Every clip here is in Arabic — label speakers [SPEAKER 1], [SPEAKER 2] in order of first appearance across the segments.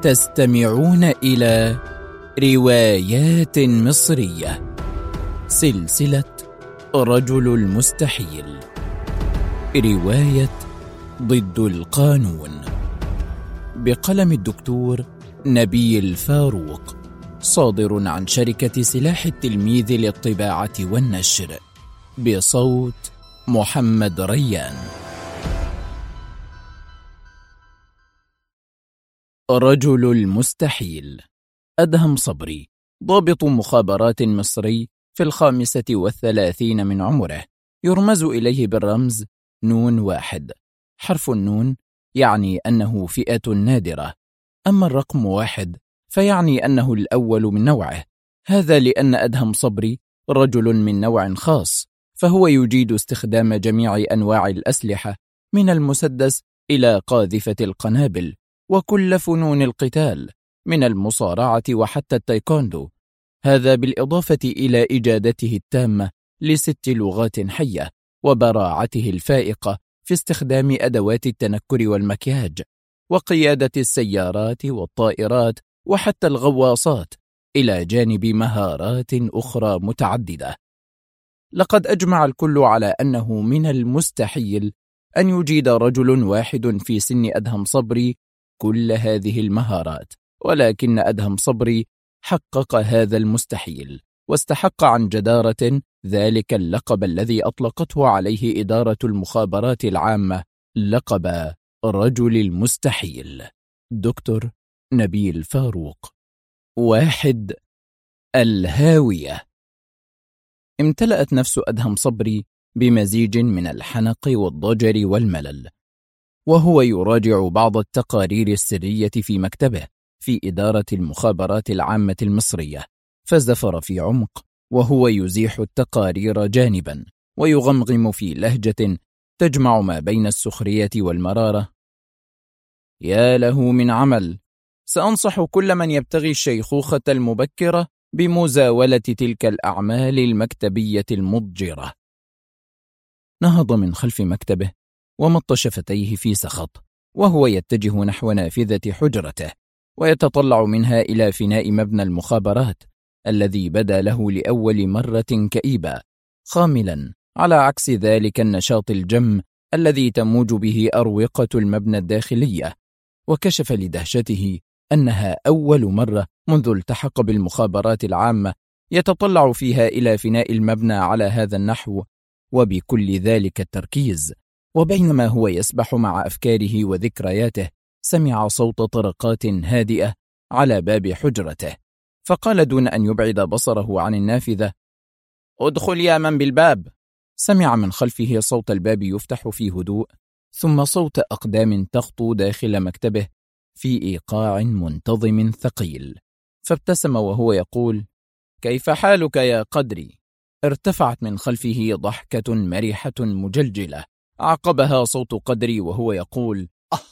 [SPEAKER 1] تستمعون إلى روايات مصرية، سلسلة رجل المستحيل، رواية ضد القانون، بقلم الدكتور نبيل فاروق، صادر عن شركة سلاح التلميذ للطباعة والنشر، بصوت محمد ريان. رجل المستحيل. أدهم صبري، ضابط مخابرات مصري في 35 من عمره، يرمز إليه بالرمز نون 1. حرف النون يعني أنه فئة نادرة، أما الرقم 1 فيعني أنه الأول من نوعه. هذا لأن أدهم صبري رجل من نوع خاص، فهو يجيد استخدام جميع أنواع الأسلحة من المسدس إلى قاذفة القنابل، وكل فنون القتال من المصارعة وحتى التايكوندو. هذا بالإضافة إلى إجادته التامة ل6 لغات حية، وبراعته الفائقة في استخدام أدوات التنكر والمكياج، وقيادة السيارات والطائرات وحتى الغواصات، إلى جانب مهارات أخرى متعددة. لقد أجمع الكل على أنه من المستحيل أن يجيد رجل واحد في سن أدهم صبري كل هذه المهارات، ولكن أدهم صبري حقق هذا المستحيل، واستحق عن جدارة ذلك اللقب الذي أطلقته عليه إدارة المخابرات العامة، لقب رجل المستحيل. دكتور نبيل فاروق. 1. الهاوية. امتلأت نفس أدهم صبري بمزيج من الحنق والضجر والملل، وهو يراجع بعض التقارير السرية في مكتبه في إدارة المخابرات العامة المصرية، فزفر في عمق وهو يزيح التقارير جانبا، ويغمغم في لهجة تجمع ما بين السخرية والمرارة: يا له من عمل، سأنصح كل من يبتغي الشيخوخة المبكرة بمزاولة تلك الأعمال المكتبية المضجرة. نهض من خلف مكتبه ومط شفتيه في سخط، وهو يتجه نحو نافذة حجرته، ويتطلع منها إلى فناء مبنى المخابرات الذي بدا له لأول مرة كئيبا، خاملا على عكس ذلك النشاط الجم الذي تموج به أروقة المبنى الداخلية. وكشف لدهشته أنها أول مرة منذ التحق بالمخابرات العامة يتطلع فيها إلى فناء المبنى على هذا النحو وبكل ذلك التركيز. وبينما هو يسبح مع أفكاره وذكرياته، سمع صوت طرقات هادئة على باب حجرته، فقال دون أن يبعد بصره عن النافذة: ادخل يا من بالباب. سمع من خلفه صوت الباب يفتح في هدوء، ثم صوت أقدام تخطو داخل مكتبه في إيقاع منتظم ثقيل، فابتسم وهو يقول: كيف حالك يا قدري؟ ارتفعت من خلفه ضحكة مرحة مجلجلة، عقبها صوت قدري وهو يقول: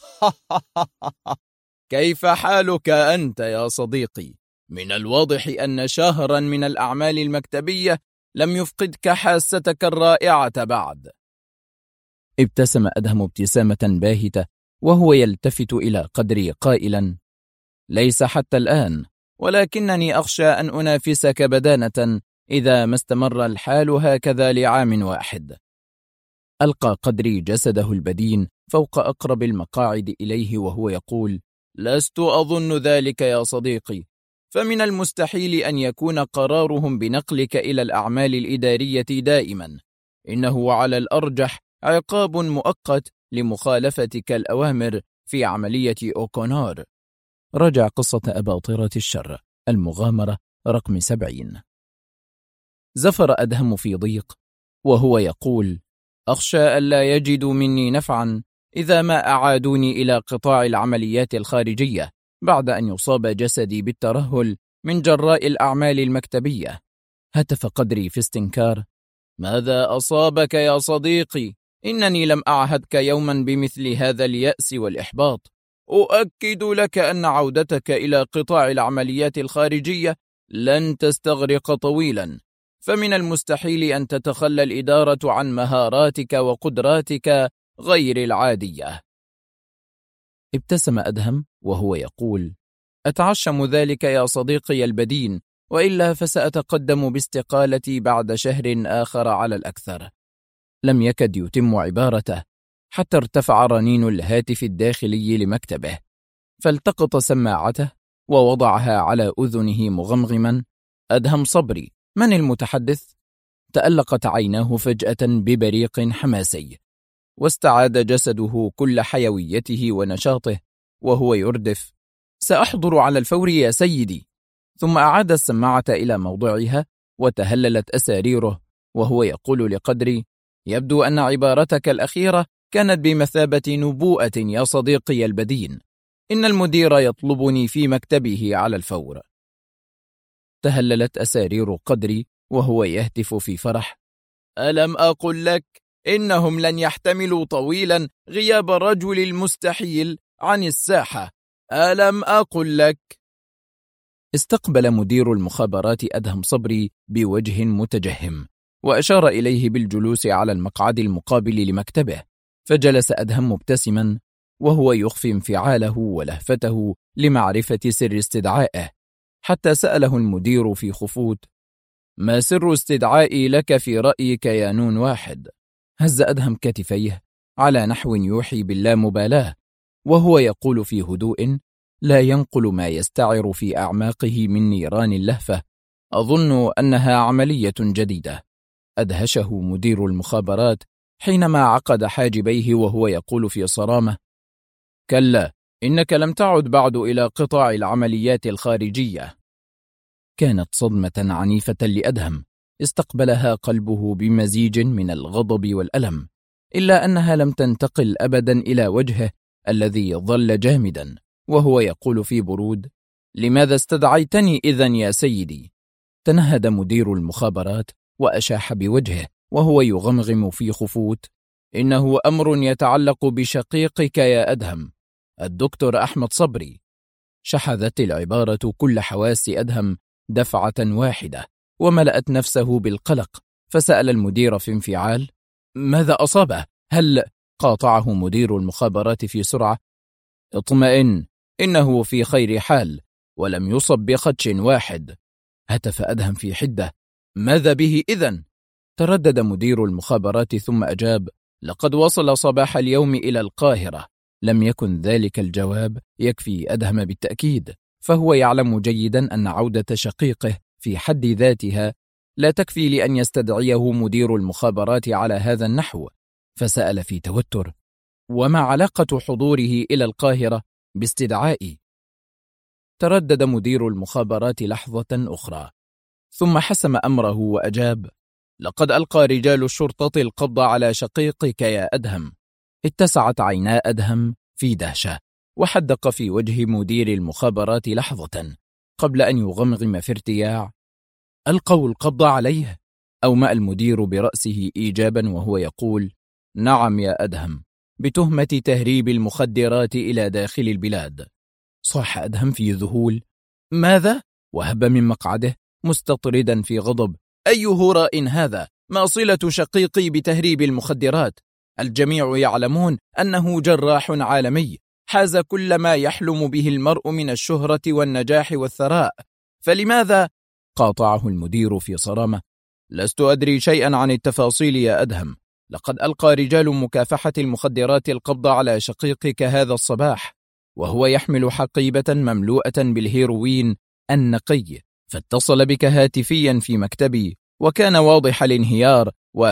[SPEAKER 1] كيف حالك أنت يا صديقي؟ من الواضح أن شهرا من الأعمال المكتبية لم يفقدك حاستك الرائعة بعد. ابتسم أدهم ابتسامة باهتة وهو يلتفت إلى قدري قائلا: ليس حتى الآن، ولكنني أخشى أن أنافسك بدانة إذا ما استمر الحال هكذا لعام واحد. ألقى قدري جسده البدين فوق أقرب المقاعد إليه وهو يقول: لست أظن ذلك يا صديقي، فمن المستحيل أن يكون قرارهم بنقلك إلى الأعمال الإدارية دائما. إنه على الأرجح عقاب مؤقت لمخالفتك الأوامر في عملية أوكونور. رجع قصة أباطرة الشر، المغامرة رقم 70. زفر أدهم في ضيق وهو يقول: أخشى ألا يجدوا مني نفعا إذا ما أعادوني إلى قطاع العمليات الخارجية بعد أن يصاب جسدي بالترهل من جراء الأعمال المكتبية. هتف قدري في استنكار: ماذا أصابك يا صديقي؟ إنني لم أعهدك يوما بمثل هذا اليأس والإحباط. أؤكد لك أن عودتك إلى قطاع العمليات الخارجية لن تستغرق طويلا، فمن المستحيل أن تتخلى الإدارة عن مهاراتك وقدراتك غير العادية. ابتسم أدهم وهو يقول: أتعشم ذلك يا صديقي البدين، وإلا فسأتقدم باستقالتي بعد شهر آخر على الأكثر. لم يكد يتم عبارته حتى ارتفع رنين الهاتف الداخلي لمكتبه، فالتقط سماعته ووضعها على أذنه مغمغما: أدهم صبري، من المتحدث؟ تألقت عيناه فجأة ببريق حماسي، واستعاد جسده كل حيويته ونشاطه وهو يردف: سأحضر على الفور يا سيدي. ثم أعاد السماعة إلى موضعها وتهللت أساريره وهو يقول لقدري: يبدو أن عبارتك الأخيرة كانت بمثابة نبوءة يا صديقي البدين. إن المدير يطلبني في مكتبه على الفور. تهللت أسارير قدري وهو يهتف في فرح: ألم أقل لك إنهم لن يحتملوا طويلا غياب الرجل المستحيل عن الساحة؟ ألم أقل لك؟ استقبل مدير المخابرات أدهم صبري بوجه متجهم، وأشار إليه بالجلوس على المقعد المقابل لمكتبه، فجلس أدهم مبتسما وهو يخفي انفعاله ولهفته لمعرفة سر استدعائه، حتى سأله المدير في خفوت: ما سر استدعائي لك في رأيك يا نون واحد؟ هز أدهم كتفيه على نحو يوحي باللامبالاة وهو يقول في هدوء لا ينقل ما يستعر في أعماقه من نيران اللهفة: أظن أنها عملية جديدة. أدهشه مدير المخابرات حينما عقد حاجبيه وهو يقول في صرامة: كلا، إنك لم تعد بعد إلى قطاع العمليات الخارجية. كانت صدمة عنيفة لأدهم استقبلها قلبه بمزيج من الغضب والألم، إلا أنها لم تنتقل أبدا إلى وجهه الذي ظل جامدا وهو يقول في برود: لماذا استدعيتني إذن يا سيدي؟ تنهد مدير المخابرات وأشاح بوجهه وهو يغمغم في خفوت: إنه أمر يتعلق بشقيقك يا أدهم، الدكتور أحمد صبري. شحذت العبارة كل حواس أدهم دفعة واحدة وملأت نفسه بالقلق، فسأل المدير في انفعال: ماذا أصابه؟ هل؟ قاطعه مدير المخابرات في سرعة: اطمئن، إنه في خير حال ولم يصب بخدش واحد. هتف أدهم في حدة: ماذا به إذن؟ تردد مدير المخابرات ثم أجاب: لقد وصل صباح اليوم إلى القاهرة. لم يكن ذلك الجواب يكفي أدهم بالتأكيد، فهو يعلم جيدا أن عودة شقيقه في حد ذاتها لا تكفي لأن يستدعيه مدير المخابرات على هذا النحو، فسأل في توتر: وما علاقة حضوره إلى القاهرة باستدعائي؟ تردد مدير المخابرات لحظة أخرى ثم حسم أمره وأجاب: لقد ألقى رجال الشرطة القبض على شقيقك يا أدهم. اتسعت عينا أدهم في دهشة وحدق في وجه مدير المخابرات لحظة قبل أن يغمغم في ارتياع: ألقوا القبض عليه؟ أومأ المدير برأسه إيجابا وهو يقول: نعم يا أدهم، بتهمة تهريب المخدرات إلى داخل البلاد. صاح أدهم في ذهول: ماذا؟ وهب من مقعده مستطردا في غضب: أي هراء هذا؟ ما صلة شقيقي بتهريب المخدرات؟ الجميع يعلمون أنه جراح عالمي حاز كل ما يحلم به المرء من الشهرة والنجاح والثراء، فلماذا؟ قاطعه المدير في صرامة: لست أدري شيئا عن التفاصيل يا أدهم، لقد ألقى رجال مكافحة المخدرات القبض على شقيقك هذا الصباح وهو يحمل حقيبة مملوءة بالهيروين النقي، فاتصل بك هاتفيا في مكتبي وكان واضح الانهيار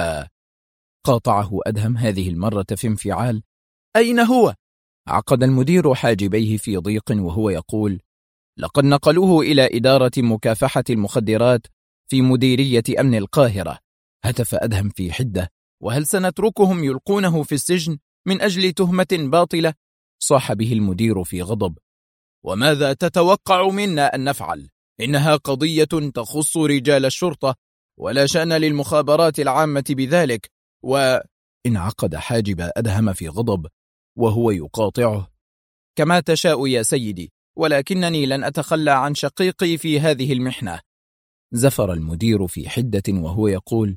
[SPEAKER 1] قاطعه أدهم هذه المرة في انفعال: أين هو؟ عقد المدير حاجبيه في ضيق وهو يقول: لقد نقلوه إلى إدارة مكافحة المخدرات في مديرية أمن القاهرة. هتف أدهم في حدة: وهل سنتركهم يلقونه في السجن من أجل تهمة باطلة؟ صاح به المدير في غضب: وماذا تتوقع منا أن نفعل؟ إنها قضية تخص رجال الشرطة ولا شأن للمخابرات العامة بذلك. وانعقد حاجب أدهم في غضب وهو يقاطعه: كما تشاء يا سيدي، ولكنني لن أتخلى عن شقيقي في هذه المحنة. زفر المدير في حدة وهو يقول: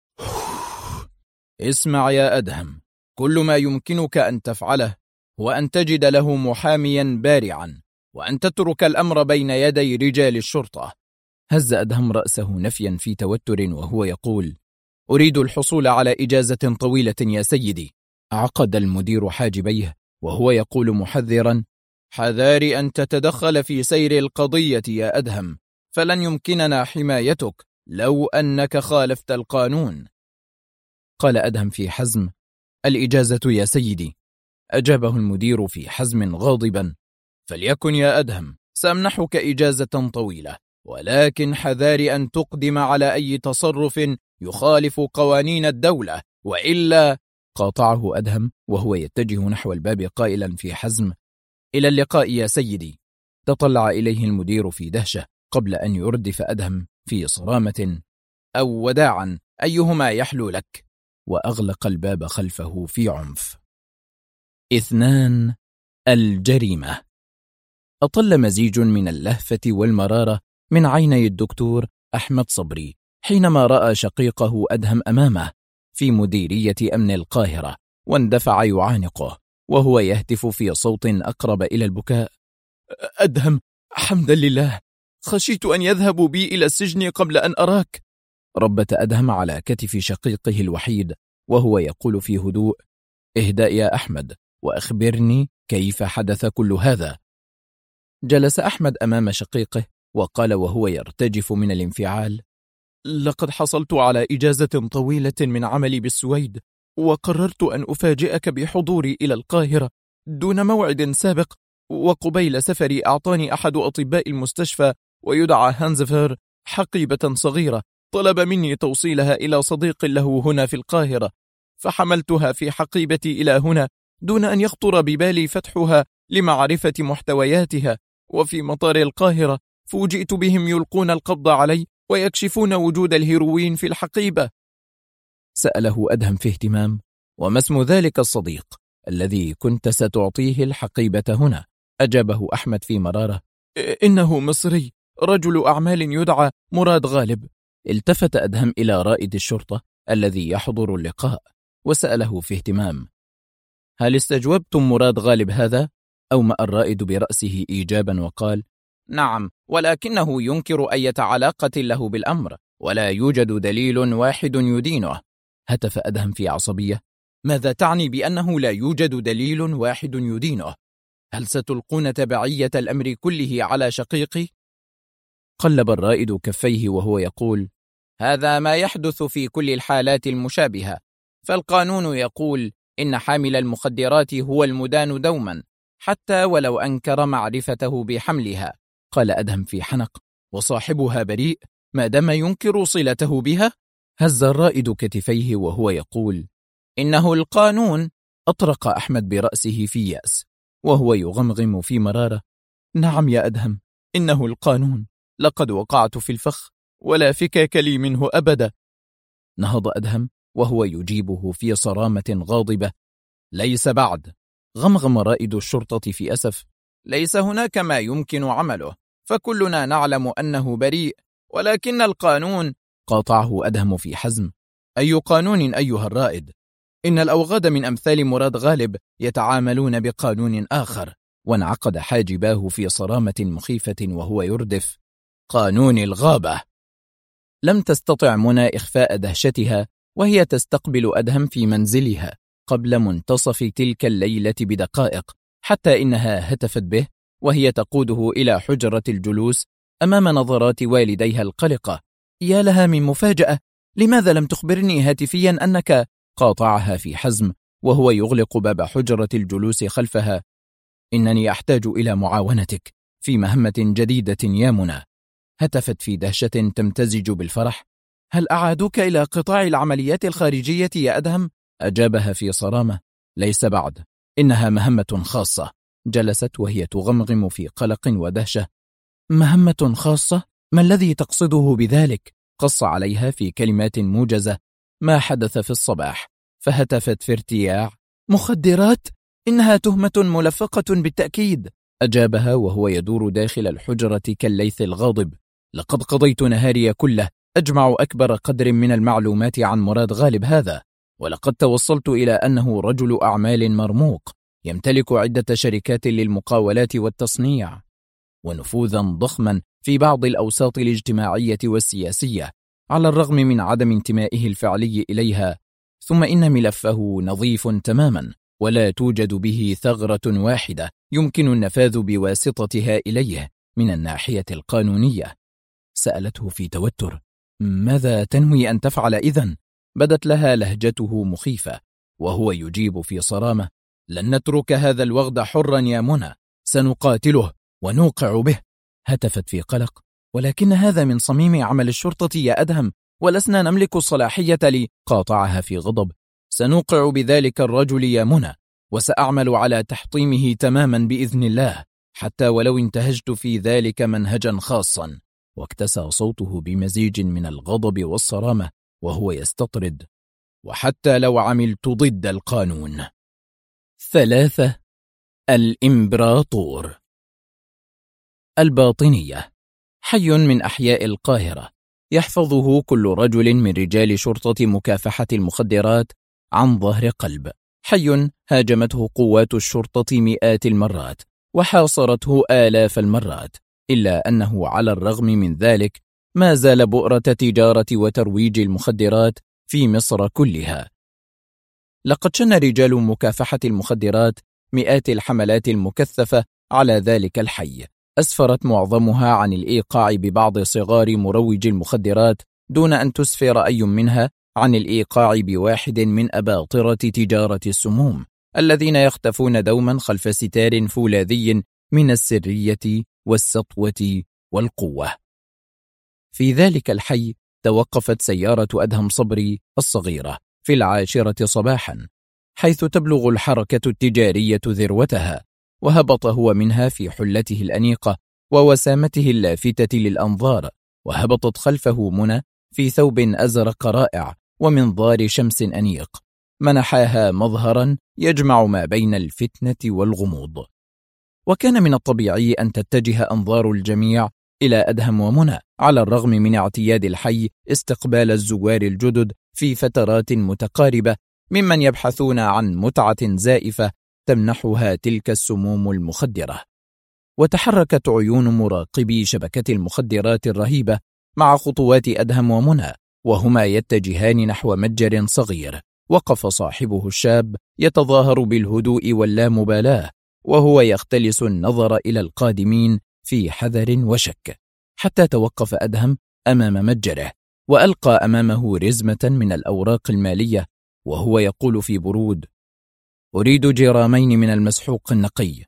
[SPEAKER 1] اسمع يا أدهم، كل ما يمكنك أن تفعله هو أن تجد له محاميا بارعا وأن تترك الأمر بين يدي رجال الشرطة. هز أدهم رأسه نفيا في توتر وهو يقول: أريد الحصول على إجازة طويلة يا سيدي. عقد المدير حاجبيه وهو يقول محذرا: حذاري أن تتدخل في سير القضية يا أدهم، فلن يمكننا حمايتك لو أنك خالفت القانون. قال أدهم في حزم: الإجازة يا سيدي. أجابه المدير في حزم غاضبا: فليكن يا أدهم، سأمنحك إجازة طويلة، ولكن حذاري أن تقدم على أي تصرف يخالف قوانين الدولة، وإلا. قاطعه أدهم وهو يتجه نحو الباب قائلا في حزم: إلى اللقاء يا سيدي. تطلع إليه المدير في دهشة قبل أن يردف أدهم في صرامة: أو وداعا، أيهما يحلو لك. وأغلق الباب خلفه في عنف. 2. الجريمة. أطل مزيج من اللهفة والمرارة من عيني الدكتور أحمد صبري حينما رأى شقيقه أدهم أمامه في مديرية أمن القاهرة، واندفع يعانقه وهو يهتف في صوت أقرب إلى البكاء: أدهم، حمدا لله، خشيت أن يذهبوا بي إلى السجن قبل أن أراك. ربت أدهم على كتف شقيقه الوحيد وهو يقول في هدوء: اهدأ يا أحمد، وأخبرني كيف حدث كل هذا. جلس أحمد أمام شقيقه وقال وهو يرتجف من الانفعال: لقد حصلت على إجازة طويلة من عملي بالسويد، وقررت أن أفاجئك بحضوري إلى القاهرة دون موعد سابق، وقبيل سفري أعطاني أحد أطباء المستشفى ويدعى هانزفير حقيبة صغيرة، طلب مني توصيلها إلى صديق له هنا في القاهرة، فحملتها في حقيبتي إلى هنا دون أن يخطر ببالي فتحها لمعرفة محتوياتها، وفي مطار القاهرة فوجئت بهم يلقون القبض علي ويكشفون وجود الهيروين في الحقيبة. سأله أدهم في اهتمام: وما اسم ذلك الصديق الذي كنت ستعطيه الحقيبة هنا؟ أجابه أحمد في مرارة: إنه مصري، رجل أعمال يدعى مراد غالب. التفت أدهم إلى رائد الشرطة الذي يحضر اللقاء وسأله في اهتمام: هل استجوبتم مراد غالب هذا؟ أومأ الرائد برأسه إيجابا وقال: نعم، ولكنه ينكر أي علاقة له بالأمر، ولا يوجد دليل واحد يدينه. هتف أدهم في عصبية: ماذا تعني بأنه لا يوجد دليل واحد يدينه؟ هل ستلقون تبعية الأمر كله على شقيقي؟ قلب الرائد كفيه وهو يقول: هذا ما يحدث في كل الحالات المشابهة، فالقانون يقول إن حامل المخدرات هو المدان دوما، حتى ولو أنكر معرفته بحملها. قال أدهم في حنق: وصاحبها بريء ما دام ينكر صلته بها؟ هز الرائد كتفيه وهو يقول: إنه القانون. أطرق أحمد برأسه في يأس وهو يغمغم في مرارة: نعم يا أدهم، إنه القانون، لقد وقعت في الفخ ولا فكاك لي منه أبدا. نهض أدهم وهو يجيبه في صرامة غاضبة: ليس بعد. غمغم رائد الشرطة في أسف: ليس هناك ما يمكن عمله، فكلنا نعلم أنه بريء، ولكن القانون. قاطعه أدهم في حزم: أي قانون أيها الرائد؟ إن الأوغاد من أمثال مراد غالب يتعاملون بقانون آخر. وانعقد حاجباه في صرامة مخيفة وهو يردف: قانون الغابة. لم تستطع منى إخفاء دهشتها وهي تستقبل أدهم في منزلها قبل منتصف تلك الليلة بدقائق، حتى إنها هتفت به وهي تقوده إلى حجرة الجلوس أمام نظرات والديها القلقة: يا لها من مفاجأة، لماذا لم تخبرني هاتفيا أنك؟ قاطعها في حزم وهو يغلق باب حجرة الجلوس خلفها: إنني أحتاج إلى معاونتك في مهمة جديدة يا منى. هتفت في دهشة تمتزج بالفرح: هل أعادوك إلى قطاع العمليات الخارجية يا أدهم؟ أجابها في صرامة: ليس بعد، إنها مهمة خاصة. جلست وهي تغمغم في قلق ودهشة: مهمة خاصة؟ ما الذي تقصده بذلك؟ قص عليها في كلمات موجزة ما حدث في الصباح، فهتفت في ارتياع: مخدرات؟ إنها تهمة ملفقة بالتأكيد. أجابها وهو يدور داخل الحجرة كالليث الغاضب: لقد قضيت نهاري كله أجمع أكبر قدر من المعلومات عن مراد غالب هذا، ولقد توصلت إلى أنه رجل أعمال مرموق يمتلك عدة شركات للمقاولات والتصنيع. ونفوذا ضخما في بعض الأوساط الاجتماعية والسياسية على الرغم من عدم انتمائه الفعلي إليها، ثم إن ملفه نظيف تماما ولا توجد به ثغرة واحدة يمكن النفاذ بواسطتها إليه من الناحية القانونية. سألته في توتر: ماذا تنوي أن تفعل إذن؟ بدت لها لهجته مخيفة وهو يجيب في صرامة: لن نترك هذا الوغد حرا يا منى، سنقاتله ونوقع به. هتفت في قلق: ولكن هذا من صميم عمل الشرطة يا أدهم، ولسنا نملك الصلاحية قاطعها في غضب: سنوقع بذلك الرجل يا منى، وسأعمل على تحطيمه تماما بإذن الله، حتى ولو انتهجت في ذلك منهجا خاصا. واكتسى صوته بمزيج من الغضب والصرامة وهو يستطرد: وحتى لو عملت ضد القانون. 3. الإمبراطور. الباطنية حي من أحياء القاهرة يحفظه كل رجل من رجال شرطة مكافحة المخدرات عن ظهر قلب. حي هاجمته قوات الشرطة مئات المرات وحاصرته آلاف المرات، إلا أنه على الرغم من ذلك ما زال بؤرة تجارة وترويج المخدرات في مصر كلها. لقد شن رجال مكافحة المخدرات مئات الحملات المكثفة على ذلك الحي، أسفرت معظمها عن الإيقاع ببعض صغار مروج المخدرات دون أن تسفر أي منها عن الإيقاع بواحد من أباطرة تجارة السموم الذين يختفون دوما خلف ستار فولاذي من السرية والسطوة والقوة. في ذلك الحي توقفت سيارة أدهم صبري الصغيرة في 10 صباحا، حيث تبلغ الحركة التجارية ذروتها، وهبط هو منها في حلته الأنيقة ووسامته اللافتة للأنظار، وهبطت خلفه منى في ثوب أزرق رائع ومنظار شمس أنيق منحاها مظهرا يجمع ما بين الفتنة والغموض. وكان من الطبيعي أن تتجه أنظار الجميع إلى أدهم ومنى، على الرغم من اعتياد الحي استقبال الزوار الجدد في فترات متقاربة ممن يبحثون عن متعة زائفة تمنحها تلك السموم المخدرة. وتحركت عيون مراقبي شبكة المخدرات الرهيبة مع خطوات أدهم ومنى وهما يتجهان نحو متجر صغير وقف صاحبه الشاب يتظاهر بالهدوء واللامبالاة، وهو يختلس النظر إلى القادمين في حذر وشك، حتى توقف أدهم أمام متجره وألقى أمامه رزمة من الأوراق المالية وهو يقول في برود: أريد جرامين من المسحوق النقي.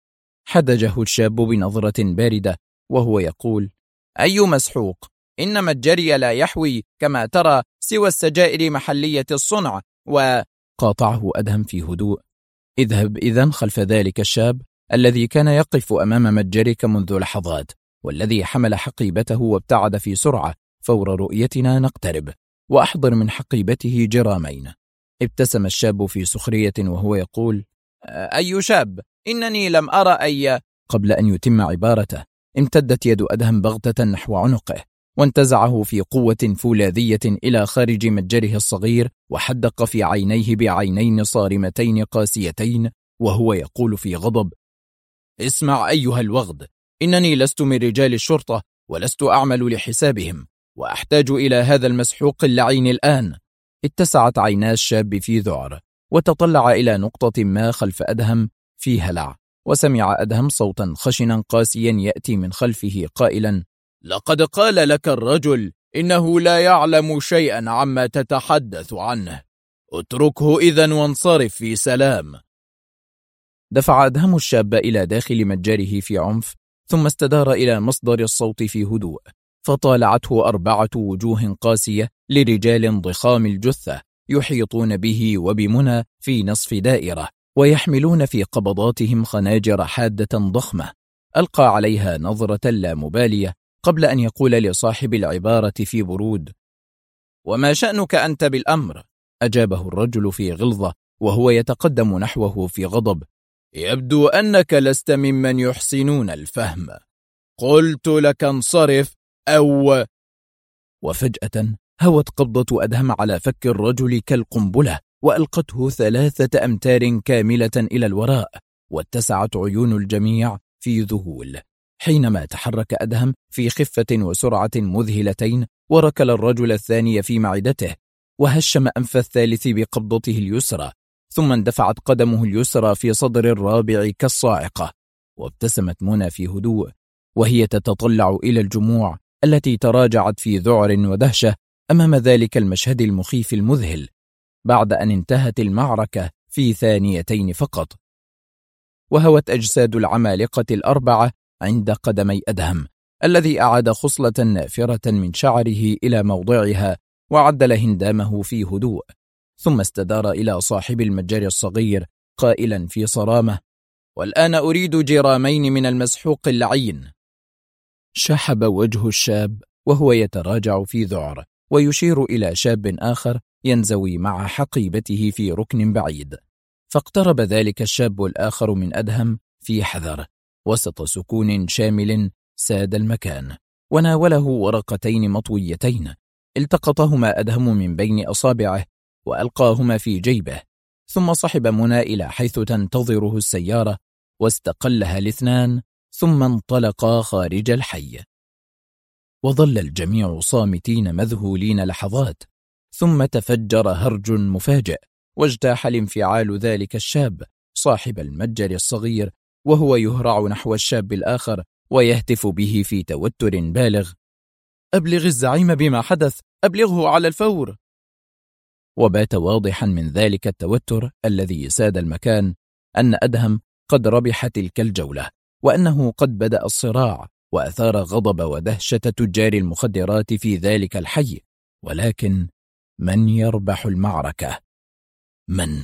[SPEAKER 1] حدجه الشاب بنظرة باردة وهو يقول: أي مسحوق؟ إن متجري لا يحوي كما ترى سوى السجائر محلية الصنع. وقاطعه أدهم في هدوء: اذهب إذن خلف ذلك الشاب الذي كان يقف أمام متجرك منذ لحظات، والذي حمل حقيبته وابتعد في سرعة فور رؤيتنا نقترب، وأحضر من حقيبته جرامين. ابتسم الشاب في سخرية وهو يقول: أي شاب؟ إنني لم أرى أي. قبل أن يتم عبارته امتدت يد أدهم بغتة نحو عنقه وانتزعه في قوة فولاذية إلى خارج متجره الصغير، وحدق في عينيه بعينين صارمتين قاسيتين وهو يقول في غضب: اسمع أيها الوغد، إنني لست من رجال الشرطة ولست أعمل لحسابهم، وأحتاج إلى هذا المسحوق اللعين الآن. اتسعت عينا الشاب في ذعر وتطلع إلى نقطة ما خلف أدهم في هلع، وسمع أدهم صوتا خشنا قاسيا يأتي من خلفه قائلا: لقد قال لك الرجل إنه لا يعلم شيئا عما تتحدث عنه، اتركه إذن وانصرف في سلام. دفع أدهم الشاب إلى داخل متجره في عنف، ثم استدار إلى مصدر الصوت في هدوء، فطالعته 4 وجوه قاسية لرجال ضخام الجثة يحيطون به وبمنى في نصف دائرة، ويحملون في قبضاتهم خناجر حادة ضخمة. ألقى عليها نظرة لا مبالية قبل أن يقول لصاحب العبارة في برود: وما شأنك أنت بالأمر؟ أجابه الرجل في غلظة وهو يتقدم نحوه في غضب: يبدو أنك لست ممن يحسنون الفهم، قلت لك انصرف أو. وفجأة هوت قبضة أدهم على فك الرجل كالقنبلة وألقته 3 أمتار كاملة إلى الوراء، واتسعت عيون الجميع في ذهول. حينما تحرك أدهم في خفة وسرعة مذهلتين، وركل الرجل الثاني في معدته، وهشم أنف الثالث بقبضته اليسرى، ثم اندفعت قدمه اليسرى في صدر الرابع كالصاعقة. وابتسمت منى في هدوء وهي تتطلع إلى الجموع التي تراجعت في ذعر ودهشة أمام ذلك المشهد المخيف المذهل، بعد أن انتهت المعركة في ثانيتين فقط. وهوت أجساد العمالقة الأربعة عند قدمي أدهم، الذي أعاد خصلة نافرة من شعره إلى موضعها وعدل هندامه في هدوء، ثم استدار إلى صاحب المتجر الصغير قائلا في صرامة: والآن أريد جرامين من المسحوق اللعين. شحب وجه الشاب وهو يتراجع في ذعر، ويشير إلى شاب آخر ينزوي مع حقيبته في ركن بعيد. فاقترب ذلك الشاب الآخر من أدهم في حذر، وسط سكون شامل ساد المكان، وناوله ورقتين مطويتين التقطهما أدهم من بين أصابعه وألقاهما في جيبه، ثم صحب منى إلى حيث تنتظره السيارة واستقلها الاثنان، ثم انطلقا خارج الحي. وظل الجميع صامتين مذهولين لحظات، ثم تفجر هرج مفاجئ، واجتاح الانفعال ذلك الشاب صاحب المتجر الصغير وهو يهرع نحو الشاب الآخر ويهتف به في توتر بالغ: أبلغ الزعيم بما حدث، أبلغه على الفور. وبات واضحا من ذلك التوتر الذي ساد المكان أن أدهم قد ربح تلك الجولة، وأنه قد بدأ الصراع وأثار غضب ودهشة تجار المخدرات في ذلك الحي. ولكن من يربح المعركة؟ من؟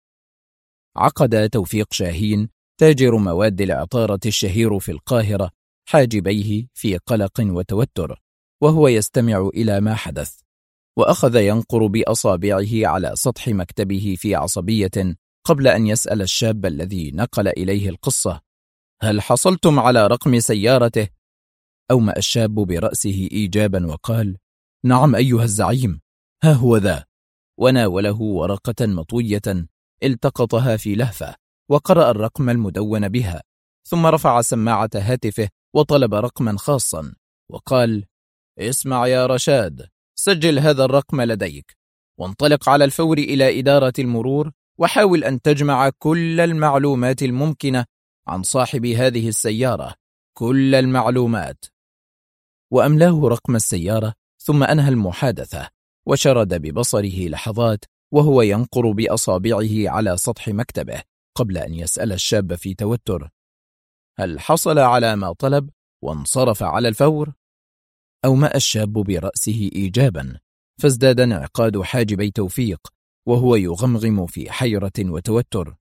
[SPEAKER 1] عقد توفيق شاهين تاجر مواد العطارة الشهير في القاهرة حاجبيه في قلق وتوتر وهو يستمع إلى ما حدث، وأخذ ينقر بأصابعه على سطح مكتبه في عصبية قبل أن يسأل الشاب الذي نقل إليه القصة: هل حصلتم على رقم سيارته؟ أومأ الشاب برأسه إيجابا وقال: نعم أيها الزعيم، ها هو ذا. وناوله ورقة مطوية التقطها في لهفة وقرأ الرقم المدون بها، ثم رفع سماعة هاتفه وطلب رقما خاصا وقال: اسمع يا رشاد، سجل هذا الرقم لديك، وانطلق على الفور إلى إدارة المرور، وحاول أن تجمع كل المعلومات الممكنة عن صاحب هذه السيارة، كل المعلومات. وأملاه رقم السيارة، ثم أنهى المحادثة وشرد ببصره لحظات وهو ينقر بأصابعه على سطح مكتبه قبل أن يسأل الشاب في توتر: هل حصل على ما طلب وانصرف على الفور؟ أومأ الشاب برأسه إيجابا، فازداد انعقاد حاجبي توفيق وهو يغمغم في حيرة وتوتر.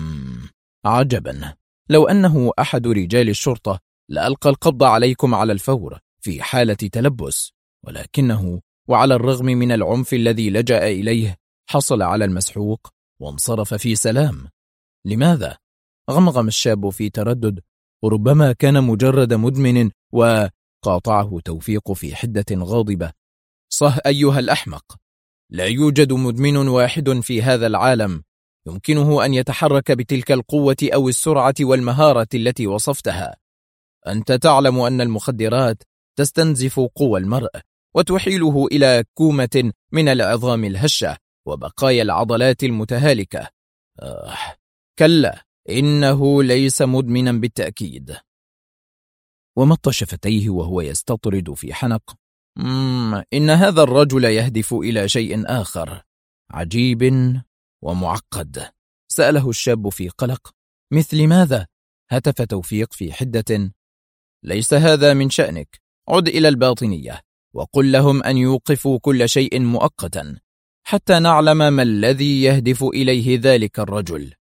[SPEAKER 1] عجبا، لو أنه أحد رجال الشرطة لألقى القبض عليكم على الفور في حالة تلبس، ولكنه وعلى الرغم من العنف الذي لجأ إليه حصل على المسحوق وانصرف في سلام. لماذا؟ غمغم الشاب في تردد: وربما كان مجرد مدمن. وقاطعه توفيق في حدة غاضبة: صح أيها الأحمق، لا يوجد مدمن واحد في هذا العالم يمكنه أن يتحرك بتلك القوة أو السرعة والمهارة التي وصفتها. أنت تعلم أن المخدرات تستنزف قوى المرء وتحيله إلى كومة من العظام الهشة وبقايا العضلات المتهالكة. كلا، إنه ليس مدمنا بالتأكيد. ومط شفتيه وهو يستطرد في حنق: إن هذا الرجل يهدف إلى شيء آخر عجيب ومعقد. سأله الشاب في قلق: مثل ماذا؟ هتف توفيق في حدة: ليس هذا من شأنك، عد إلى الباطنية وقل لهم أن يوقفوا كل شيء مؤقتا حتى نعلم ما الذي يهدف إليه ذلك الرجل.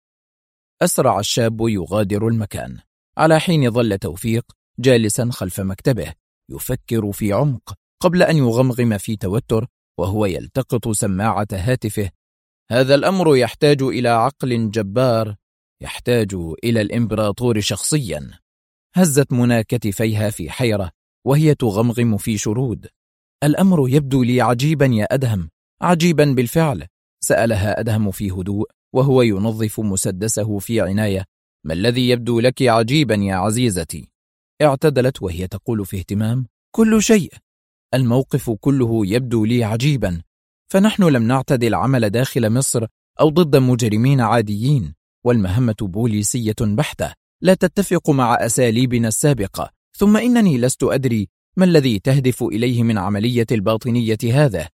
[SPEAKER 1] أسرع الشاب يغادر المكان، على حين ظل توفيق جالسا خلف مكتبه يفكر في عمق قبل أن يغمغم في توتر وهو يلتقط سماعة هاتفه. هذا الأمر يحتاج إلى عقل جبار، يحتاج إلى الإمبراطور شخصيا. هزت منى كتفيها في حيرة وهي تغمغم في شرود: الأمر يبدو لي عجيبا يا أدهم. عجيبا بالفعل. سألها أدهم في هدوء وهو ينظف مسدسه في عناية: ما الذي يبدو لك عجيبا يا عزيزتي؟ اعتدلت وهي تقول في اهتمام: كل شيء. الموقف كله يبدو لي عجيبا، فنحن لم نعتد العمل داخل مصر أو ضد مجرمين عاديين، والمهمة بوليسية بحتة لا تتفق مع أساليبنا السابقة. ثم إنني لست أدري ما الذي تهدف إليه من عملية الباطنية هذا.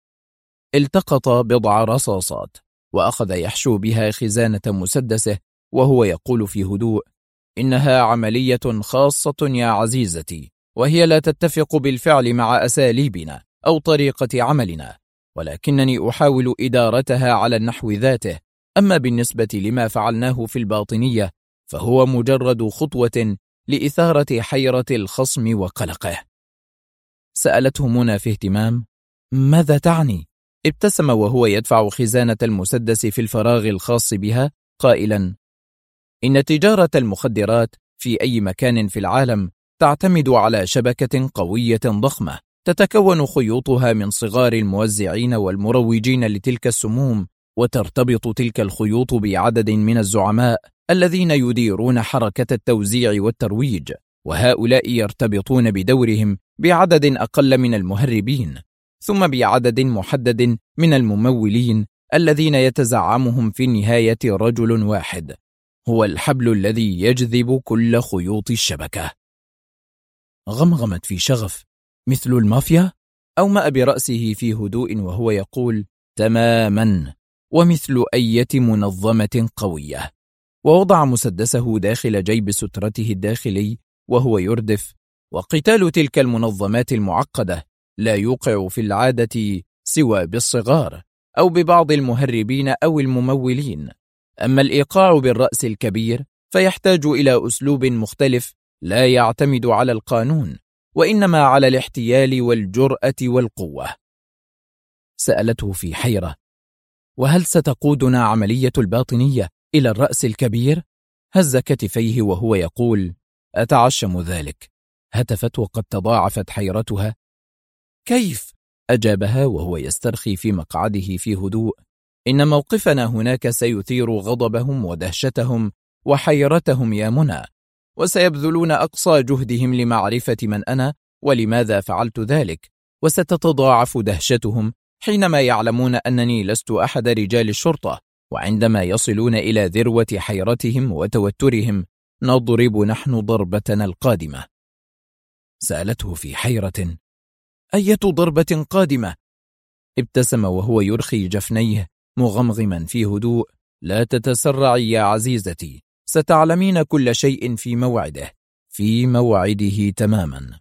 [SPEAKER 1] التقط بضع رصاصات وأخذ يحشو بها خزانة مسدسه وهو يقول في هدوء: إنها عملية خاصة يا عزيزتي، وهي لا تتفق بالفعل مع أساليبنا أو طريقة عملنا، ولكنني أحاول إدارتها على النحو ذاته. أما بالنسبة لما فعلناه في الباطنية فهو مجرد خطوة لإثارة حيرة الخصم وقلقه. سألته منى في اهتمام: ماذا تعني؟ ابتسم وهو يدفع خزانة المسدس في الفراغ الخاص بها قائلا: إن تجارة المخدرات في أي مكان في العالم تعتمد على شبكة قوية ضخمة تتكون خيوطها من صغار الموزعين والمروجين لتلك السموم، وترتبط تلك الخيوط بعدد من الزعماء الذين يديرون حركة التوزيع والترويج، وهؤلاء يرتبطون بدورهم بعدد أقل من المهربين، ثم بعدد محدد من الممولين الذين يتزعمهم في النهاية رجل واحد، هو الحبل الذي يجذب كل خيوط الشبكة. غمغمت في شغف: مثل المافيا؟ أومأ برأسه في هدوء وهو يقول: تماما، ومثل أية منظمة قوية. ووضع مسدسه داخل جيب سترته الداخلي وهو يردف: وقتال تلك المنظمات المعقدة لا يوقع في العادة سوى بالصغار أو ببعض المهربين أو الممولين، أما الإيقاع بالرأس الكبير فيحتاج إلى أسلوب مختلف لا يعتمد على القانون وإنما على الاحتيال والجرأة والقوة. سألته في حيرة: وهل ستقودنا عملية الباطنية إلى الرأس الكبير؟ هز كتفيه وهو يقول: أتعشم ذلك. هتفت وقد تضاعفت حيرتها. كيف؟ أجابها وهو يسترخي في مقعده في هدوء: إن موقفنا هناك سيثير غضبهم ودهشتهم وحيرتهم يا منى، وسيبذلون أقصى جهدهم لمعرفة من أنا ولماذا فعلت ذلك، وستتضاعف دهشتهم حينما يعلمون أنني لست أحد رجال الشرطة، وعندما يصلون إلى ذروة حيرتهم وتوترهم نضرب نحن ضربتنا القادمة. سألته في حيرة: أية ضربة قادمة؟ ابتسم وهو يرخي جفنيه مغمغما في هدوء: لا تتسرعي يا عزيزتي، ستعلمين كل شيء في موعده، في موعده تماما.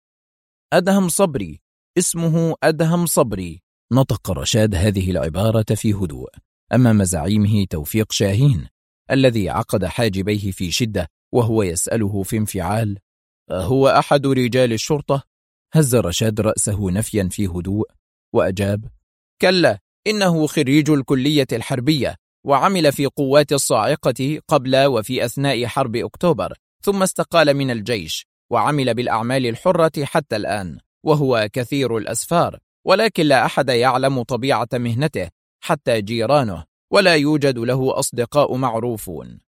[SPEAKER 1] أدهم صبري، اسمه أدهم صبري. نطق رشاد هذه العبارة في هدوء أمام زعيمه توفيق شاهين الذي عقد حاجبيه في شدة وهو يسأله في انفعال: هو أحد رجال الشرطة؟ هز رشاد رأسه نفيا في هدوء وأجاب: كلا، إنه خريج الكلية الحربية وعمل في قوات الصاعقة قبل وفي أثناء حرب أكتوبر، ثم استقال من الجيش وعمل بالأعمال الحرة حتى الآن، وهو كثير الأسفار، ولكن لا أحد يعلم طبيعة مهنته حتى جيرانه، ولا يوجد له أصدقاء معروفون.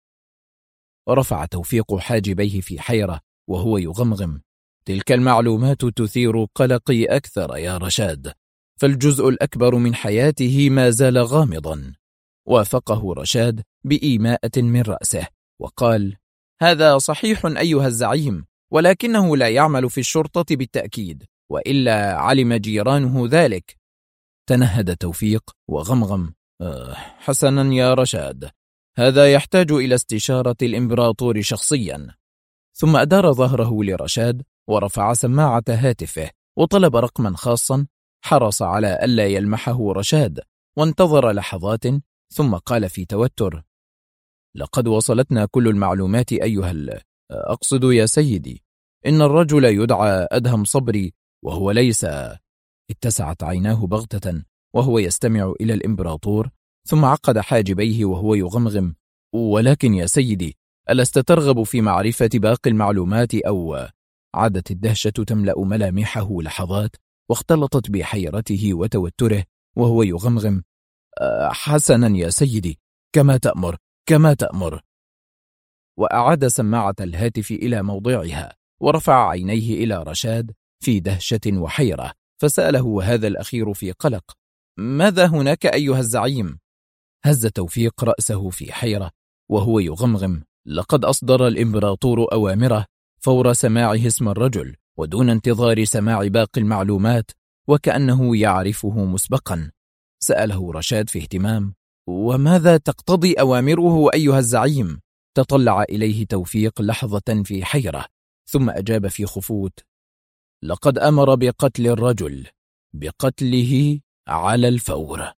[SPEAKER 1] رفع توفيق حاجبيه في حيرة وهو يغمغم: تلك المعلومات تثير قلقي أكثر يا رشاد، فالجزء الأكبر من حياته ما زال غامضا. وافقه رشاد بإيماءة من رأسه وقال: هذا صحيح أيها الزعيم، ولكنه لا يعمل في الشرطة بالتأكيد، وإلا علم جيرانه ذلك. تنهد توفيق وغمغم: حسنا يا رشاد، هذا يحتاج إلى استشارة الإمبراطور شخصيا. ثم أدار ظهره لرشاد ورفع سماعة هاتفه وطلب رقما خاصا، حرص على ألا يلمحه رشاد، وانتظر لحظات ثم قال في توتر: لقد وصلتنا كل المعلومات أيها أقصد يا سيدي، إن الرجل يدعى أدهم صبري وهو ليس. اتسعت عيناه بغتة وهو يستمع إلى الإمبراطور، ثم عقد حاجبيه وهو يغمغم: ولكن يا سيدي، ألست ترغب في معرفة باقي المعلومات أو؟ عادت الدهشة تملأ ملامحه لحظات واختلطت بحيرته وتوتره وهو يغمغم: حسنا يا سيدي، كما تأمر كما تأمر. وأعاد سماعة الهاتف إلى موضعها ورفع عينيه إلى رشاد في دهشة وحيرة، فسأله وهذا الأخير في قلق: ماذا هناك أيها الزعيم؟ هز توفيق رأسه في حيرة وهو يغمغم: لقد أصدر الإمبراطور أوامره فور سماعه اسم الرجل ودون انتظار سماع باقي المعلومات، وكأنه يعرفه مسبقا. سأله رشاد في اهتمام: وماذا تقتضي أوامره أيها الزعيم؟ تطلع إليه توفيق لحظة في حيرة، ثم أجاب في خفوت: لقد أمر بقتل الرجل، بقتله على الفور.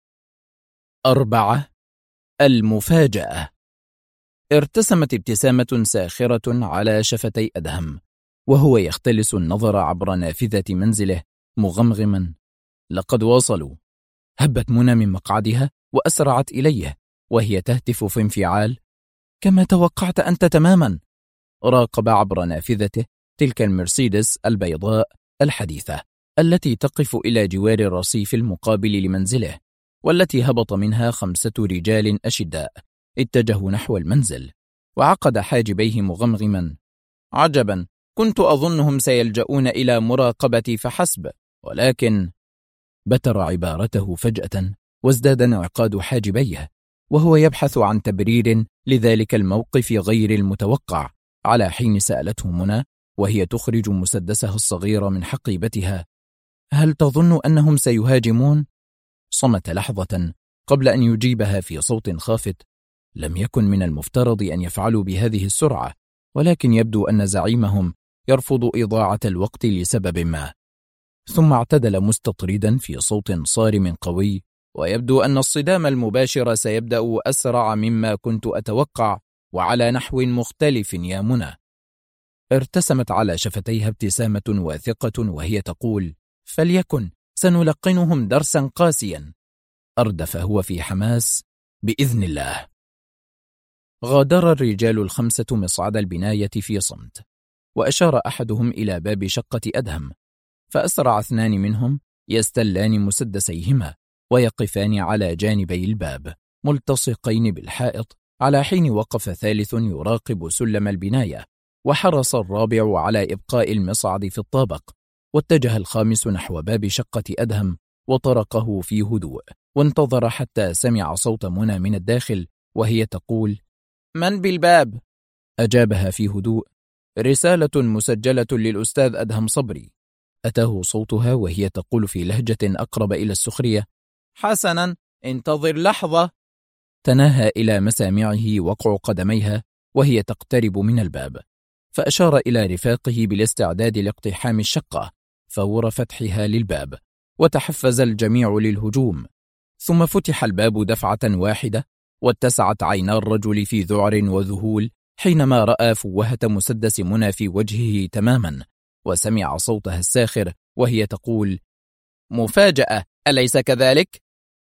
[SPEAKER 1] 4. المفاجأة. ارتسمت ابتسامة ساخرة على شفتي أدهم وهو يختلس النظر عبر نافذة منزله مغمغما: لقد وصلوا. هبت منى من مقعدها وأسرعت إليه وهي تهتف في انفعال: كما توقعت أنت تماما. راقب عبر نافذته تلك المرسيدس البيضاء الحديثة التي تقف إلى جوار الرصيف المقابل لمنزله، والتي هبط منها 5 رجال أشداء اتجهوا نحو المنزل، وعقد حاجبيه مغمغما: عجبا، كنت أظنهم سيلجؤون إلى مراقبتي فحسب، ولكن… بتر عبارته فجأة وازداد انعقاد حاجبيه وهو يبحث عن تبرير لذلك الموقف غير المتوقع، على حين سألته منى وهي تخرج مسدسها الصغير من حقيبتها: هل تظن أنهم سيهاجمون؟ صمت لحظة قبل أن يجيبها في صوت خافت: لم يكن من المفترض أن يفعلوا بهذه السرعة، ولكن يبدو أن زعيمهم يرفض إضاعة الوقت لسبب ما. ثم اعتدل مستطردا في صوت صارم قوي: ويبدو أن الصدام المباشر سيبدأ أسرع مما كنت أتوقع، وعلى نحو مختلف يا منى. ارتسمت على شفتيها ابتسامة واثقة وهي تقول: فليكن، سنلقنهم درسا قاسيا. أردف هو في حماس: بإذن الله. غادر الرجال ال5 مصعد البناية في صمت، وأشار أحدهم إلى باب شقة أدهم، فأسرع 2 منهم يستلان مسدسيهما ويقفان على جانبي الباب ملتصقين بالحائط، على حين وقف 3 يراقب سلم البناية، وحرص الرابع على إبقاء المصعد في الطابق، واتجه ال5 نحو باب شقة أدهم وطرقه في هدوء، وانتظر حتى سمع صوت منى من الداخل وهي تقول: من بالباب؟ أجابها في هدوء: رسالة مسجلة للأستاذ أدهم صبري. أتاه صوتها وهي تقول في لهجة أقرب إلى السخرية: حسنا، انتظر لحظة. تناهى إلى مسامعه وقع قدميها وهي تقترب من الباب، فأشار إلى رفاقه بالاستعداد لاقتحام الشقة فور فتحها للباب، وتحفز الجميع للهجوم. ثم فتح الباب دفعة واحدة، واتسعت عينا الرجل في ذعر وذهول حينما رأى فوهة مسدس منى في وجهه تماما، وسمع صوتها الساخر وهي تقول: مفاجأة، أليس كذلك؟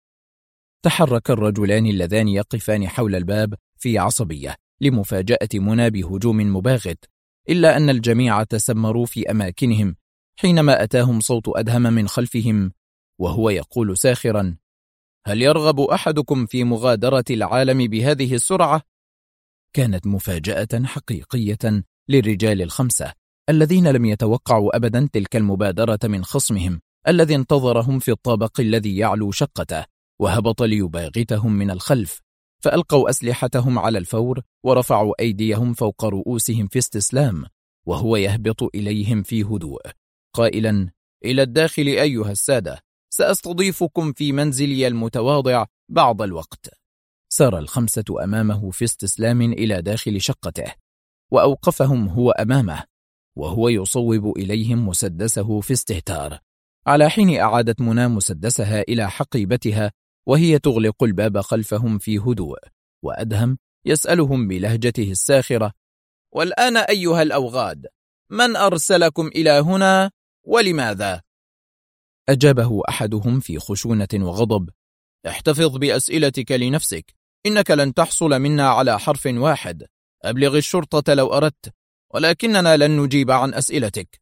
[SPEAKER 1] تحرك الرجلان اللذان يقفان حول الباب في عصبية لمفاجأة منى بهجوم مباغت، إلا أن الجميع تسمروا في أماكنهم حينما أتاهم صوت أدهم من خلفهم وهو يقول ساخرا: هل يرغب أحدكم في مغادرة العالم بهذه السرعة؟ كانت مفاجأة حقيقية للرجال ال5 الذين لم يتوقعوا أبدا تلك المبادرة من خصمهم الذي انتظرهم في الطابق الذي يعلو شقته، وهبط ليباغتهم من الخلف، فألقوا أسلحتهم على الفور ورفعوا أيديهم فوق رؤوسهم في استسلام، وهو يهبط إليهم في هدوء قائلا: إلى الداخل أيها السادة، سأستضيفكم في منزلي المتواضع بعض الوقت. سار ال5 أمامه في استسلام إلى داخل شقته، وأوقفهم هو أمامه وهو يصوب إليهم مسدسه في استهتار، على حين أعادت منى مسدسها إلى حقيبتها وهي تغلق الباب خلفهم في هدوء، وأدهم يسألهم بلهجته الساخرة: والآن أيها الأوغاد، من أرسلكم إلى هنا ولماذا؟ أجابه أحدهم في خشونة وغضب: احتفظ بأسئلتك لنفسك، إنك لن تحصل منا على حرف واحد، أبلغ الشرطة لو أردت، ولكننا لن نجيب عن أسئلتك.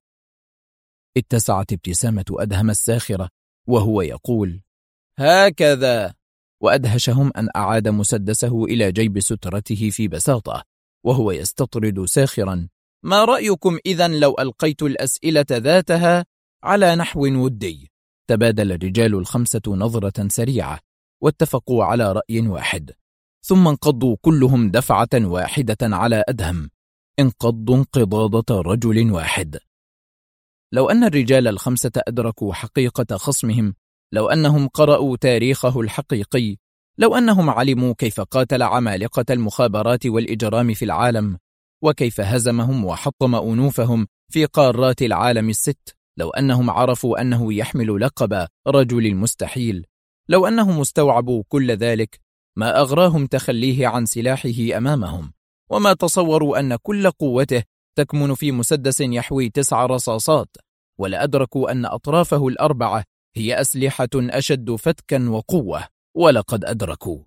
[SPEAKER 1] اتسعت ابتسامة أدهم الساخرة وهو يقول: هكذا. وأدهشهم أن أعاد مسدسه إلى جيب سترته في بساطة وهو يستطرد ساخرا: ما رأيكم إذن لو ألقيت الأسئلة ذاتها على نحو ودي؟ تبادل الرجال الخمسة نظرة سريعة واتفقوا على رأي واحد، ثم انقضوا كلهم دفعة واحدة على أدهم، انقضوا انقضاضة رجل واحد. لو أن الرجال الخمسة أدركوا حقيقة خصمهم، لو أنهم قرأوا تاريخه الحقيقي، لو أنهم علموا كيف قاتل عمالقة المخابرات والإجرام في العالم، وكيف هزمهم وحطم أنوفهم في قارات العالم الست، لو أنهم عرفوا أنه يحمل لقب رجل المستحيل، لو أنهم استوعبوا كل ذلك، ما أغراهم تخليه عن سلاحه أمامهم، وما تصوروا أن كل قوته تكمن في مسدس يحوي 9 رصاصات، ولأدركوا أن أطرافه الأربعة هي أسلحة أشد فتكا وقوة. ولقد أدركوا.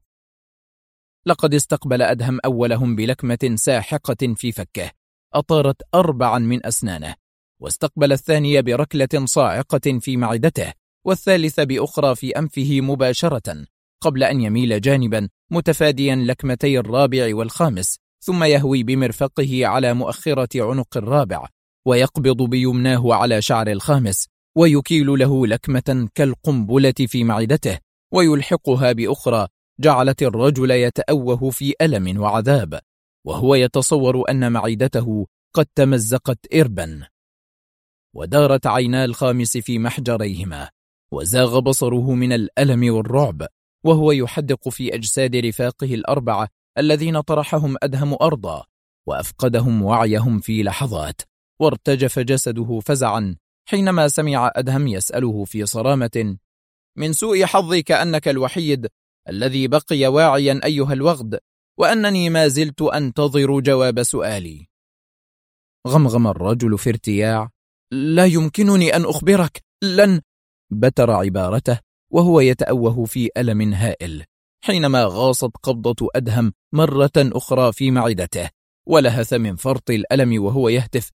[SPEAKER 1] لقد استقبل أدهم أولهم بلكمة ساحقة في فكه أطارت 4 من أسنانه، واستقبل الثانية بركلة صاعقة في معدته، والثالث بأخرى في أنفه مباشرة، قبل أن يميل جانبا متفاديا لكمتي الرابع والخامس، ثم يهوي بمرفقه على مؤخرة عنق الرابع، ويقبض بيمناه على شعر الخامس، ويكيل له لكمة كالقنبلة في معدته، ويلحقها بأخرى جعلت الرجل يتأوه في ألم وعذاب، وهو يتصور أن معدته قد تمزقت إربا. ودارت عينا الخامس في محجريهما، وزاغ بصره من الألم والرعب، وهو يحدق في أجساد رفاقه الأربعة الذين طرحهم أدهم أرضا، وأفقدهم وعيهم في لحظات، وارتجف جسده فزعا حينما سمع أدهم يسأله في صرامة: من سوء حظي كأنك الوحيد الذي بقي واعيا أيها الوغد، وأنني ما زلت أنتظر جواب سؤالي. غمغم الرجل في ارتياع: لا يمكنني أن أخبرك، لن. بتر عبارته وهو يتأوه في ألم هائل، حينما غاصت قبضة أدهم مرة أخرى في معدته، ولهث من فرط الألم وهو يهتف: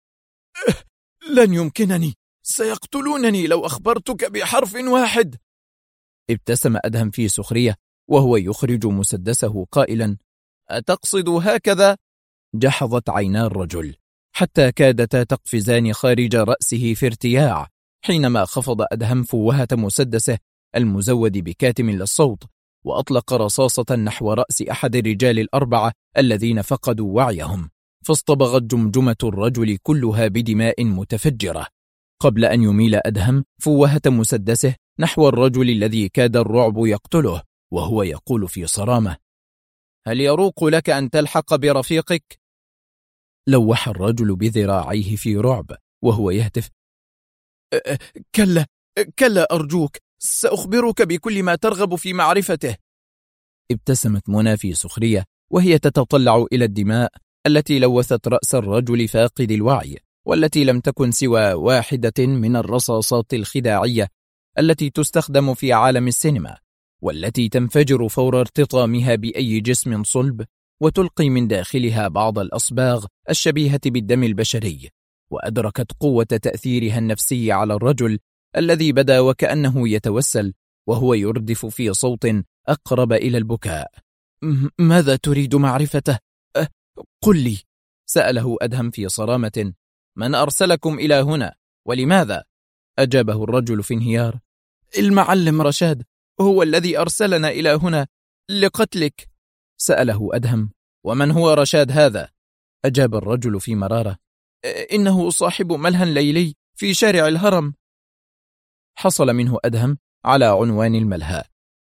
[SPEAKER 1] لن يمكنني، سيقتلونني لو أخبرتك بحرف واحد. ابتسم أدهم في سخرية وهو يخرج مسدسه قائلا: أتقصد هكذا؟ جحظت عينا الرجل حتى كادتا تقفزان خارج رأسه في ارتياع، حينما خفض أدهم فوهة مسدسه المزود بكاتم للصوت، وأطلق رصاصة نحو رأس أحد الرجال الأربعة الذين فقدوا وعيهم، فاصطبغت جمجمة الرجل كلها بدماء متفجرة، قبل أن يميل أدهم فوهة مسدسه نحو الرجل الذي كاد الرعب يقتله، وهو يقول في صرامة: هل يروق لك أن تلحق برفيقك؟ لوح الرجل بذراعيه في رعب وهو يهتف: كلا كلا أرجوك، سأخبرك بكل ما ترغب في معرفته. ابتسمت منى في سخرية وهي تتطلع إلى الدماء التي لوثت رأس الرجل فاقد الوعي، والتي لم تكن سوى واحدة من الرصاصات الخداعية التي تستخدم في عالم السينما، والتي تنفجر فور ارتطامها بأي جسم صلب، وتلقي من داخلها بعض الأصباغ الشبيهة بالدم البشري. وأدركت قوة تأثيرها النفسي على الرجل الذي بدا وكأنه يتوسل، وهو يردف في صوت أقرب إلى البكاء: ماذا تريد معرفته؟ قل لي. سأله أدهم في صرامة: من أرسلكم إلى هنا ولماذا؟ أجابه الرجل في انهيار: المعلم رشاد هو الذي أرسلنا إلى هنا لقتلك. سأله أدهم: ومن هو رشاد هذا؟ أجاب الرجل في مرارة: إنه صاحب ملهى ليلي في شارع الهرم. حصل منه أدهم على عنوان الملهى،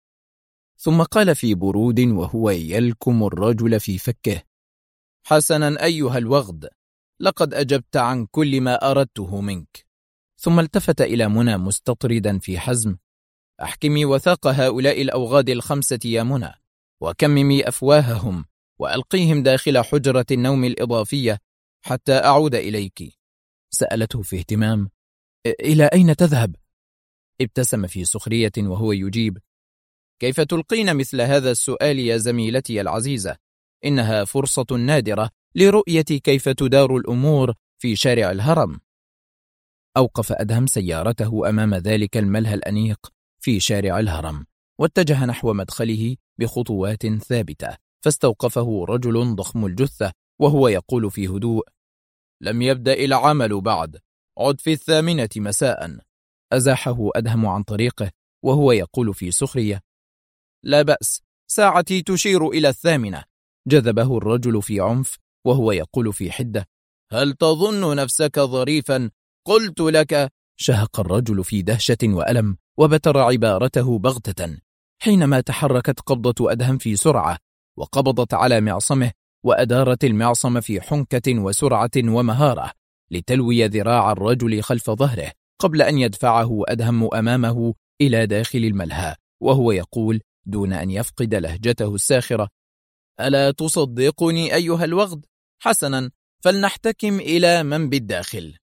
[SPEAKER 1] ثم قال في برود وهو يلكم الرجل في فكه: حسنا أيها الوغد، لقد أجبت عن كل ما أردته منك. ثم التفت إلى منى مستطردا في حزم: أحكمي وثاق هؤلاء الأوغاد الخمسة يا منى، وكممي أفواههم، وألقيهم داخل حجرة النوم الإضافية حتى أعود إليك. سألته في اهتمام: إلى أين تذهب؟ ابتسم في سخرية وهو يجيب: كيف تلقين مثل هذا السؤال يا زميلتي العزيزة؟ إنها فرصة نادرة لرؤية كيف تدار الأمور في شارع الهرم. أوقف أدهم سيارته أمام ذلك الملهى الأنيق في شارع الهرم، واتجه نحو مدخله بخطوات ثابتة، فاستوقفه رجل ضخم الجثة وهو يقول في هدوء: لم يبدأ العمل بعد، عد في 8 مساء. أزاحه أدهم عن طريقه وهو يقول في سخرية: لا بأس، ساعتي تشير إلى 8. جذبه الرجل في عنف وهو يقول في حدة: هل تظن نفسك ظريفا؟ قلت لك. شهق الرجل في دهشة وألم وبتر عبارته بغتة، حينما تحركت قبضة أدهم في سرعة وقبضت على معصمه، وأدارت المعصم في حنكة وسرعة ومهارة لتلوي ذراع الرجل خلف ظهره قبل أن يدفعه أدهم أمامه إلى داخل الملهى وهو يقول دون أن يفقد لهجته الساخرة: ألا تصدقني أيها الوغد؟ حسنا، فلنحتكم إلى من بالداخل.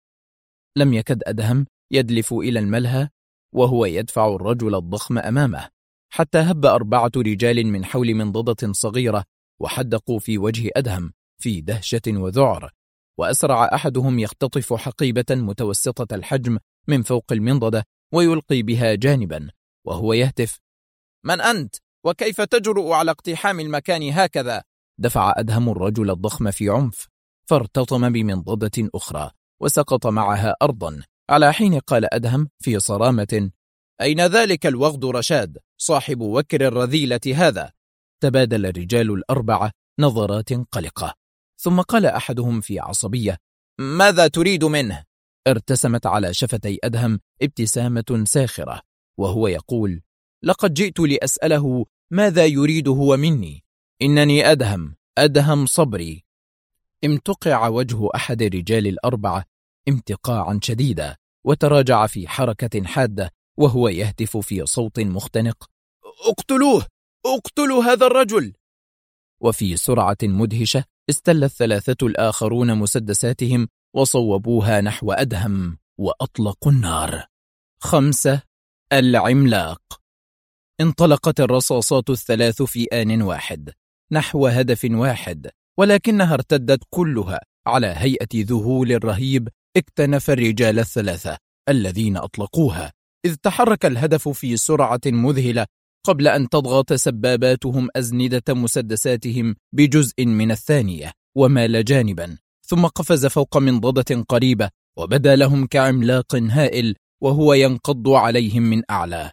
[SPEAKER 1] لم يكد أدهم يدلف إلى الملهى وهو يدفع الرجل الضخم أمامه، حتى هب 4 رجال من حول منضدة صغيرة وحدقوا في وجه أدهم في دهشة وذعر، وأسرع أحدهم يختطف حقيبة متوسطة الحجم من فوق المنضدة ويلقي بها جانبا وهو يهتف: من أنت؟ وكيف تجرؤ على اقتحام المكان هكذا؟ دفع أدهم الرجل الضخم في عنف، فارتطم بمنضدة أخرى وسقط معها أرضا، على حين قال أدهم في صرامة: أين ذلك الوغد رشاد صاحب وكر الرذيلة هذا؟ تبادل الرجال ال4 نظرات قلقة، ثم قال أحدهم في عصبية: ماذا تريد منه؟ ارتسمت على شفتي أدهم ابتسامة ساخرة وهو يقول: لقد جئت لأسأله ماذا يريد هو مني؟ إنني أدهم صبري. امتقع وجه أحد الرجال ال4 امتقاعا شديدا وتراجع في حركة حادة وهو يهتف في صوت مختنق: اقتلوه! اقتلوا هذا الرجل! وفي سرعة مدهشة استل ال3 الآخرون مسدساتهم وصوبوها نحو أدهم وأطلقوا النار. 5. العملاق. انطلقت الرصاصات ال3 في آن واحد نحو هدف واحد، ولكنها ارتدت كلها على هيئة ذهول رهيب اكتنف الرجال ال3 الذين أطلقوها، إذ تحرك الهدف في سرعة مذهلة قبل أن تضغط سباباتهم أزندة مسدساتهم بجزء من الثانية ومال جانبا، ثم قفز فوق منضدة قريبة وبدا لهم كعملاق هائل وهو ينقض عليهم من أعلى.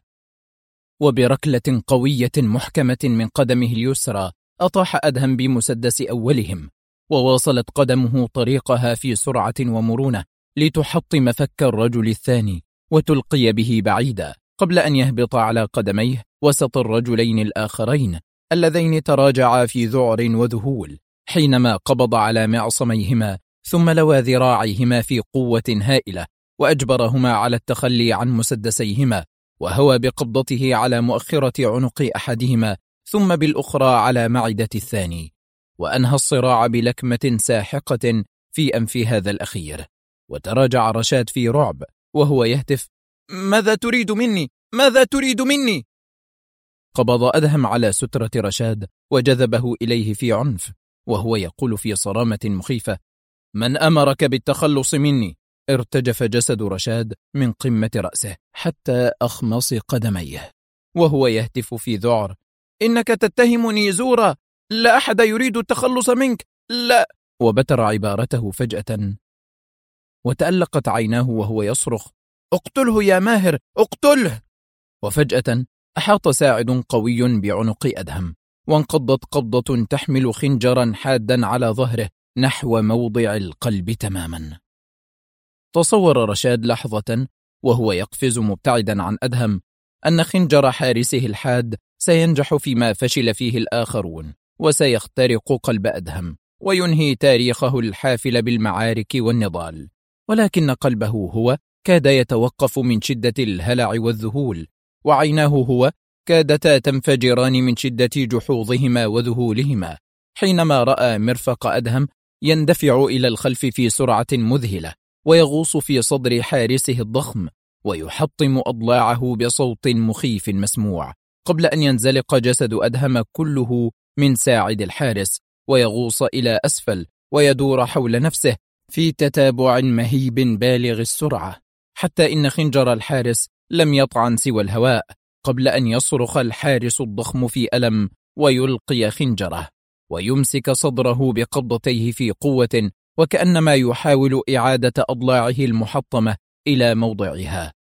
[SPEAKER 1] وبركلة قوية محكمة من قدمه اليسرى أطاح أدهم بمسدس أولهم، وواصلت قدمه طريقها في سرعة ومرونة لتحطم فك الرجل الثاني وتلقي به بعيدا قبل أن يهبط على قدميه وسط الرجلين الآخرين اللذين تراجعا في ذعر وذهول، حينما قبض على معصميهما ثم لوى ذراعيهما في قوة هائلة وأجبرهما على التخلي عن مسدسيهما، وهوى بقبضته على مؤخرة عنق أحدهما ثم بالأخرى على معدة الثاني، وأنهى الصراع بلكمة ساحقة في أنف هذا الأخير. وتراجع رشاد في رعب وهو يهتف: ماذا تريد مني؟ ماذا تريد مني؟ قبض أدهم على سترة رشاد وجذبه إليه في عنف وهو يقول في صرامة مخيفة: من أمرك بالتخلص مني؟ ارتجف جسد رشاد من قمة رأسه حتى أخمص قدميه وهو يهتف في ذعر: إنك تتهمني زورا، لا أحد يريد التخلص منك، لا. وبتر عبارته فجأة وتألقت عيناه وهو يصرخ: اقتله يا ماهر، اقتله! وفجأة أحاط ساعد قوي بعنق أدهم وانقضت قبضة تحمل خنجرا حادا على ظهره نحو موضع القلب تماما. تصور رشاد لحظة وهو يقفز مبتعدا عن أدهم أن خنجر حارسه الحاد سينجح فيما فشل فيه الآخرون وسيخترق قلب أدهم وينهي تاريخه الحافل بالمعارك والنضال، ولكن قلبه هو كاد يتوقف من شدة الهلع والذهول، وعيناه هو كادتا تنفجران من شدة جحوظهما وذهولهما حينما رأى مرفق أدهم يندفع إلى الخلف في سرعة مذهلة ويغوص في صدر حارسه الضخم ويحطم أضلاعه بصوت مخيف مسموع قبل أن ينزلق جسد أدهم كله من ساعد الحارس ويغوص إلى أسفل ويدور حول نفسه في تتابع مهيب بالغ السرعة، حتى إن خنجر الحارس لم يطعن سوى الهواء قبل أن يصرخ الحارس الضخم في ألم ويلقي خنجره ويمسك صدره بقبضتيه في قوة وكأنما يحاول إعادة أضلاعه المحطمة إلى موضعها.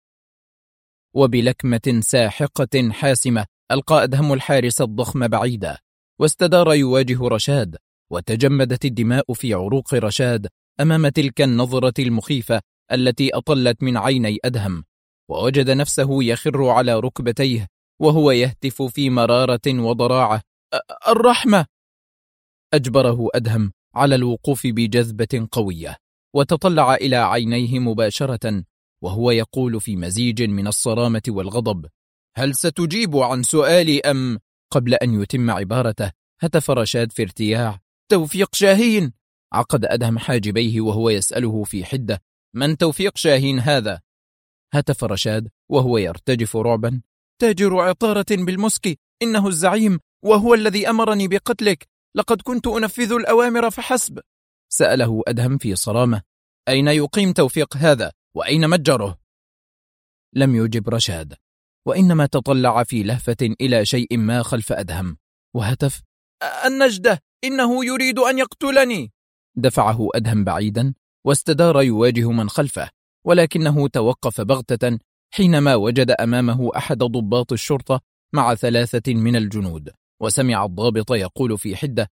[SPEAKER 1] وبلكمة ساحقة حاسمة ألقى أدهم الحارس الضخم بعيدا، واستدار يواجه رشاد، وتجمدت الدماء في عروق رشاد أمام تلك النظرة المخيفة التي أطلت من عيني أدهم، ووجد نفسه يخر على ركبتيه وهو يهتف في مرارة وضراعة: الرحمة! أجبره أدهم على الوقوف بجذبة قوية، وتطلع إلى عينيه مباشرة وهو يقول في مزيج من الصرامة والغضب: هل ستجيب عن سؤالي أم؟ قبل أن يتم عبارته هتف رشاد في ارتياع: توفيق شاهين! عقد أدهم حاجبيه وهو يسأله في حدة: من توفيق شاهين هذا؟ هتف رشاد وهو يرتجف رعبا: تاجر عطارة بالمسك، إنه الزعيم، وهو الذي أمرني بقتلك، لقد كنت أنفذ الأوامر فحسب. سأله أدهم في صرامة: أين يقيم توفيق هذا؟ وأين متجره؟ لم يجب رشاد، وإنما تطلع في لهفة إلى شيء ما خلف أدهم، وهتف: النجدة، إنه يريد أن يقتلني. دفعه أدهم بعيدا واستدار يواجه من خلفه، ولكنه توقف بغتة حينما وجد أمامه أحد ضباط الشرطة مع 3 من الجنود، وسمع الضابط يقول في حدة: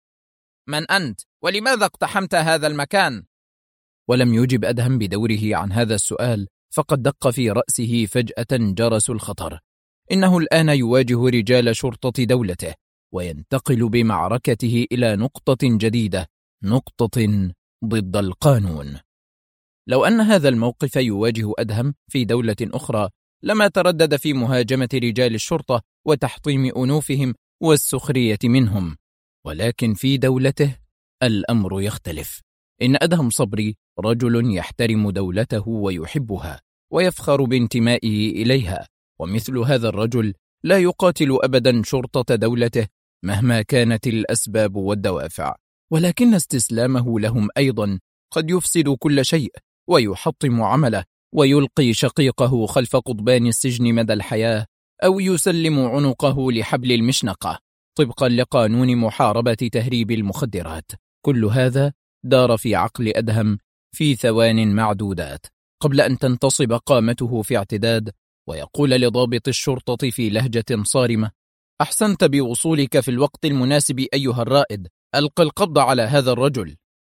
[SPEAKER 1] من أنت؟ ولماذا اقتحمت هذا المكان؟ ولم يجب أدهم بدوره عن هذا السؤال، فقد دق في رأسه فجأة جرس الخطر. إنه الآن يواجه رجال شرطة دولته، وينتقل بمعركته إلى نقطة جديدة، نقطة ضد القانون. لو أن هذا الموقف يواجه أدهم في دولة أخرى لما تردد في مهاجمة رجال الشرطة وتحطيم أنوفهم والسخرية منهم، ولكن في دولته الأمر يختلف. إن أدهم صبري رجل يحترم دولته ويحبها ويفخر بانتمائه إليها، ومثل هذا الرجل لا يقاتل أبدا شرطة دولته مهما كانت الأسباب والدوافع، ولكن استسلامه لهم أيضا قد يفسد كل شيء ويحطم عمله، ويلقي شقيقه خلف قضبان السجن مدى الحياة، أو يسلم عنقه لحبل المشنقة طبقا لقانون محاربة تهريب المخدرات. كل هذا دار في عقل أدهم في ثوان معدودات قبل أن تنتصب قامته في اعتداد، ويقول لضابط الشرطة في لهجة صارمة: أحسنت بوصولك في الوقت المناسب أيها الرائد، ألق القبض على هذا الرجل.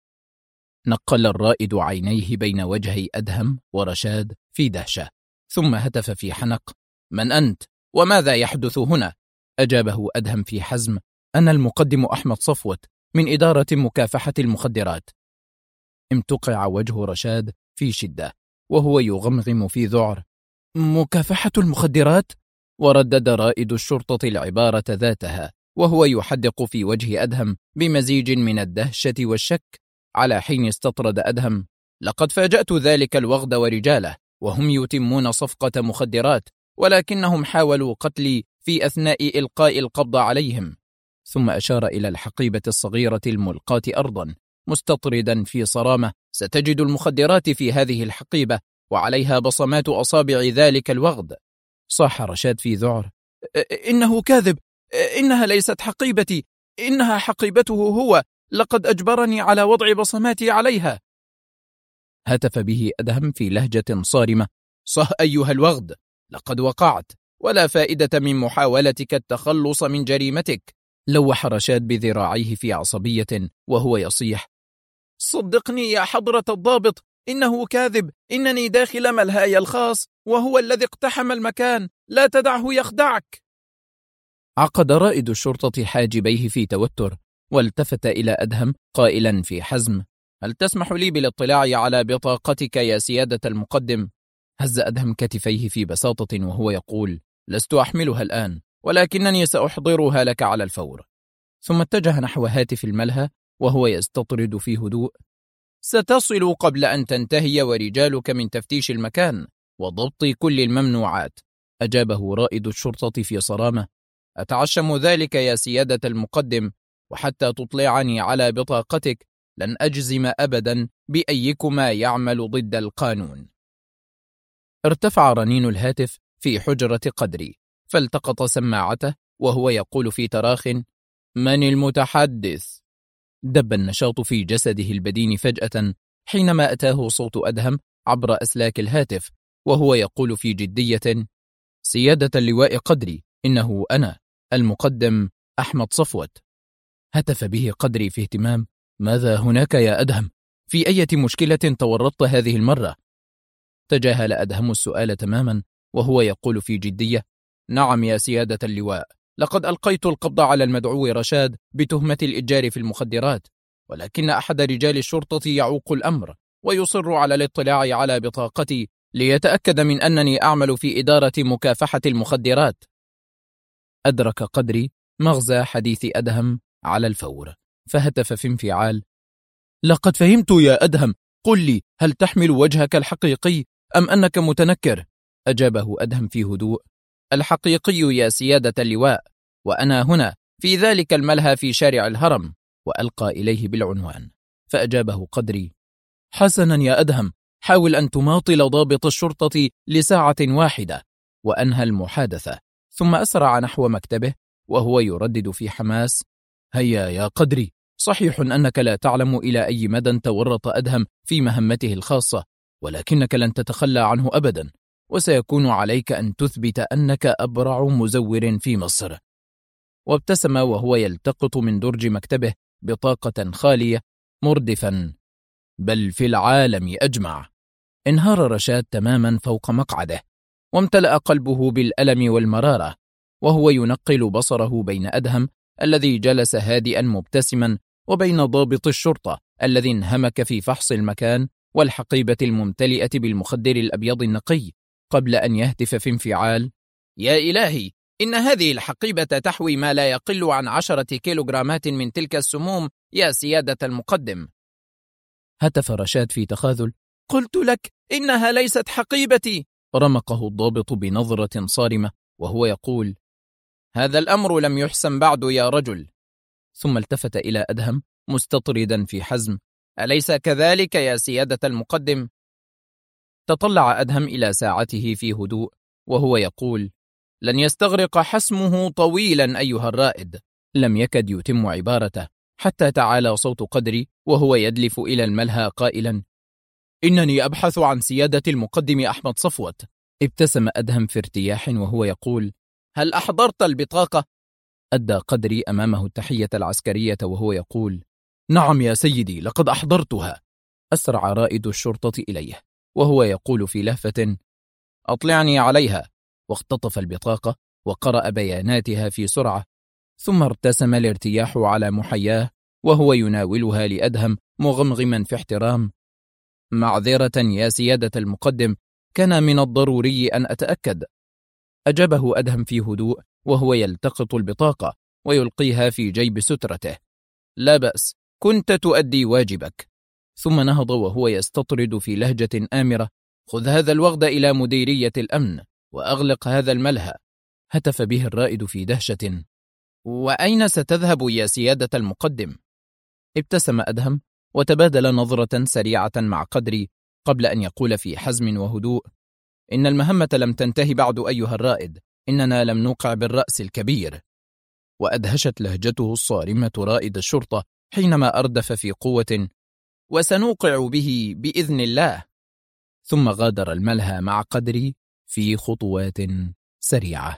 [SPEAKER 1] نقل الرائد عينيه بين وجهي أدهم ورشاد في دهشة، ثم هتف في حنق: من أنت؟ وماذا يحدث هنا؟ أجابه أدهم في حزم: أنا المقدم أحمد صفوت من إدارة مكافحة المخدرات. امتقع وجه رشاد في شدة وهو يغمغم في ذعر: مكافحة المخدرات؟ وردد رائد الشرطة العبارة ذاتها وهو يحدق في وجه أدهم بمزيج من الدهشة والشك، على حين استطرد أدهم: لقد فاجأت ذلك الوغد ورجاله وهم يتمون صفقة مخدرات، ولكنهم حاولوا قتلي في أثناء إلقاء القبض عليهم. ثم أشار إلى الحقيبة الصغيرة الملقاة أرضا، مستطردا في صرامة: ستجد المخدرات في هذه الحقيبة وعليها بصمات أصابع ذلك الوغد. صاح رشاد في ذعر: إنه كاذب، إنها ليست حقيبتي، إنها حقيبته هو، لقد أجبرني على وضع بصماتي عليها. هتف به أدهم في لهجة صارمة: صه أيها الوغد، لقد وقعت، ولا فائدة من محاولتك التخلص من جريمتك. لوح رشاد بذراعيه في عصبية وهو يصيح: صدقني يا حضرة الضابط، إنه كاذب، إنني داخل ملهاي الخاص وهو الذي اقتحم المكان، لا تدعه يخدعك. عقد رائد الشرطة حاجبيه في توتر والتفت إلى أدهم قائلا في حزم: هل تسمح لي بالاطلاع على بطاقتك يا سيادة المقدم؟ هز أدهم كتفيه في بساطة وهو يقول: لست أحملها الآن، ولكنني سأحضرها لك على الفور. ثم اتجه نحو هاتف الملهى وهو يستطرد في هدوء: ستصل قبل أن تنتهي ورجالك من تفتيش المكان وضبط كل الممنوعات. أجابه رائد الشرطة في صرامة: أتعشم ذلك يا سيادة المقدم، وحتى تطلعني على بطاقتك لن أجزم أبدا بأيكما يعمل ضد القانون. ارتفع رنين الهاتف في حجرة قدري، فالتقط سماعته وهو يقول في تراخ: من المتحدث؟ دب النشاط في جسده البدين فجأة حينما أتاه صوت أدهم عبر أسلاك الهاتف وهو يقول في جدية: سيادة اللواء قدري، إنه أنا المقدم أحمد صفوت. هتف به قدري في اهتمام: ماذا هناك يا أدهم؟ في أي مشكلة تورطت هذه المرة؟ تجاهل أدهم السؤال تماما وهو يقول في جدية: نعم يا سيادة اللواء، لقد ألقيت القبض على المدعو رشاد بتهمة الإتجار في المخدرات، ولكن أحد رجال الشرطة يعوق الأمر ويصر على الاطلاع على بطاقتي ليتأكد من أنني أعمل في إدارة مكافحة المخدرات. أدرك قدري مغزى حديث أدهم على الفور، فهتف في انفعال: لقد فهمت يا أدهم، قل لي، هل تحمل وجهك الحقيقي أم أنك متنكر؟ أجابه أدهم في هدوء: الحقيقي يا سيادة اللواء، وأنا هنا في ذلك الملهى في شارع الهرم، وألقى إليه بالعنوان. فأجابه قدري: حسنا يا أدهم، حاول أن تماطل ضابط الشرطة لساعة واحدة. وأنهى المحادثة ثم أسرع نحو مكتبه وهو يردد في حماس: هيا يا قدري، صحيح أنك لا تعلم إلى أي مدى تورط أدهم في مهمته الخاصة، ولكنك لن تتخلى عنه أبدا، وسيكون عليك أن تثبت أنك أبرع مزور في مصر. وابتسم وهو يلتقط من درج مكتبه بطاقة خالية مردفا: بل في العالم أجمع. انهار رشاد تماما فوق مقعده، وامتلأ قلبه بالألم والمرارة وهو ينقل بصره بين أدهم الذي جلس هادئا مبتسما وبين ضابط الشرطة الذي انهمك في فحص المكان والحقيبة الممتلئة بالمخدر الأبيض النقي، قبل أن يهتف في انفعال: يا إلهي، إن هذه الحقيبة تحوي ما لا يقل عن 10 كيلوغرامات من تلك السموم يا سيادة المقدم. هتف رشاد في تخاذل: قلت لك إنها ليست حقيبتي. رمقه الضابط بنظرة صارمة وهو يقول: هذا الأمر لم يحسم بعد يا رجل. ثم التفت إلى أدهم مستطردا في حزم: أليس كذلك يا سيادة المقدم؟ تطلع أدهم إلى ساعته في هدوء وهو يقول: لن يستغرق حسمه طويلا أيها الرائد. لم يكد يتم عبارته حتى تعالى صوت قدري وهو يدلف إلى الملهى قائلا: إنني أبحث عن سيادة المقدم أحمد صفوت. ابتسم أدهم في ارتياح وهو يقول: هل أحضرت البطاقة؟ أدى قدري أمامه التحية العسكرية وهو يقول: نعم يا سيدي، لقد أحضرتها. أسرع رائد الشرطة إليه وهو يقول في لهفة: أطلعني عليها. واختطف البطاقة وقرأ بياناتها في سرعة، ثم ارتسم الارتياح على محياه وهو يناولها لأدهم مغمغما في احترام: معذرة يا سيادة المقدم، كان من الضروري أن أتأكد. أجابه أدهم في هدوء وهو يلتقط البطاقة ويلقيها في جيب سترته: لا بأس، كنت تؤدي واجبك. ثم نهض وهو يستطرد في لهجة آمرة: خذ هذا الوغد إلى مديرية الأمن وأغلق هذا الملهى. هتف به الرائد في دهشة: وأين ستذهب يا سيادة المقدم؟ ابتسم أدهم وتبادل نظرة سريعة مع قدري قبل أن يقول في حزم وهدوء: إن المهمة لم تنتهي بعد أيها الرائد، إننا لم نوقع بالرأس الكبير. وأدهشت لهجته الصارمة رائد الشرطة حينما أردف في قوة: وسنوقع به بإذن الله. ثم غادر الملهى مع قدري في خطوات سريعة.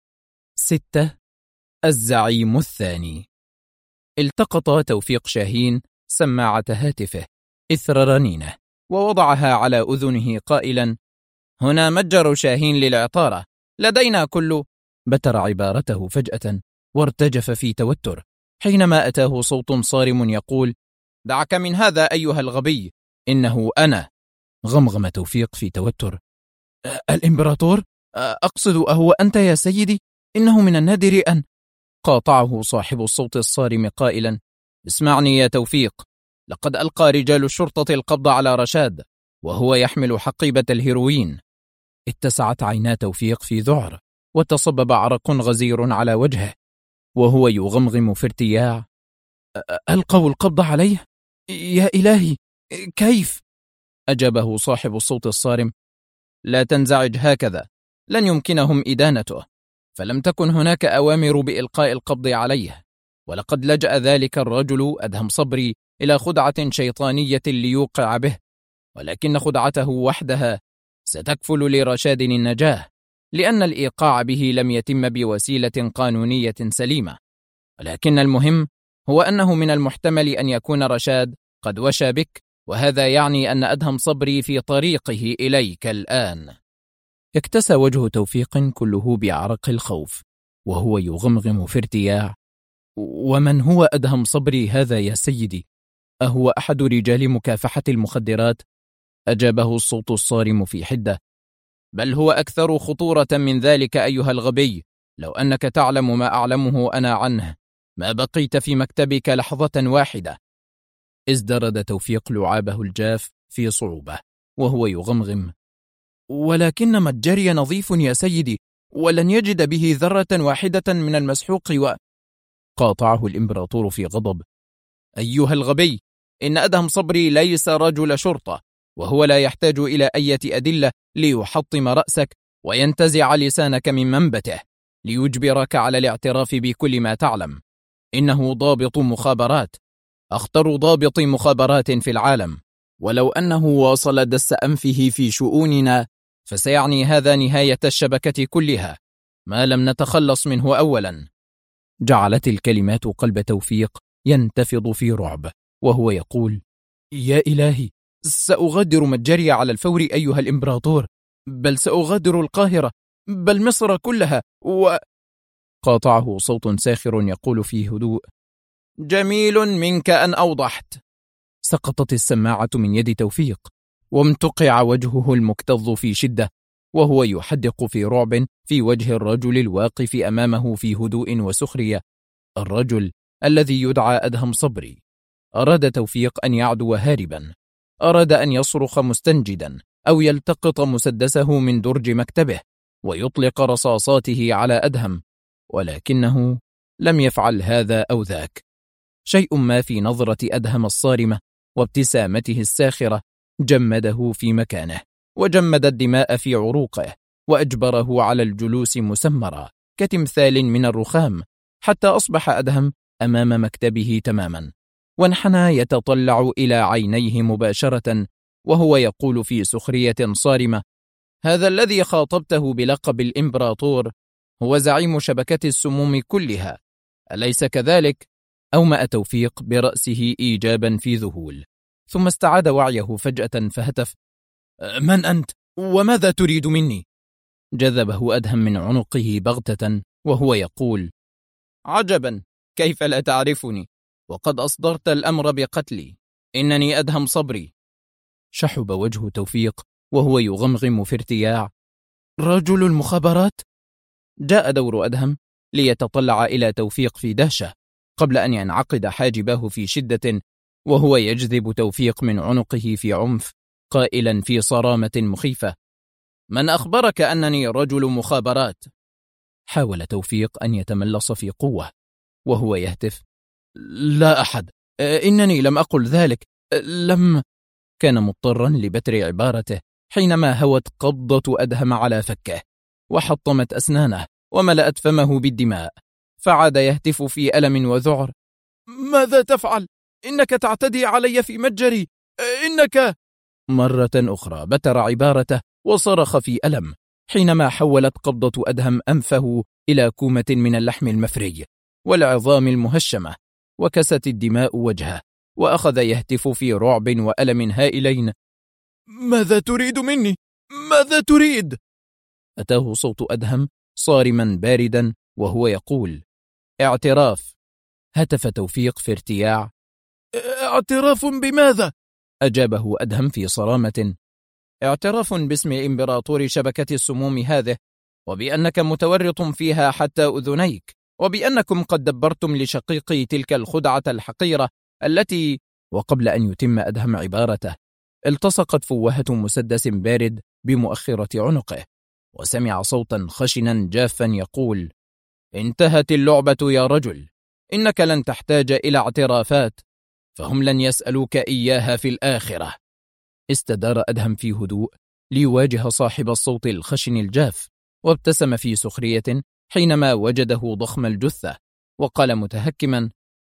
[SPEAKER 1] 6. الزعيم الثاني. التقط توفيق شاهين سماعة هاتفه إثر رنينه ووضعها على أذنه قائلا: هنا متجر شاهين للعطارة، لدينا كل. بتر عبارته فجأة وارتجف في توتر حينما أتاه صوت صارم يقول: دعك من هذا أيها الغبي، إنه أنا. غمغم توفيق في توتر: الإمبراطور؟ أقصد أهو أنت يا سيدي؟ إنه من النادر أن. قاطعه صاحب الصوت الصارم قائلا: اسمعني يا توفيق، لقد ألقى رجال الشرطة القبض على رشاد وهو يحمل حقيبة الهيروين. اتسعت عينا توفيق في ذعر وتصبب عرق غزير على وجهه وهو يغمغم في ارتياع: ألقوا القبض عليه؟ يا إلهي، كيف؟ أجابه صاحب الصوت الصارم: لا تنزعج هكذا، لن يمكنهم إدانته، فلم تكن هناك أوامر بإلقاء القبض عليه، ولقد لجأ ذلك الرجل أدهم صبري إلى خدعة شيطانية ليوقع به، ولكن خدعته وحدها ستكفل لرشاد النجاة، لأن الإيقاع به لم يتم بوسيلة قانونية سليمة. ولكن المهم هو أنه من المحتمل أن يكون رشاد قد وشى بك، وهذا يعني أن أدهم صبري في طريقه إليك الآن. اكتسى وجه توفيق كله بعرق الخوف، وهو يغمغم في ارتياع: ومن هو أدهم صبري هذا يا سيدي؟ أهو أحد رجال مكافحة المخدرات؟ أجابه الصوت الصارم في حدة: بل هو أكثر خطورة من ذلك أيها الغبي. لو أنك تعلم ما أعلمه أنا عنه ما بقيت في مكتبك لحظة واحدة. ازدرد توفيق لعابه الجاف في صعوبة وهو يغمغم: ولكن متجري نظيف يا سيدي، ولن يجد به ذرة واحدة من المسحوق. قاطعه الإمبراطور في غضب: أيها الغبي، إن أدهم صبري ليس رجل شرطة، وهو لا يحتاج إلى أي أدلة ليحطم رأسك وينتزع لسانك من منبته ليجبرك على الاعتراف بكل ما تعلم. إنه ضابط مخابرات، أخطر ضابط مخابرات في العالم، ولو أنه واصل دس أنفه في شؤوننا فسيعني هذا نهاية الشبكة كلها ما لم نتخلص منه أولا. جعلت الكلمات قلب توفيق ينتفض في رعب وهو يقول: يا إلهي، سأغادر متجري على الفور أيها الإمبراطور، بل سأغادر القاهرة، بل مصر كلها. قاطعه صوت ساخر يقول في هدوء: جميل منك أن أوضحت. سقطت السماعة من يد توفيق، وامتقع وجهه المكتظ في شدة وهو يحدق في رعب في وجه الرجل الواقف أمامه في هدوء وسخرية، الرجل الذي يدعى أدهم صبري. أراد توفيق أن يعدو هاربا، أراد أن يصرخ مستنجدا أو يلتقط مسدسه من درج مكتبه ويطلق رصاصاته على أدهم، ولكنه لم يفعل هذا أو ذاك. شيء ما في نظرة أدهم الصارمة وابتسامته الساخرة جمده في مكانه، وجمد الدماء في عروقه، وأجبره على الجلوس مسمرا كتمثال من الرخام، حتى أصبح أدهم أمام مكتبه تماما، وانحنى يتطلع إلى عينيه مباشرة وهو يقول في سخرية صارمة: هذا الذي خاطبته بلقب الإمبراطور هو زعيم شبكة السموم كلها، أليس كذلك؟ أومأ توفيق برأسه إيجابا في ذهول، ثم استعاد وعيه فجأة فهتف: من أنت؟ وماذا تريد مني؟ جذبه أدهم من عنقه بغتة وهو يقول: عجبا، كيف لا تعرفني وقد أصدرت الأمر بقتلي؟ إنني أدهم صبري. شحب وجه توفيق وهو يغمغم في ارتياع: رجل المخابرات؟ جاء دور أدهم ليتطلع إلى توفيق في دهشة قبل أن ينعقد حاجباه في شدة، وهو يجذب توفيق من عنقه في عنف قائلا في صرامة مخيفة: من أخبرك أنني رجل مخابرات؟ حاول توفيق أن يتملص في قوة وهو يهتف: لا أحد، إنني لم أقل ذلك، لم. كان مضطرا لبتر عبارته حينما هوت قبضة أدهم على فكه وحطمت أسنانه وملأت فمه بالدماء، فعاد يهتف في ألم وذعر: ماذا تفعل؟ إنك تعتدي علي في متجري، إنك. مرة أخرى بتر عبارته وصرخ في ألم حينما حولت قبضة أدهم أنفه إلى كومة من اللحم المفري والعظام المهشمة، وكست الدماء وجهه، وأخذ يهتف في رعب وألم هائلين: ماذا تريد مني؟ ماذا تريد؟ أتاه صوت أدهم صارما باردا وهو يقول: اعتراف. هتف توفيق في ارتياع: اعتراف بماذا؟ أجابه أدهم في صرامة: اعتراف باسم إمبراطور شبكة السموم هذه، وبأنك متورط فيها حتى أذنيك، وبأنكم قد دبرتم لشقيقي تلك الخدعة الحقيرة التي. وقبل أن يتم أدهم عبارته التصقت فوهة مسدس بارد بمؤخرة عنقه، وسمع صوتا خشنا جافا يقول: انتهت اللعبة يا رجل، إنك لن تحتاج إلى اعترافات، فهم لن يسألوك إياها في الآخرة. استدار أدهم في هدوء ليواجه صاحب الصوت الخشن الجاف، وابتسم في سخرية حينما وجده ضخم الجثة، وقال متهكما: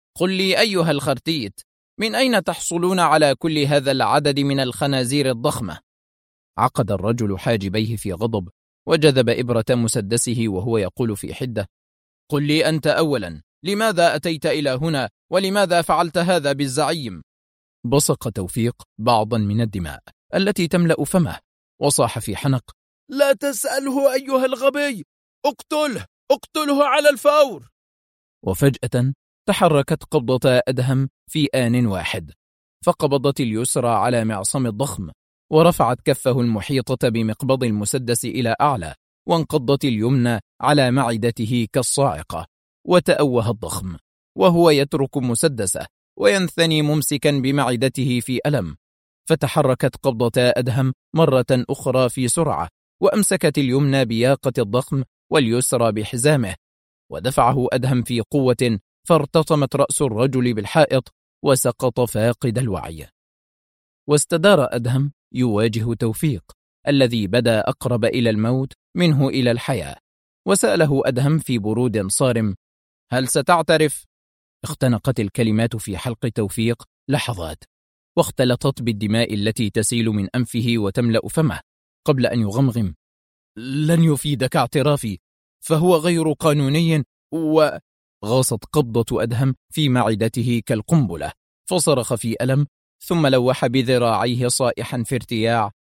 [SPEAKER 1] قل لي أيها الخرتيت، من أين تحصلون على كل هذا العدد من الخنازير الضخمة؟ عقد الرجل حاجبيه في غضب، وجذب إبرة مسدسه وهو يقول في حدة: قل لي أنت أولا، لماذا أتيت إلى هنا، ولماذا فعلت هذا بالزعيم؟ بصق توفيق بعضا من الدماء التي تملأ فمه، وصاح في حنق: لا تسأله أيها الغبي، اقتله على الفور. وفجأة تحركت قبضة أدهم في آن واحد، فقبضت اليسرى على معصم الضخم، ورفعت كفه المحيطة بمقبض المسدس إلى أعلى، وانقضت اليمنى على معدته كالصاعقة، وتأوه الضخم وهو يترك مسدسه وينثني ممسكا بمعدته في ألم. فتحركت قبضة أدهم مرة أخرى في سرعة، وأمسكت اليمنى بياقة الضخم واليسرى بحزامه، ودفعه أدهم في قوة، فارتطمت رأس الرجل بالحائط وسقط فاقد الوعي. واستدار أدهم يواجه توفيق الذي بدا أقرب إلى الموت منه إلى الحياة، وسأله أدهم في برود صارم: هل ستعترف؟ اختنقت الكلمات في حلق توفيق لحظات، واختلطت بالدماء التي تسيل من أنفه وتملأ فمه، قبل أن يغمغم: لن يفيدك اعترافي، فهو غير قانوني. وغاصت قبضة أدهم في معدته كالقنبلة، فصرخ في ألم، ثم لوح بذراعيه صائحا في ارتياع: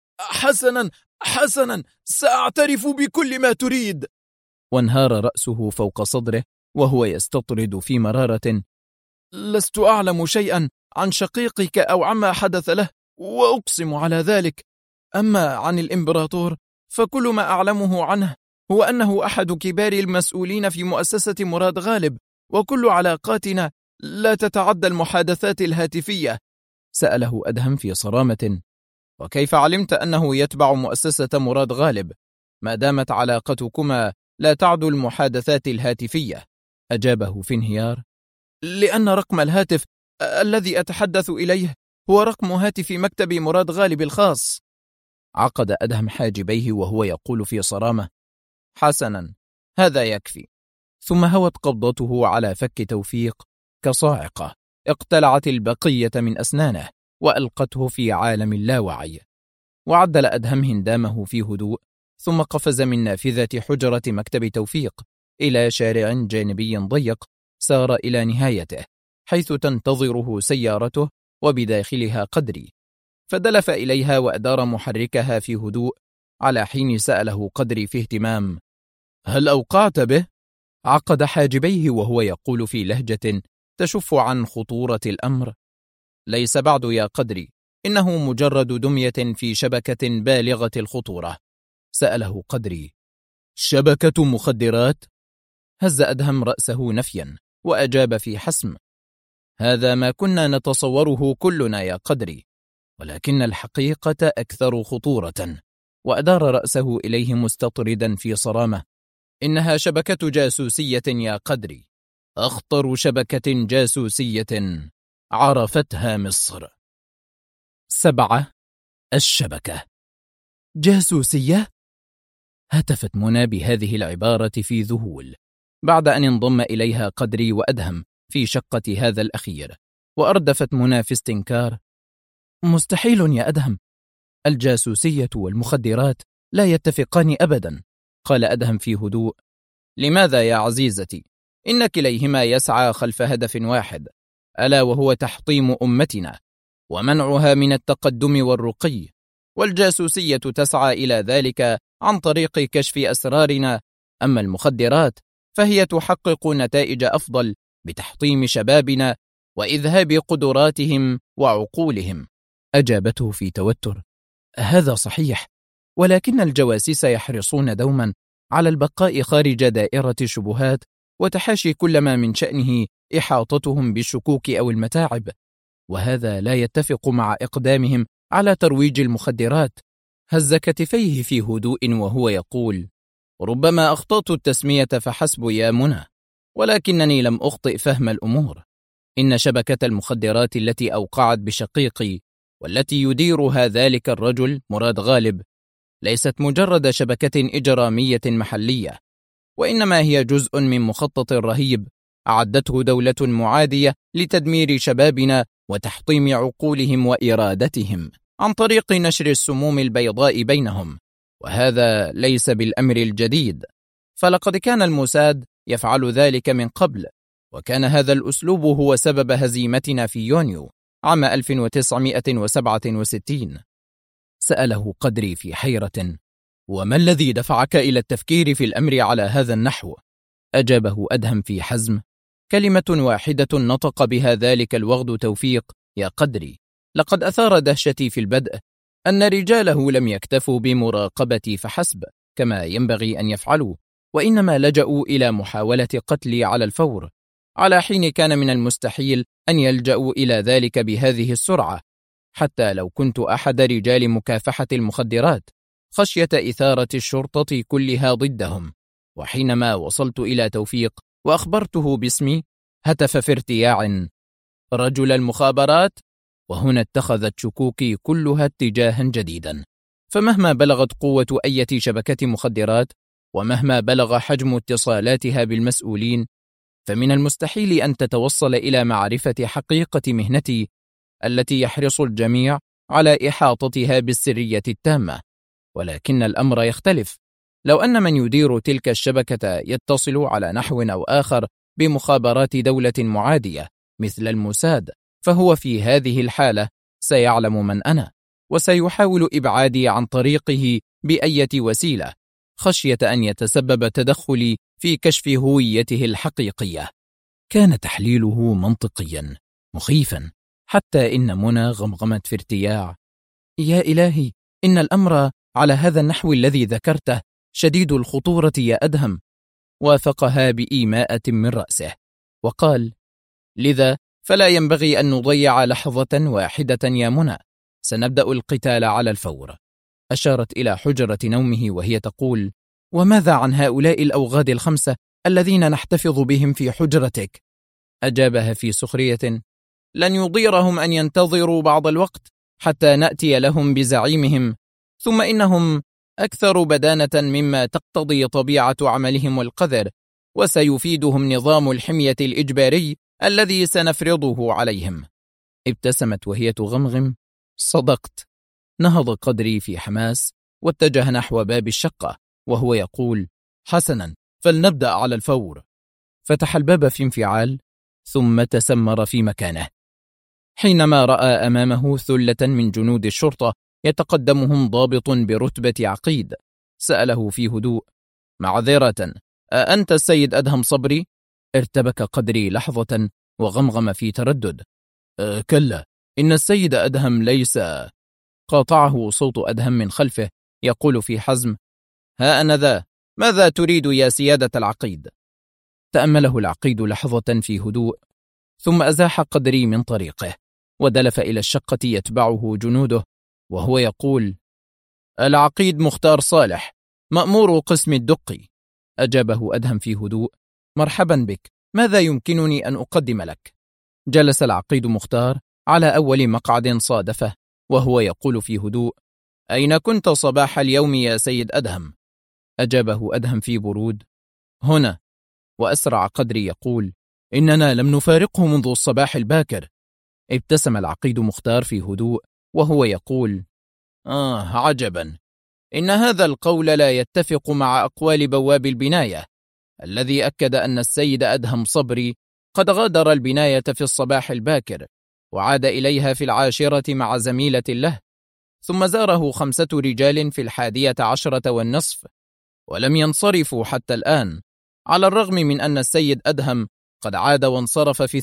[SPEAKER 1] حسنا، سأعترف بكل ما تريد. وانهار رأسه فوق صدره وهو يستطرد في مرارة: لست أعلم شيئا عن شقيقك أو عما حدث له، وأقسم على ذلك. أما عن الإمبراطور فكل ما أعلمه عنه هو أنه أحد كبار المسؤولين في مؤسسة مراد غالب، وكل علاقاتنا لا تتعدى المحادثات الهاتفية. سأله أدهم في صرامة: وكيف علمت أنه يتبع مؤسسة مراد غالب ما دامت علاقتكما لا تعدو المحادثات الهاتفية؟ أجابه في انهيار: لأن رقم الهاتف الذي أتحدث إليه هو رقم هاتف مكتب مراد غالب الخاص. عقد أدهم حاجبيه وهو يقول في صرامة: حسنا، هذا يكفي. ثم هوت قبضته على فك توفيق كصاعقة اقتلعت البقية من أسنانه وألقته في عالم اللاوعي. وعدل أدهم هندامه في هدوء، ثم قفز من نافذة حجرة مكتب توفيق إلى شارع جانبي ضيق سار إلى نهايته، حيث تنتظره سيارته وبداخلها قدري، فدلف إليها وأدار محركها في هدوء، على حين سأله قدري في اهتمام: هل أوقعت به؟ عقد حاجبيه وهو يقول في لهجة تشف عن خطورة الأمر: ليس بعد يا قدري، إنه مجرد دمية في شبكة بالغة الخطورة. سأله قدري: شبكة مخدرات؟ هز أدهم رأسه نفيا وأجاب في حسم: هذا ما كنا نتصوره كلنا يا قدري، ولكن الحقيقة أكثر خطورة. وأدار رأسه إليه مستطردا في صرامة: إنها شبكة جاسوسية يا قدري، أخطر شبكة جاسوسية عرفتها مصر. 7. الشبكة. جاسوسية؟ هتفت منى بهذه العبارة في ذهول، بعد أن انضم إليها قدري وأدهم في شقة هذا الأخير، وأردفت منى في استنكار: مستحيل يا أدهم، الجاسوسية والمخدرات لا يتفقان أبدا. قال أدهم في هدوء: لماذا يا عزيزتي؟ إن كليهما يسعى خلف هدف واحد، ألا وهو تحطيم أمتنا ومنعها من التقدم والرقي، والجاسوسية تسعى إلى ذلك عن طريق كشف أسرارنا، أما المخدرات فهي تحقق نتائج أفضل بتحطيم شبابنا وإذهاب قدراتهم وعقولهم. أجابته في توتر: هذا صحيح، ولكن الجواسيس يحرصون دوما على البقاء خارج دائرة الشبهات وتحاشي كل ما من شأنه إحاطتهم بالشكوك أو المتاعب، وهذا لا يتفق مع إقدامهم على ترويج المخدرات. هز كتفيه في هدوء وهو يقول: ربما أخطأت التسمية فحسب يا منى، ولكنني لم أخطئ فهم الأمور. إن شبكة المخدرات التي أوقعت بشقيقي والتي يديرها ذلك الرجل مراد غالب ليست مجرد شبكة إجرامية محلية، وإنما هي جزء من مخطط رهيب أعدته دولة معادية لتدمير شبابنا وتحطيم عقولهم وإرادتهم عن طريق نشر السموم البيضاء بينهم، وهذا ليس بالأمر الجديد، فلقد كان الموساد يفعل ذلك من قبل، وكان هذا الأسلوب هو سبب هزيمتنا في يونيو عام 1967. سأله قدري في حيرة: وما الذي دفعك إلى التفكير في الأمر على هذا النحو؟ أجابه أدهم في حزم: كلمة واحدة نطق بها ذلك الوغد توفيق يا قدري، لقد أثار دهشتي في البدء أن رجاله لم يكتفوا بمراقبتي فحسب كما ينبغي أن يفعلوا، وإنما لجأوا إلى محاولة قتلي على الفور، على حين كان من المستحيل أن يلجأوا إلى ذلك بهذه السرعة، حتى لو كنت أحد رجال مكافحة المخدرات، خشية إثارة الشرطة كلها ضدهم. وحينما وصلت إلى توفيق وأخبرته باسمي، هتف في ارتياع: رجل المخابرات؟ وهنا اتخذت شكوكي كلها اتجاها جديدا، فمهما بلغت قوة أي شبكة مخدرات، ومهما بلغ حجم اتصالاتها بالمسؤولين، فمن المستحيل أن تتوصل إلى معرفة حقيقة مهنتي التي يحرص الجميع على إحاطتها بالسرية التامة. ولكن الأمر يختلف لو أن من يدير تلك الشبكة يتصل على نحو أو آخر بمخابرات دولة معادية مثل الموساد، فهو في هذه الحالة سيعلم من أنا، وسيحاول إبعادي عن طريقه بأية وسيلة، خشية أن يتسبب تدخلي في كشف هويته الحقيقية. كان تحليله منطقيا مخيفا، حتى إن منى غمغمت في ارتياع: يا إلهي، إن الأمر على هذا النحو الذي ذكرته شديد الخطورة يا أدهم. وافقها بإيماءة من رأسه وقال: لذا فلا ينبغي أن نضيع لحظة واحدة يا منى، سنبدأ القتال على الفور. أشارت إلى حجرة نومه وهي تقول: وماذا عن هؤلاء الأوغاد الخمسة الذين نحتفظ بهم في حجرتك؟ أجابها في سخرية: لن يضيرهم أن ينتظروا بعض الوقت حتى نأتي لهم بزعيمهم، ثم إنهم أكثر بدانة مما تقتضي طبيعة عملهم القذر، وسيفيدهم نظام الحمية الإجباري الذي سنفرضه عليهم. ابتسمت وهي تغمغم: صدقت. نهض قدري في حماس واتجه نحو باب الشقة وهو يقول: حسنا، فلنبدأ على الفور. فتح الباب في انفعال ثم تسمر في مكانه. حينما رأى أمامه ثلة من جنود الشرطة يتقدمهم ضابط برتبة عقيد، سأله في هدوء: معذرة، أأنت السيد أدهم صبري؟ ارتبك قدري لحظة وغمغم في تردد: كلا، إن السيد أدهم ليس. قاطعه صوت أدهم من خلفه يقول في حزم: ها أنا ذا، ماذا تريد يا سيادة العقيد؟ تأمله العقيد لحظة في هدوء، ثم أزاح قدري من طريقه ودلف إلى الشقة يتبعه جنوده وهو يقول: العقيد مختار صالح، مأمور قسم الدقي. أجابه أدهم في هدوء: مرحبا بك، ماذا يمكنني أن أقدم لك؟ جلس العقيد مختار على أول مقعد صادفه وهو يقول في هدوء: أين كنت صباح اليوم يا سيد أدهم؟ أجابه أدهم في برود: هنا. وأسرع قدري يقول: إننا لم نفارقه منذ الصباح الباكر. ابتسم العقيد مختار في هدوء وهو يقول: عجبا، إن هذا القول لا يتفق مع أقوال بواب البناية الذي أكد أن السيد أدهم صبري قد غادر البناية في الصباح الباكر وعاد إليها في 10 مع زميلة له، ثم زاره 5 رجال في 11:10 ولم ينصرفوا حتى الآن، على الرغم من أن السيد أدهم قد عاد وانصرف في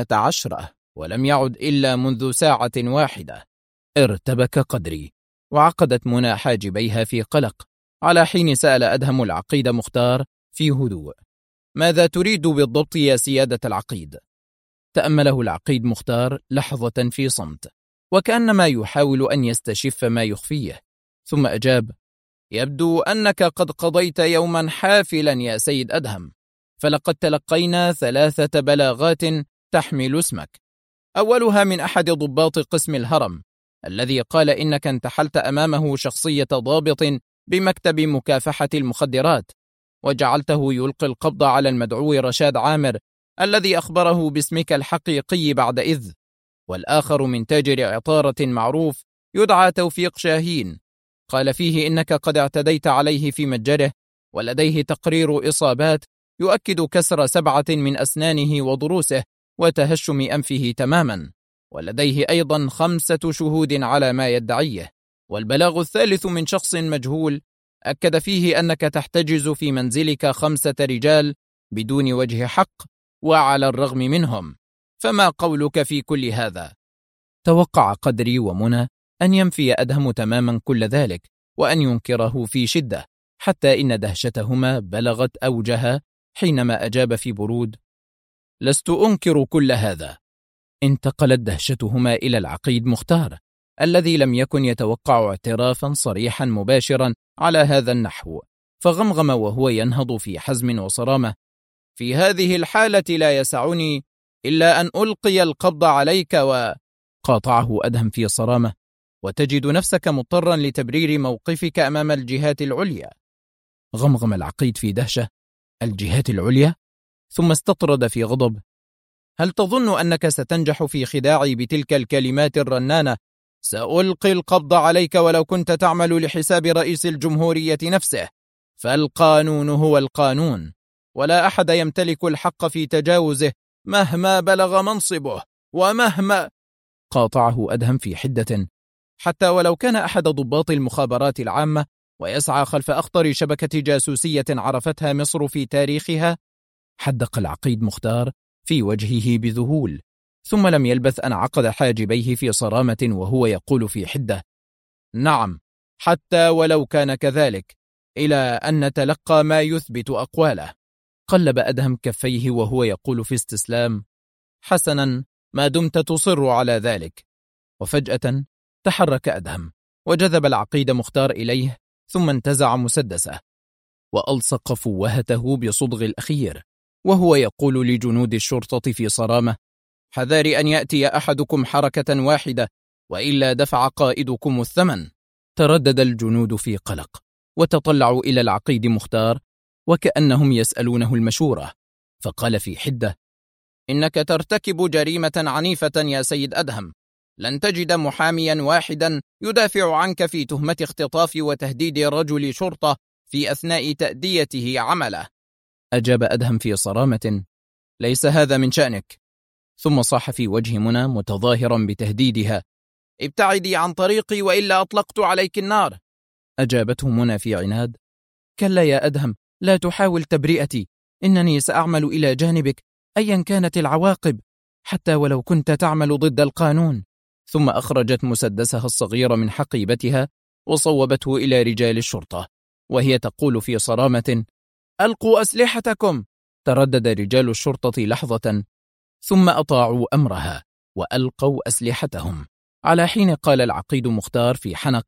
[SPEAKER 1] 12 ولم يعد إلا منذ ساعة واحدة. ارتبك قدري وعقدت منى حاجبيها في قلق، على حين سأل أدهم العقيد مختار في هدوء: ماذا تريد بالضبط يا سيادة العقيد؟ تأمله العقيد مختار لحظة في صمت وكأنما يحاول أن يستشف ما يخفيه، ثم أجاب: يبدو أنك قد قضيت يوما حافلا يا سيد أدهم، فلقد تلقينا 3 بلاغات تحمل اسمك، أولها من أحد ضباط قسم الهرم الذي قال إنك انتحلت أمامه شخصية ضابط بمكتب مكافحة المخدرات، وجعلته يلقي القبض على المدعو رشاد عامر الذي أخبره باسمك الحقيقي بعد إذ، والآخر من تاجر عطارة معروف يدعى توفيق شاهين، قال فيه إنك قد اعتديت عليه في متجره، ولديه تقرير إصابات يؤكد كسر 7 من أسنانه وضروسه وتهشم أنفه تماما، ولديه أيضا 5 شهود على ما يدعيه. والبلاغ الثالث من شخص مجهول أكد فيه أنك تحتجز في منزلك 5 رجال بدون وجه حق وعلى الرغم منهم، فما قولك في كل هذا؟ توقع قدري ومنى أن ينفي أدهم تماما كل ذلك وأن ينكره في شدة، حتى إن دهشتهما بلغت أوجها حينما أجاب في برود: لست أنكر كل هذا. انتقلت دهشتهما إلى العقيد مختار، الذي لم يكن يتوقع اعترافا صريحا مباشرا على هذا النحو، فغمغم وهو ينهض في حزم وصرامة: في هذه الحالة لا يسعني إلا أن ألقي القبض عليك. وقاطعه أدهم في صرامة: وتجد نفسك مضطرا لتبرير موقفك أمام الجهات العليا. غمغم العقيد في دهشة: الجهات العليا؟ ثم استطرد في غضب: هل تظن أنك ستنجح في خداعي بتلك الكلمات الرنانة؟ سألقي القبض عليك ولو كنت تعمل لحساب رئيس الجمهورية نفسه، فالقانون هو القانون، ولا أحد يمتلك الحق في تجاوزه مهما بلغ منصبه ومهما. قاطعه أدهم في حدة: حتى ولو كان أحد ضباط المخابرات العامة ويسعى خلف أخطر شبكة جاسوسية عرفتها مصر في تاريخها. حدق العقيد مختار في وجهه بذهول، ثم لم يلبث أن عقد حاجبيه في صرامة وهو يقول في حدة: نعم، حتى ولو كان كذلك، إلى أن نتلقى ما يثبت أقواله. قلب أدهم كفيه وهو يقول في استسلام: حسنا، ما دمت تصر على ذلك. وفجأة تحرك أدهم وجذب العقيد مختار إليه، ثم انتزع مسدسه وألصق فوهته بصدغ الأخير وهو يقول لجنود الشرطة في صرامة: حذار أن يأتي أحدكم حركة واحدة، وإلا دفع قائدكم الثمن. تردد الجنود في قلق وتطلعوا إلى العقيد مختار وكأنهم يسألونه المشورة، فقال في حدة: إنك ترتكب جريمة عنيفة يا سيد أدهم، لن تجد محاميا واحدا يدافع عنك في تهمة اختطاف وتهديد رجل شرطة في أثناء تأديته عمله. أجاب أدهم في صرامة: ليس هذا من شأنك. ثم صاح في وجه منى متظاهرا بتهديدها: ابتعدي عن طريقي وإلا أطلقت عليك النار. أجابته منى في عناد: كلا يا أدهم، لا تحاول تبرئتي، إنني سأعمل إلى جانبك أيا كانت العواقب، حتى ولو كنت تعمل ضد القانون. ثم أخرجت مسدسها الصغير من حقيبتها وصوبته إلى رجال الشرطة وهي تقول في صرامة: ألقوا أسلحتكم. تردد رجال الشرطة لحظة ثم أطاعوا أمرها وألقوا أسلحتهم، على حين قال العقيد مختار في حنق: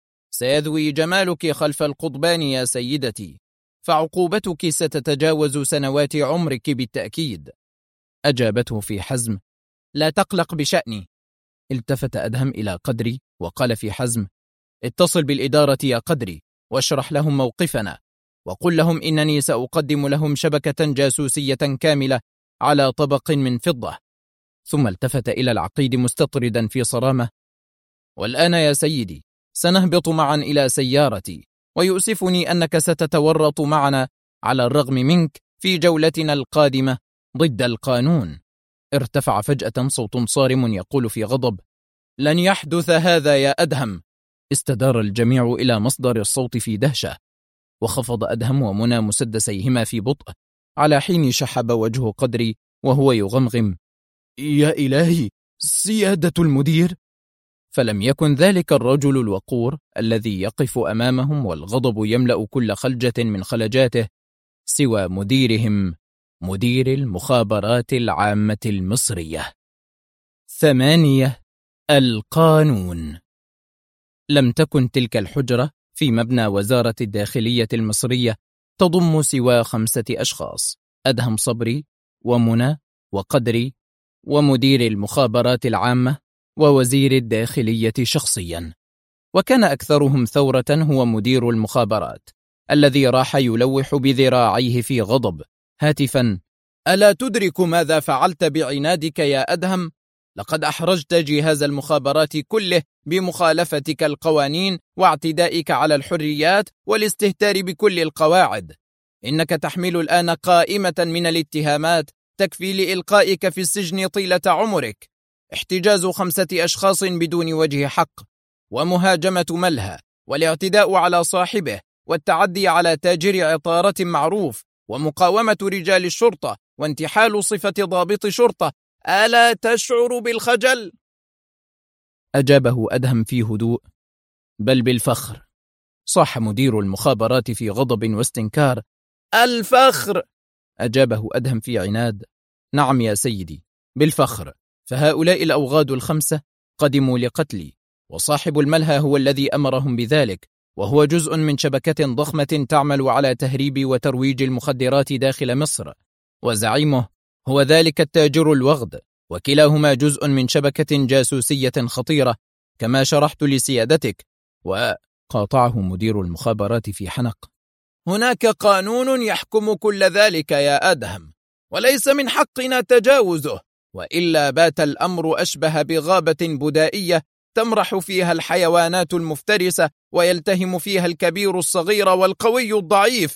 [SPEAKER 1] سيذوي جمالك خلف القضبان يا سيدتي، فعقوبتك ستتجاوز سنوات عمرك بالتأكيد. أجابته في حزم: لا تقلق بشأني. التفت أدهم إلى قدري وقال في حزم: اتصل بالإدارة يا قدري واشرح لهم موقفنا، وقل لهم إنني سأقدم لهم شبكة جاسوسية كاملة على طبق من فضة. ثم التفت إلى العقيد مستطردا في صرامة: والآن يا سيدي سنهبط معا إلى سيارتي، ويؤسفني أنك ستتورط معنا على الرغم منك في جولتنا القادمة ضد القانون. ارتفع فجأة صوت صارم يقول في غضب: لن يحدث هذا يا أدهم. استدار الجميع إلى مصدر الصوت في دهشة، وخفض أدهم ومنى مسدسيهما في بطء، على حين شحب وجه قدري وهو يغمغم: يا إلهي، سيادة المدير. فلم يكن ذلك الرجل الوقور الذي يقف أمامهم والغضب يملأ كل خلجة من خلجاته سوى مديرهم، مدير المخابرات العامة المصرية. 8. القانون. لم تكن تلك الحجرة في مبنى وزارة الداخلية المصرية تضم سوى 5 أشخاص: أدهم صبري ومنى وقدري ومدير المخابرات العامة ووزير الداخلية شخصيا. وكان أكثرهم ثورة هو مدير المخابرات، الذي راح يلوح بذراعيه في غضب هاتفا: ألا تدرك ماذا فعلت بعنادك يا أدهم؟ لقد أحرجت جهاز المخابرات كله بمخالفتك القوانين واعتدائك على الحريات والاستهتار بكل القواعد. إنك تحمل الآن قائمة من الاتهامات تكفي لإلقائك في السجن طيلة عمرك: احتجاز 5 أشخاص بدون وجه حق، ومهاجمة ملهى، والاعتداء على صاحبه، والتعدي على تاجر عطارة معروف، ومقاومة رجال الشرطة، وانتحال صفة ضابط شرطة. ألا تشعر بالخجل؟ أجابه أدهم في هدوء: بل بالفخر. صاح مدير المخابرات في غضب واستنكار: الفخر؟ أجابه أدهم في عناد: نعم يا سيدي، بالفخر، فهؤلاء الأوغاد 5 قدموا لقتلي، وصاحب الملهى هو الذي أمرهم بذلك، وهو جزء من شبكة ضخمة تعمل على تهريب وترويج المخدرات داخل مصر، وزعيمه هو ذلك التاجر الوغد، وكلاهما جزء من شبكة جاسوسية خطيرة كما شرحت لسيادتك. وقاطعه مدير المخابرات في حنق: هناك قانون يحكم كل ذلك يا أدهم، وليس من حقنا تجاوزه، وإلا بات الأمر أشبه بغابة بدائية تمرح فيها الحيوانات المفترسة ويلتهم فيها الكبير الصغير والقوي الضعيف.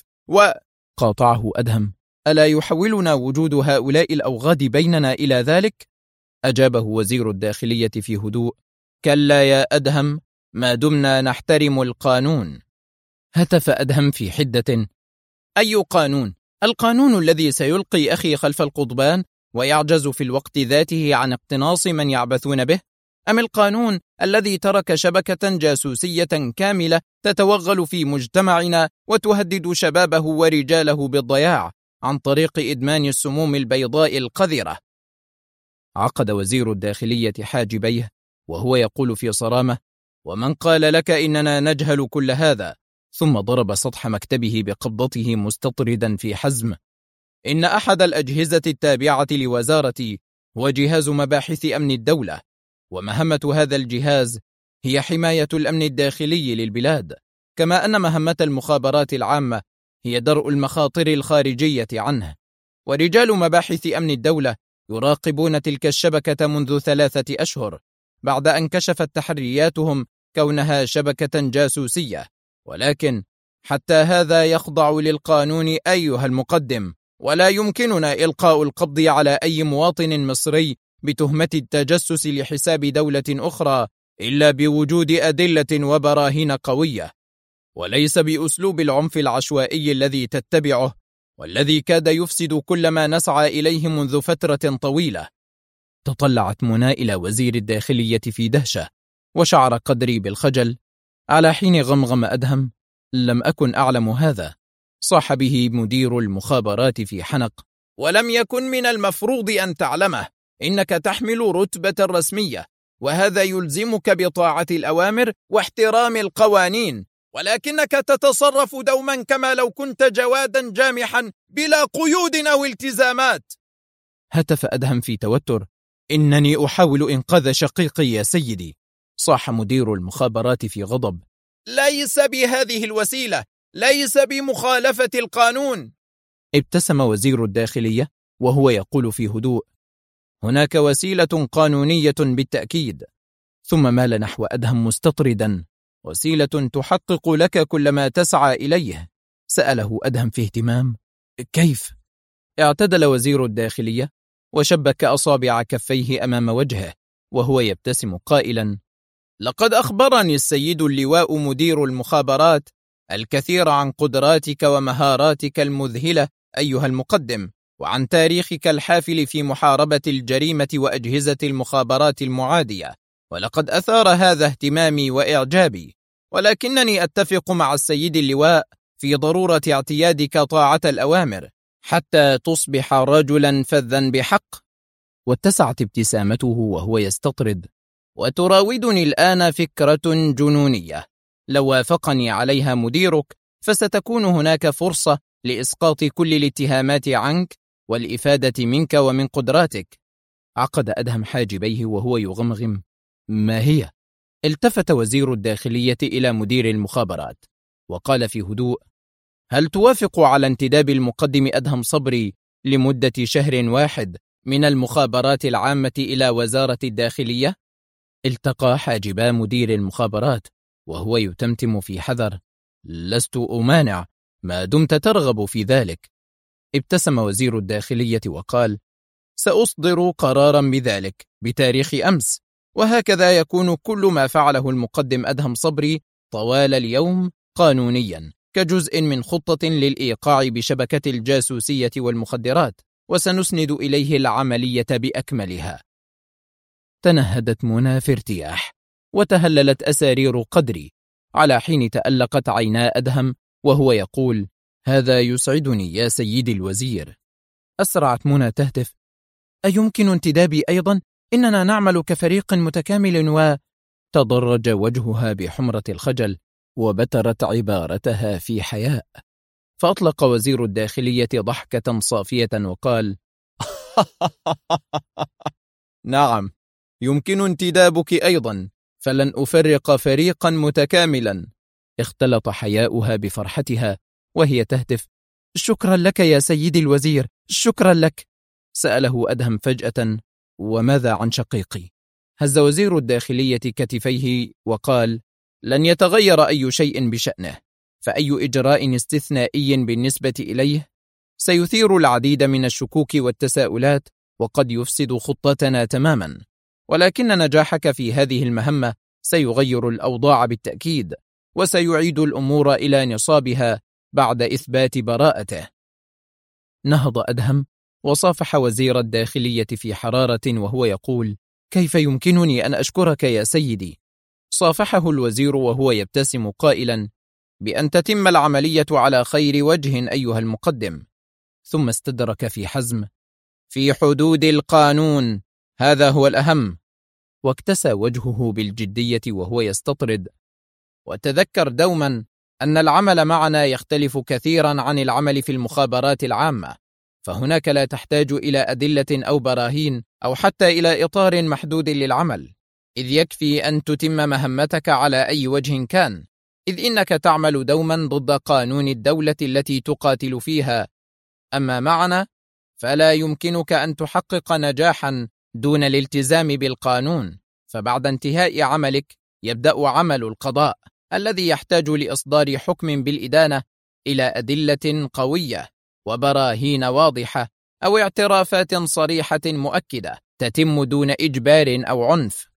[SPEAKER 1] وقاطعه أدهم: ألا يحولنا وجود هؤلاء الأوغاد بيننا إلى ذلك؟ أجابه وزير الداخلية في هدوء: كلا يا أدهم، ما دمنا نحترم القانون. هتف أدهم في حدة: أي قانون؟ القانون الذي سيلقي أخي خلف القضبان ويعجز في الوقت ذاته عن اقتناص من يعبثون به؟ أم القانون الذي ترك شبكة جاسوسية كاملة تتوغل في مجتمعنا وتهدد شبابه ورجاله بالضياع عن طريق إدمان السموم البيضاء القذرة؟ عقد وزير الداخلية حاجبيه وهو يقول في صرامة: ومن قال لك إننا نجهل كل هذا؟ ثم ضرب سطح مكتبه بقبضته مستطردا في حزم: إن أحد الأجهزة التابعة لوزارتي هو جهاز مباحث أمن الدولة، ومهمة هذا الجهاز هي حماية الأمن الداخلي للبلاد، كما أن مهمة المخابرات العامة هي درء المخاطر الخارجية عنه. ورجال مباحث أمن الدولة يراقبون تلك الشبكة منذ 3 أشهر بعد أن كشفت تحرياتهم كونها شبكة جاسوسية، ولكن حتى هذا يخضع للقانون أيها المقدم، ولا يمكننا إلقاء القبض على أي مواطن مصري بتهمة التجسس لحساب دولة أخرى إلا بوجود أدلة وبراهين قوية، وليس بأسلوب العنف العشوائي الذي تتبعه والذي كاد يفسد كل ما نسعى إليه منذ فترة طويلة. تطلعت منى إلى وزير الداخلية في دهشة، وشعر قدري بالخجل على حين غمغم أدهم: لم أكن أعلم هذا. صاح به مدير المخابرات في حنق: ولم يكن من المفروض أن تعلمه، إنك تحمل رتبة رسمية، وهذا يلزمك بطاعة الأوامر واحترام القوانين، ولكنك تتصرف دوما كما لو كنت جوادا جامحا بلا قيود أو التزامات. هتف أدهم في توتر: إنني أحاول إنقاذ شقيقي يا سيدي. صاح مدير المخابرات في غضب: ليس بهذه الوسيلة، ليس بمخالفة القانون. ابتسم وزير الداخلية وهو يقول في هدوء: هناك وسيلة قانونية بالتأكيد. ثم مال نحو أدهم مستطردا: وسيلة تحقق لك كل ما تسعى إليه؟ سأله أدهم في اهتمام: كيف؟ اعتدل وزير الداخلية وشبك أصابع كفيه أمام وجهه وهو يبتسم قائلا: لقد أخبرني السيد اللواء مدير المخابرات الكثير عن قدراتك ومهاراتك المذهلة أيها المقدم، وعن تاريخك الحافل في محاربة الجريمة وأجهزة المخابرات المعادية، ولقد أثار هذا اهتمامي وإعجابي، ولكنني أتفق مع السيد اللواء في ضرورة اعتيادك طاعة الأوامر حتى تصبح رجلا فذا بحق. واتسعت ابتسامته وهو يستطرد: وتراودني الآن فكرة جنونية، لو وافقني عليها مديرك فستكون هناك فرصة لإسقاط كل الاتهامات عنك والإفادة منك ومن قدراتك. عقد أدهم حاجبيه وهو يغمغم: ما هي؟ التفت وزير الداخلية إلى مدير المخابرات وقال في هدوء: هل توافق على انتداب المقدم أدهم صبري لمدة شهر واحد من المخابرات العامة إلى وزارة الداخلية؟ التقى حاجبا مدير المخابرات وهو يتمتم في حذر: لست أمانع ما دمت ترغب في ذلك. ابتسم وزير الداخلية وقال: سأصدر قرارا بذلك بتاريخ أمس، وهكذا يكون كل ما فعله المقدم أدهم صبري طوال اليوم قانونيا كجزء من خطة للإيقاع بشبكة الجاسوسية والمخدرات، وسنسند إليه العملية بأكملها. تنهدت منى في ارتياح، وتهللت أسارير قدري، على حين تألقت عينا أدهم وهو يقول: هذا يسعدني يا سيدي الوزير. أسرعت منى تهتف: أيمكن انتدابي أيضا؟ إننا نعمل كفريق متكامل. وتضرج وجهها بحمرة الخجل، وبترت عبارتها في حياء. فأطلق وزير الداخلية ضحكة صافية وقال: نعم، يمكن انتدابك أيضا، فلن أفرق فريقا متكاملا. اختلط حياؤها بفرحتها وهي تهتف: شكرا لك يا سيدي الوزير، شكرا لك. سأله أدهم فجأة: وماذا عن شقيقي؟ هز وزير الداخلية كتفيه وقال: لن يتغير أي شيء بشأنه، فأي إجراء استثنائي بالنسبة إليه سيثير العديد من الشكوك والتساؤلات، وقد يفسد خطتنا تماما. ولكن نجاحك في هذه المهمة سيغير الأوضاع بالتأكيد، وسيعيد الأمور إلى نصابها بعد إثبات براءته. نهض أدهم وصافح وزير الداخلية في حرارة وهو يقول: كيف يمكنني أن أشكرك يا سيدي؟ صافحه الوزير وهو يبتسم قائلا: بأن تتم العملية على خير وجه أيها المقدم. ثم استدرك في حزم: في حدود القانون، هذا هو الأهم. واكتسى وجهه بالجدية وهو يستطرد: وتذكر دوما أن العمل معنا يختلف كثيرا عن العمل في المخابرات العامة، فهناك لا تحتاج إلى أدلة أو براهين أو حتى إلى إطار محدود للعمل، إذ يكفي أن تتم مهمتك على أي وجه كان، إذ إنك تعمل دوما ضد قانون الدولة التي تقاتل فيها. أما معنا فلا يمكنك أن تحقق نجاحا دون الالتزام بالقانون، فبعد انتهاء عملك يبدأ عمل القضاء الذي يحتاج لإصدار حكم بالإدانة إلى أدلة قوية وبراهين واضحة أو اعترافات صريحة مؤكدة تتم دون إجبار أو عنف.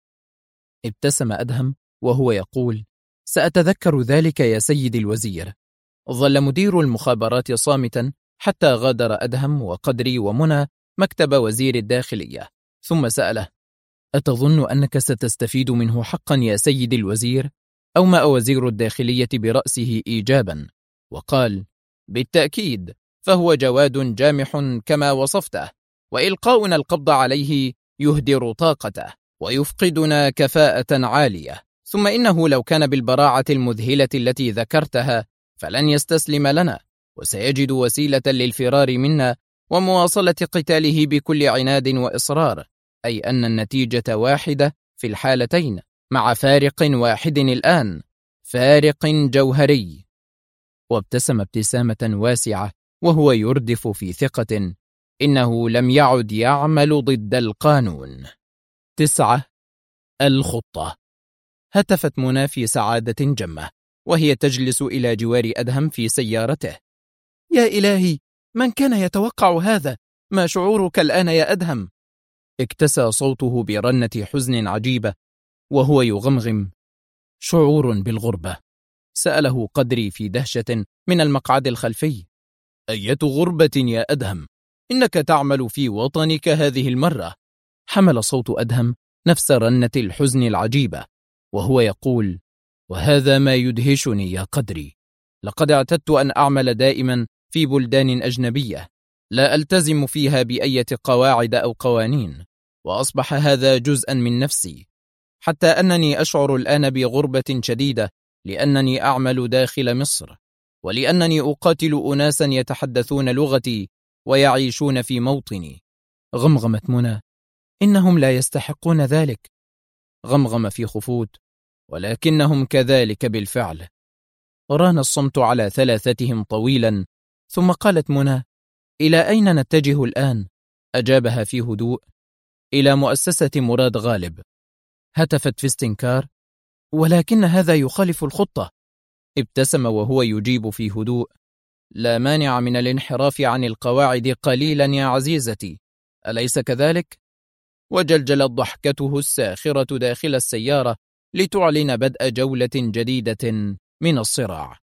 [SPEAKER 1] ابتسم أدهم وهو يقول: سأتذكر ذلك يا سيدي الوزير. ظل مدير المخابرات صامتا حتى غادر أدهم وقدري ومنى مكتب وزير الداخلية، ثم سأله: أتظن أنك ستستفيد منه حقا يا سيدي الوزير؟ أومأ وزير الداخلية برأسه إيجابا وقال: بالتأكيد، فهو جواد جامح كما وصفته، وإلقاؤنا القبض عليه يهدر طاقته ويفقدنا كفاءة عالية، ثم إنه لو كان بالبراعة المذهلة التي ذكرتها فلن يستسلم لنا، وسيجد وسيلة للفرار منا ومواصلة قتاله بكل عناد وإصرار، أي أن النتيجة واحدة في الحالتين، مع فارق واحد الآن، فارق جوهري. وابتسم ابتسامة واسعة وهو يردف في ثقة: إنه لم يعد يعمل ضد القانون. 9. الخطة. هتفت منى في سعادة جمة وهي تجلس إلى جوار أدهم في سيارته: يا إلهي، من كان يتوقع هذا؟ ما شعورك الآن يا أدهم؟ اكتسى صوته برنة حزن عجيبة وهو يغمغم: شعور بالغربة. سأله قدري في دهشة من المقعد الخلفي: أية غربة يا أدهم؟ إنك تعمل في وطنك هذه المرة. حمل صوت أدهم نفس رنة الحزن العجيبة وهو يقول: وهذا ما يدهشني يا قدري، لقد اعتدت أن أعمل دائما في بلدان أجنبية لا ألتزم فيها بأية قواعد أو قوانين، وأصبح هذا جزءا من نفسي، حتى أنني أشعر الآن بغربة شديدة لأنني أعمل داخل مصر، ولأنني أقاتل أناسا يتحدثون لغتي ويعيشون في موطني. غمغمت منى: إنهم لا يستحقون ذلك. غمغم في خفوت: ولكنهم كذلك بالفعل. ران الصمت على ثلاثتهم طويلا، ثم قالت منى: إلى أين نتجه الآن؟ أجابها في هدوء: إلى مؤسسة مراد غالب. هتفت في استنكار: ولكن هذا يخالف الخطة. ابتسم وهو يجيب في هدوء: لا مانع من الانحراف عن القواعد قليلا يا عزيزتي، أليس كذلك؟ وجلجلت ضحكته الساخرة داخل السيارة لتعلن بدء جولة جديدة من الصراع.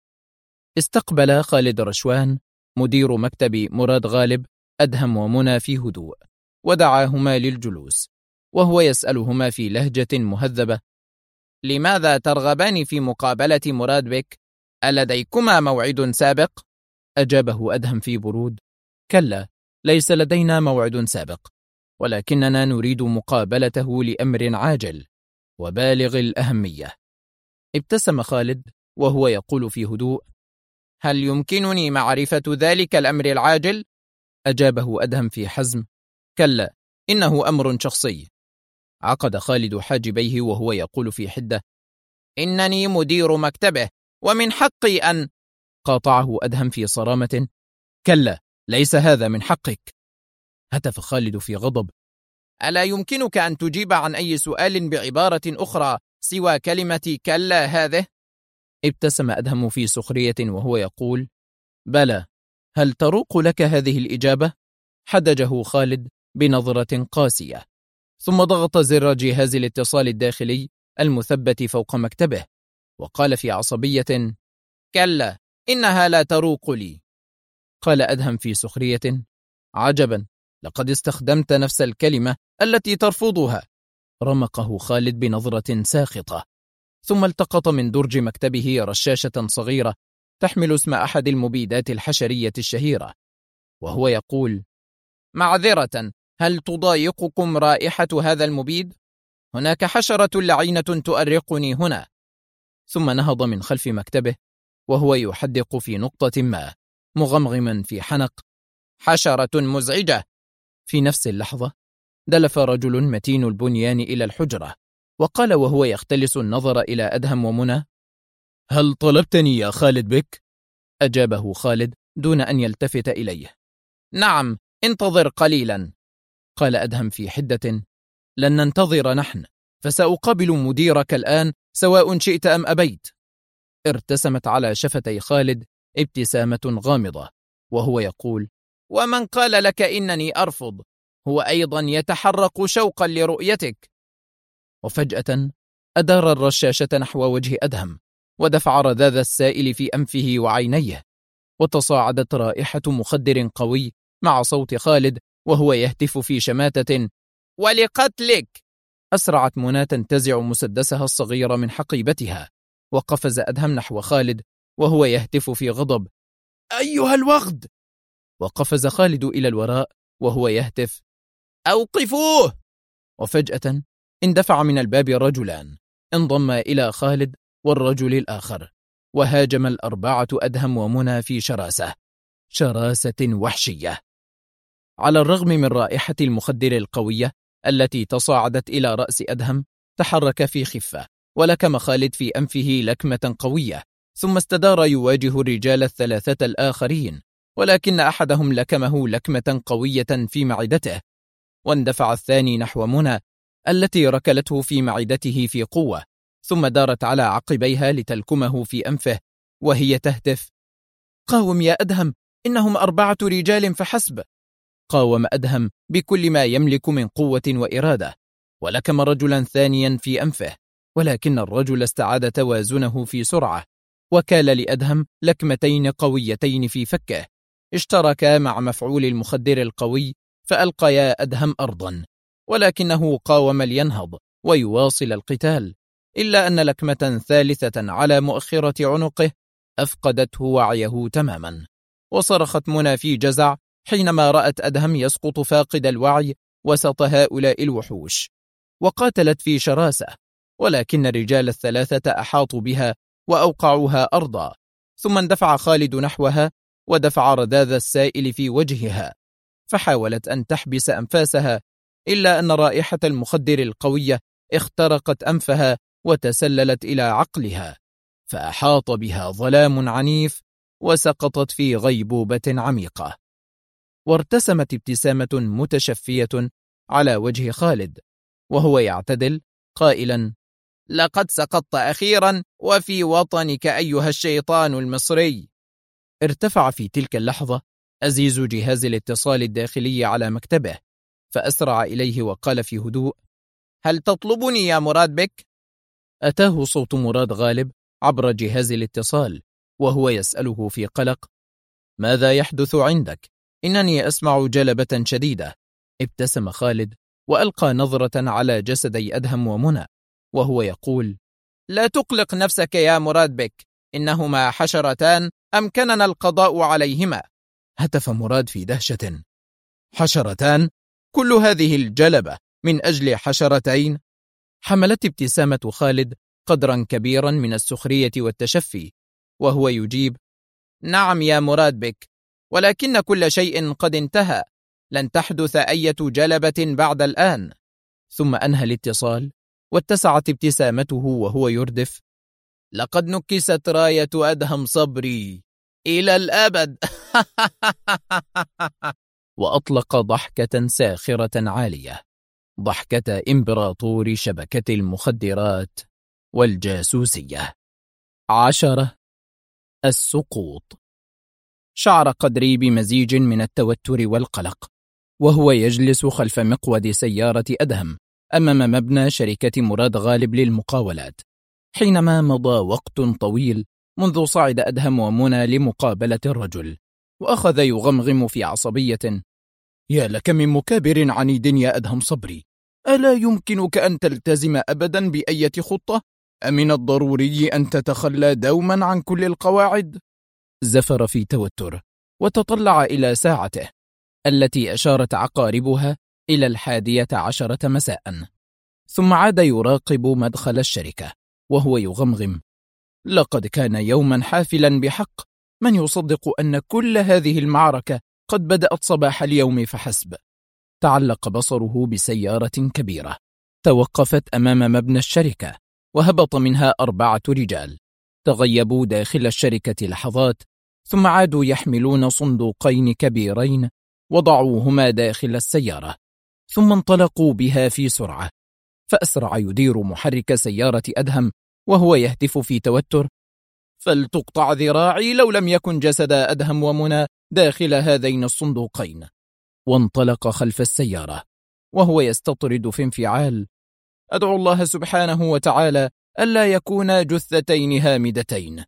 [SPEAKER 1] استقبل خالد رشوان مدير مكتب مراد غالب أدهم ومنى في هدوء، ودعاهما للجلوس، وهو يسألهما في لهجة مهذبة: لماذا ترغبان في مقابلة مراد بك؟ ألديكما موعد سابق؟ أجابه أدهم في برود: كلا، ليس لدينا موعد سابق، ولكننا نريد مقابلته لأمر عاجل وبالغ الأهمية. ابتسم خالد وهو يقول في هدوء: هل يمكنني معرفة ذلك الأمر العاجل؟ أجابه أدهم في حزم: كلا، إنه أمر شخصي. عقد خالد حاجبيه وهو يقول في حدة: إنني مدير مكتبه ومن حقي أن… قاطعه أدهم في صرامة: كلا، ليس هذا من حقك. هتف خالد في غضب: ألا يمكنك أن تجيب عن أي سؤال بعبارة أخرى سوى كلمة كلا هذه؟ ابتسم أدهم في سخرية وهو يقول: بلى، هل تروق لك هذه الإجابة؟ حدجه خالد بنظرة قاسية، ثم ضغط زر جهاز الاتصال الداخلي المثبت فوق مكتبه، وقال في عصبية: كلا، إنها لا تروق لي. قال أدهم في سخرية: عجبا، لقد استخدمت نفس الكلمة التي ترفضها. رمقه خالد بنظرة ساخطة، ثم التقط من درج مكتبه رشاشة صغيرة تحمل اسم أحد المبيدات الحشرية الشهيرة، وهو يقول: معذرة، هل تضايقكم رائحة هذا المبيد؟ هناك حشرة لعينة تؤرقني هنا. ثم نهض من خلف مكتبه وهو يحدق في نقطة ما، مغمغما في حنق: حشرة مزعجة. في نفس اللحظة دلف رجل متين البنيان إلى الحجرة، وقال وهو يختلس النظر إلى أدهم ومنى: هل طلبتني يا خالد بك؟ أجابه خالد دون أن يلتفت إليه: نعم، انتظر قليلا. قال أدهم في حدة: لن ننتظر نحن، فسأقابل مديرك الآن سواء شئت أم أبيت. ارتسمت على شفتي خالد ابتسامة غامضة وهو يقول: ومن قال لك إنني أرفض؟ هو أيضا يتحرك شوقا لرؤيتك. وفجأة أدار الرشاشة نحو وجه أدهم، ودفع رذاذ السائل في أنفه وعينيه، وتصاعدت رائحة مخدر قوي مع صوت خالد وهو يهتف في شماتة: ولقتلك! أسرعت منى تنتزع مسدسها الصغير من حقيبتها، وقفز أدهم نحو خالد وهو يهتف في غضب: أيها الوغد! وقفز خالد إلى الوراء وهو يهتف: أوقفوه! وفجأة اندفع من الباب رجلان انضم إلى خالد والرجل الآخر، وهاجم الأربعة أدهم ومنى في شراسة وحشية. على الرغم من رائحة المخدر القوية التي تصاعدت إلى رأس أدهم، تحرك في خفة ولكم خالد في أنفه لكمة قوية، ثم استدار يواجه الرجال الثلاثة الآخرين، ولكن أحدهم لكمه لكمة قوية في معدته، واندفع الثاني نحو منى التي ركلته في معدته في قوة، ثم دارت على عقبيها لتلكمه في أنفه وهي تهتف: قاوم يا أدهم، إنهم 4 رجال فحسب. قاوم أدهم بكل ما يملك من قوة وإرادة، ولكم رجلا ثانيا في أنفه، ولكن الرجل استعاد توازنه في سرعة، وكال لأدهم لكمتين قويتين في فكه اشتركا مع مفعول المخدر القوي فألقيا أدهم أرضا، ولكنه قاوم لينهض ويواصل القتال، إلا أن لكمة ثالثة على مؤخرة عنقه أفقدته وعيه تماما. وصرخت منى في جزع حينما رأت أدهم يسقط فاقد الوعي وسط هؤلاء الوحوش، وقاتلت في شراسة، ولكن الرجال الثلاثة أحاطوا بها وأوقعوها أرضا، ثم اندفع خالد نحوها ودفع رذاذ السائل في وجهها، فحاولت أن تحبس أنفاسها، إلا أن رائحة المخدر القوية اخترقت أنفها وتسللت إلى عقلها، فأحاط بها ظلام عنيف وسقطت في غيبوبة عميقة. وارتسمت ابتسامة متشفية على وجه خالد وهو يعتدل قائلا: لقد سقطت أخيرا وفي وطنك أيها الشيطان المصري. ارتفع في تلك اللحظة أزيز جهاز الاتصال الداخلي على مكتبه، فأسرع إليه وقال في هدوء: هل تطلبني يا مراد بك؟ أتاه صوت مراد غالب عبر جهاز الاتصال وهو يسأله في قلق: ماذا يحدث عندك؟ إنني أسمع جلبة شديدة. ابتسم خالد وألقى نظرة على جسدي أدهم ومنى وهو يقول: لا تقلق نفسك يا مراد بك، إنهما حشرتان أمكننا القضاء عليهما. هتف مراد في دهشة: حشرتان؟ كل هذه الجلبة من أجل حشرتين؟ حملت ابتسامة خالد قدرا كبيرا من السخرية والتشفي وهو يجيب: نعم يا مراد بك، ولكن كل شيء قد انتهى، لن تحدث أي جلبة بعد الآن. ثم أنهى الاتصال واتسعت ابتسامته وهو يردف: لقد نكست راية أدهم صبري إلى الأبد. وأطلق ضحكة ساخرة عالية، ضحكة إمبراطور شبكة المخدرات والجاسوسية. 10. السقوط. شعر قدري بمزيج من التوتر والقلق وهو يجلس خلف مقود سيارة أدهم أمام مبنى شركة مراد غالب للمقاولات، حينما مضى وقت طويل منذ صعد أدهم ومنى لمقابلة الرجل، وأخذ يغمغم في عصبية: يا لك من مكابر عنيد يا أدهم صبري، ألا يمكنك أن تلتزم أبدا بأية خطة؟ أمن الضروري أن تتخلى دوما عن كل القواعد؟ زفر في توتر وتطلع إلى ساعته التي أشارت عقاربها إلى 11 مساء، ثم عاد يراقب مدخل الشركة وهو يغمغم: لقد كان يوما حافلا بحق، من يصدق أن كل هذه المعركة قد بدأت صباح اليوم فحسب. تعلق بصره بسيارة كبيرة توقفت أمام مبنى الشركة، وهبط منها 4 رجال تغيبوا داخل الشركة لحظات، ثم عادوا يحملون صندوقين كبيرين وضعوهما داخل السيارة، ثم انطلقوا بها في سرعة. فأسرع يدير محرك سيارة أدهم وهو يهتف في توتر: فلتقطع ذراعي لو لم يكن جسد أدهم ومنى داخل هذين الصندوقين. وانطلق خلف السيارة وهو يستطرد في انفعال: أدعو الله سبحانه وتعالى ألا يكون جثتين هامدتين.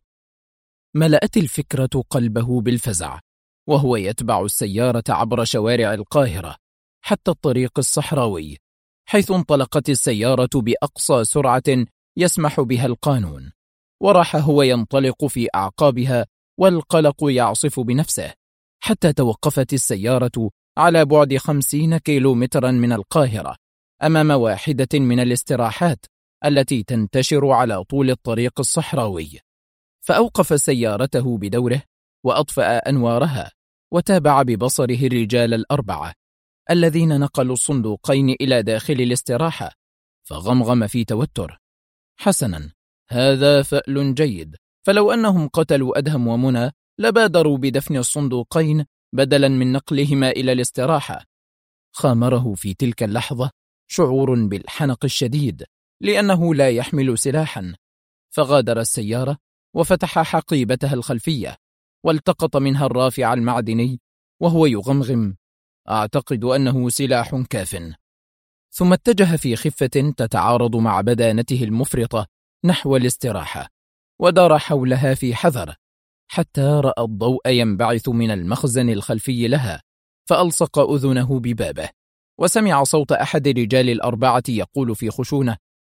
[SPEAKER 1] ملأت الفكرة قلبه بالفزع وهو يتبع السيارة عبر شوارع القاهرة حتى الطريق الصحراوي، حيث انطلقت السيارة بأقصى سرعة يسمح بها القانون، وراح هو ينطلق في أعقابها والقلق يعصف بنفسه، حتى توقفت السيارة على بعد 50 كيلومترا من القاهرة أمام واحدة من الاستراحات التي تنتشر على طول الطريق الصحراوي، فأوقف سيارته بدوره وأطفأ أنوارها، وتابع ببصره الرجال 4 الذين نقلوا الصندوقين إلى داخل الاستراحة، فغمغم في توتر: حسنا، هذا فأل جيد، فلو أنهم قتلوا أدهم ومنى لبادروا بدفن الصندوقين بدلا من نقلهما إلى الاستراحة. خامره في تلك اللحظة شعور بالحنق الشديد لأنه لا يحمل سلاحا، فغادر السيارة وفتح حقيبتها الخلفية والتقط منها الرافع المعدني وهو يغمغم: أعتقد أنه سلاح كاف. ثم اتجه في خفة تتعارض مع بدانته المفرطة نحو الاستراحة، ودار حولها في حذر حتى رأى الضوء ينبعث من المخزن الخلفي لها، فألصق أذنه ببابه وسمع صوت أحد رجال 4 يقول في خشونة: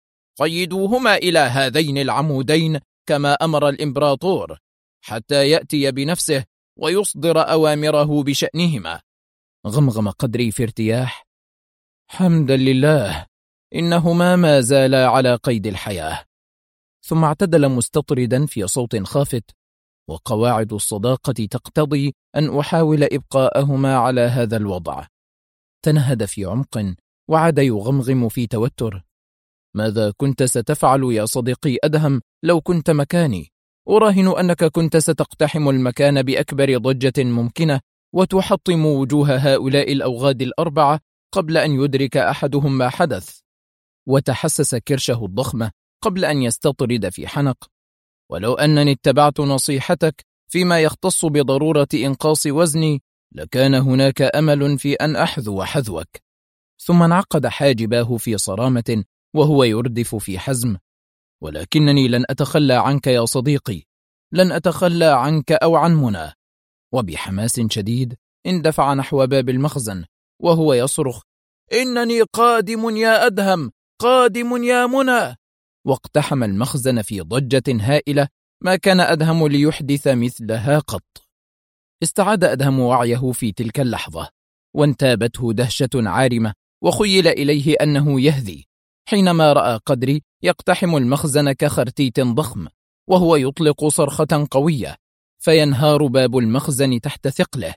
[SPEAKER 1] قيدوهما إلى هذين العمودين كما أمر الإمبراطور حتى يأتي بنفسه ويصدر أوامره بشأنهما. غمغم قدري في ارتياح: حمدا لله، إنهما ما زالا على قيد الحياة. ثم اعتدل مستطردا في صوت خافت: وقواعد الصداقة تقتضي أن أحاول إبقاءهما على هذا الوضع. تنهد في عمق وعاد يغمغم في توتر: ماذا كنت ستفعل يا صديقي أدهم لو كنت مكاني؟ أراهن أنك كنت ستقتحم المكان بأكبر ضجة ممكنة وتحطم وجوه هؤلاء الأوغاد الأربعة قبل أن يدرك أحدهم ما حدث، وتحسس كرشه الضخمة قبل أن يستطرد في حنق: ولو أنني اتبعت نصيحتك فيما يختص بضرورة إنقاص وزني لكان هناك أمل في أن أحذو حذوك. ثم انعقد حاجباه في صرامة وهو يردف في حزم: ولكنني لن أتخلى عنك يا صديقي، لن أتخلى عنك أو عن منى. وبحماس شديد اندفع نحو باب المخزن وهو يصرخ: إنني قادم يا أدهم، قادم يا منى. واقتحم المخزن في ضجة هائلة ما كان أدهم ليحدث مثلها قط. استعاد أدهم وعيه في تلك اللحظة، وانتابته دهشة عارمة، وخيل إليه أنه يهذي حينما رأى قدري يقتحم المخزن كخرتيت ضخم، وهو يطلق صرخة قوية فينهار باب المخزن تحت ثقله،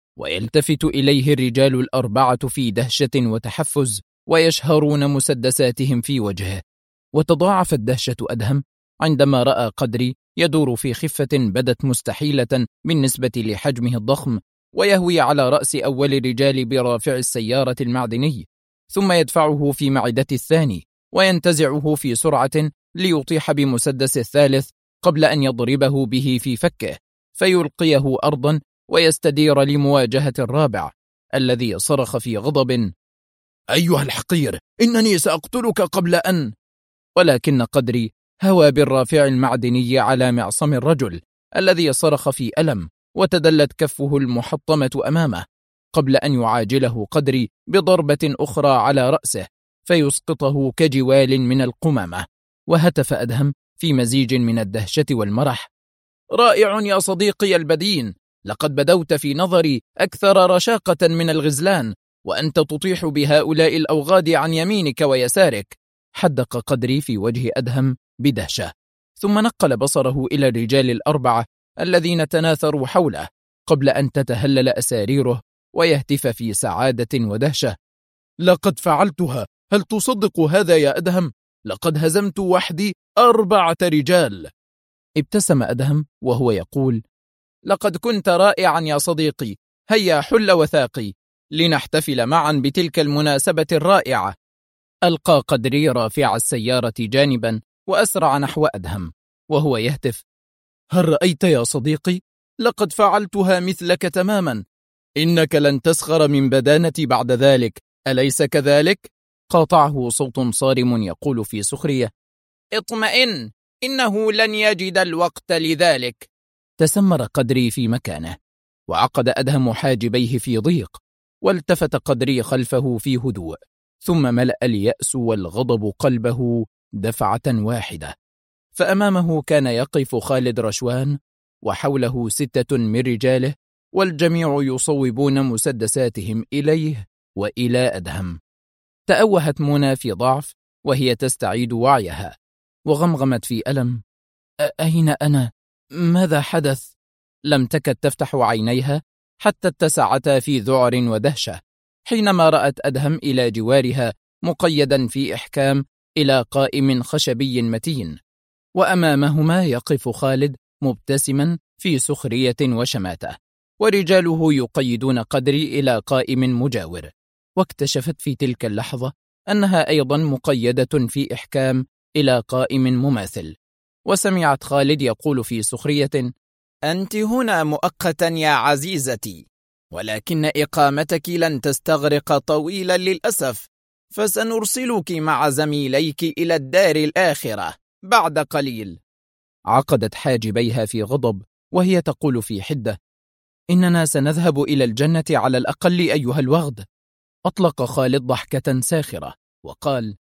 [SPEAKER 1] ويلتفت إليه الرجال الأربعة في دهشة وتحفز ويشهرون مسدساتهم في وجهه. وتضاعفت دهشة أدهم عندما رأى قدري يدور في خفة بدت مستحيلة بالنسبة لحجمه الضخم، ويهوي على رأس أول الرجال برافع السيارة المعدني، ثم يدفعه في معدة الثاني وينتزعه في سرعة ليطيح بمسدس الثالث قبل أن يضربه به في فكه فيلقيه أرضا ويستدير لمواجهة الرابع الذي صرخ في غضب: أيها الحقير، إنني سأقتلك قبل أن... ولكن قدري هوى بالرافع المعدني على معصم الرجل الذي صرخ في ألم، وتدلت كفه المحطمة أمامه قبل أن يعاجله قدري بضربة أخرى على رأسه فيسقطه كجوال من القمامة. وهتف أدهم في مزيج من الدهشة والمرح: رائع يا صديقي البدين، لقد بدوت في نظري أكثر رشاقة من الغزلان، وأنت تطيح بهؤلاء الأوغاد عن يمينك ويسارك. حدق قدري في وجه أدهم بدهشة، ثم نقل بصره إلى الرجال الأربعة الذين تناثروا حوله قبل أن تتهلل أساريره ويهتف في سعادة ودهشة: لقد فعلتها، هل تصدق هذا يا أدهم؟ لقد هزمت وحدي 4 رجال. ابتسم أدهم وهو يقول: لقد كنت رائعا يا صديقي، هيا حل وثاقي لنحتفل معا بتلك المناسبة الرائعة. ألقى قدري رافع السيارة جانبا وأسرع نحو أدهم وهو يهتف: هل رأيت يا صديقي؟ لقد فعلتها مثلك تماما، إنك لن تسخر من بدانتي بعد ذلك، أليس كذلك؟ قاطعه صوت صارم يقول في سخرية: اطمئن، إنه لن يجد الوقت لذلك. تسمر قدري في مكانه، وعقد أدهم حاجبيه في ضيق، والتفت قدري خلفه في هدوء، ثم ملأ اليأس والغضب قلبه دفعة واحدة. فأمامه كان يقف خالد رشوان وحوله 6 من رجاله، والجميع يصوبون مسدساتهم إليه وإلى أدهم. تأوهت منى في ضعف وهي تستعيد وعيها، وغمغمت في ألم: أين أنا؟ ماذا حدث؟ لم تكد تفتح عينيها حتى اتسعتا في ذعر ودهشة حينما رأت أدهم إلى جوارها مقيدا في إحكام إلى قائم خشبي متين، وأمامهما يقف خالد مبتسما في سخرية وشماتة، ورجاله يقيدون قدري إلى قائم مجاور. واكتشفت في تلك اللحظة أنها أيضا مقيدة في إحكام إلى قائم مماثل، وسمعت خالد يقول في سخرية: أنت هنا مؤقتا يا عزيزتي، ولكن إقامتك لن تستغرق طويلا للأسف، فسنرسلك مع زميليك إلى الدار الآخرة بعد قليل. عقدت حاجبيها في غضب وهي تقول في حدة: إننا سنذهب إلى الجنة على الأقل أيها الوغد. أطلق خالد ضحكة ساخرة وقال: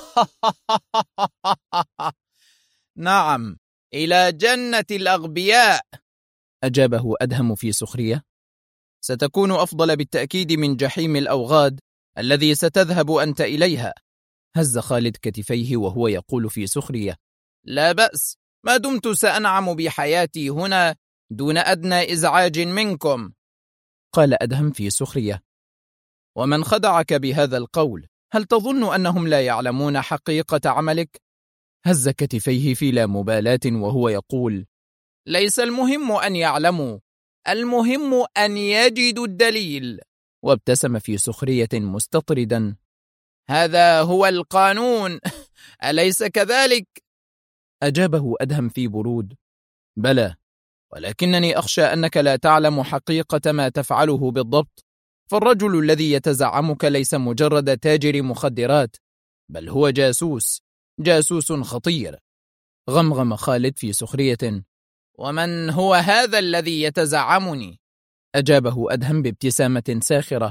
[SPEAKER 1] نعم، إلى جنة الأغبياء. أجابه أدهم في سخرية: ستكون أفضل بالتأكيد من جحيم الأوغاد الذي ستذهب أنت إليها. هز خالد كتفيه وهو يقول في سخرية: لا بأس، ما دمت سأنعم بحياتي هنا دون أدنى إزعاج منكم. قال أدهم في سخرية: ومن خدعك بهذا القول؟ هل تظن أنهم لا يعلمون حقيقة عملك؟ هز كتفيه في لا مبالاة وهو يقول: ليس المهم أن يعلموا، المهم أن يجدوا الدليل. وابتسم في سخرية مستطردا. هذا هو القانون، أليس كذلك؟ أجابه أدهم في برود. بلى، ولكنني أخشى أنك لا تعلم حقيقة ما تفعله بالضبط، فالرجل الذي يتزعمك ليس مجرد تاجر مخدرات، بل هو جاسوس خطير. غمغم خالد في سخرية. ومن هو هذا الذي يتزعمني؟ أجابه أدهم بابتسامة ساخرة.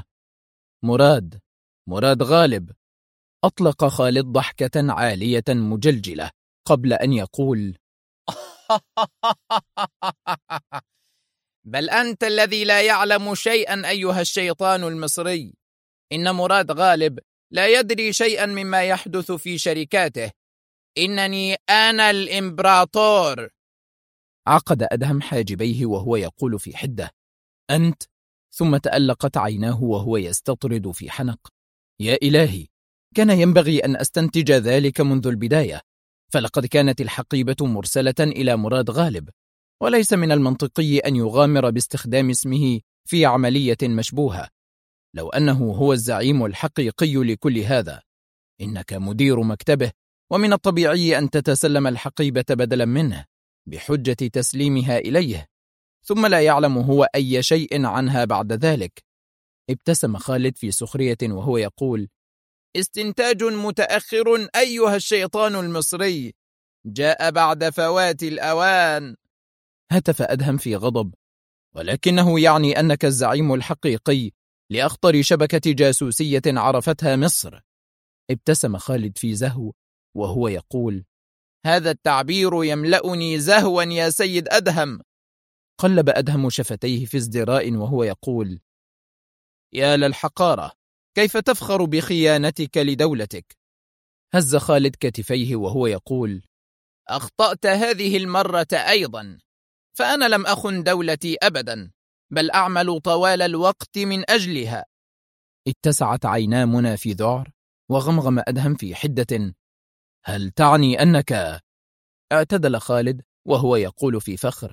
[SPEAKER 1] مراد غالب. أطلق خالد ضحكة عالية مجلجلة قبل أن يقول بل أنت الذي لا يعلم شيئا أيها الشيطان المصري. إن مراد غالب لا يدري شيئا مما يحدث في شركاته. إنني أنا الإمبراطور. عقد أدهم حاجبيه وهو يقول في حدة أنت؟ ثم تألقت عيناه وهو يستطرد في حنق. يا إلهي، كان ينبغي أن أستنتج ذلك منذ البداية، فلقد كانت الحقيبة مرسلة إلى مراد غالب، وليس من المنطقي أن يغامر باستخدام اسمه في عملية مشبوهة. لو أنه هو الزعيم الحقيقي لكل هذا، إنك مدير مكتبه، ومن الطبيعي أن تتسلم الحقيبة بدلا منه بحجة تسليمها إليه، ثم لا يعلم هو أي شيء عنها بعد ذلك. ابتسم خالد في سخرية وهو يقول استنتاج متأخر أيها الشيطان المصري، جاء بعد فوات الأوان. هتف أدهم في غضب. ولكنه يعني أنك الزعيم الحقيقي لأخطر شبكة جاسوسية عرفتها مصر. ابتسم خالد في زهو وهو يقول هذا التعبير يملأني زهوا يا سيد أدهم. قلب أدهم شفتيه في ازدراء وهو يقول يا للحقارة، كيف تفخر بخيانتك لدولتك؟ هز خالد كتفيه وهو يقول أخطأت هذه المرة أيضا، فأنا لم أخن دولتي أبدا، بل أعمل طوال الوقت من أجلها. اتسعت عينا منى في ذعر، وغمغم أدهم في حدة هل تعني أنك؟ اعتدل خالد وهو يقول في فخر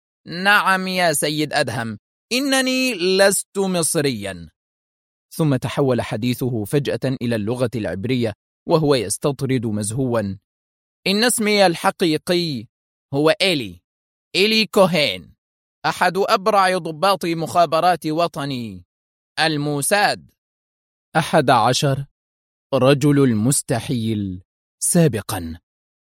[SPEAKER 1] نعم يا سيد أدهم، إنني لست مصريا. ثم تحول حديثه فجأة إلى اللغة العبرية وهو يستطرد مزهوا إن اسمي الحقيقي هو إيلي كوهين، أحد أبرع ضباط مخابرات وطني الموساد. 11 رجل المستحيل سابقا.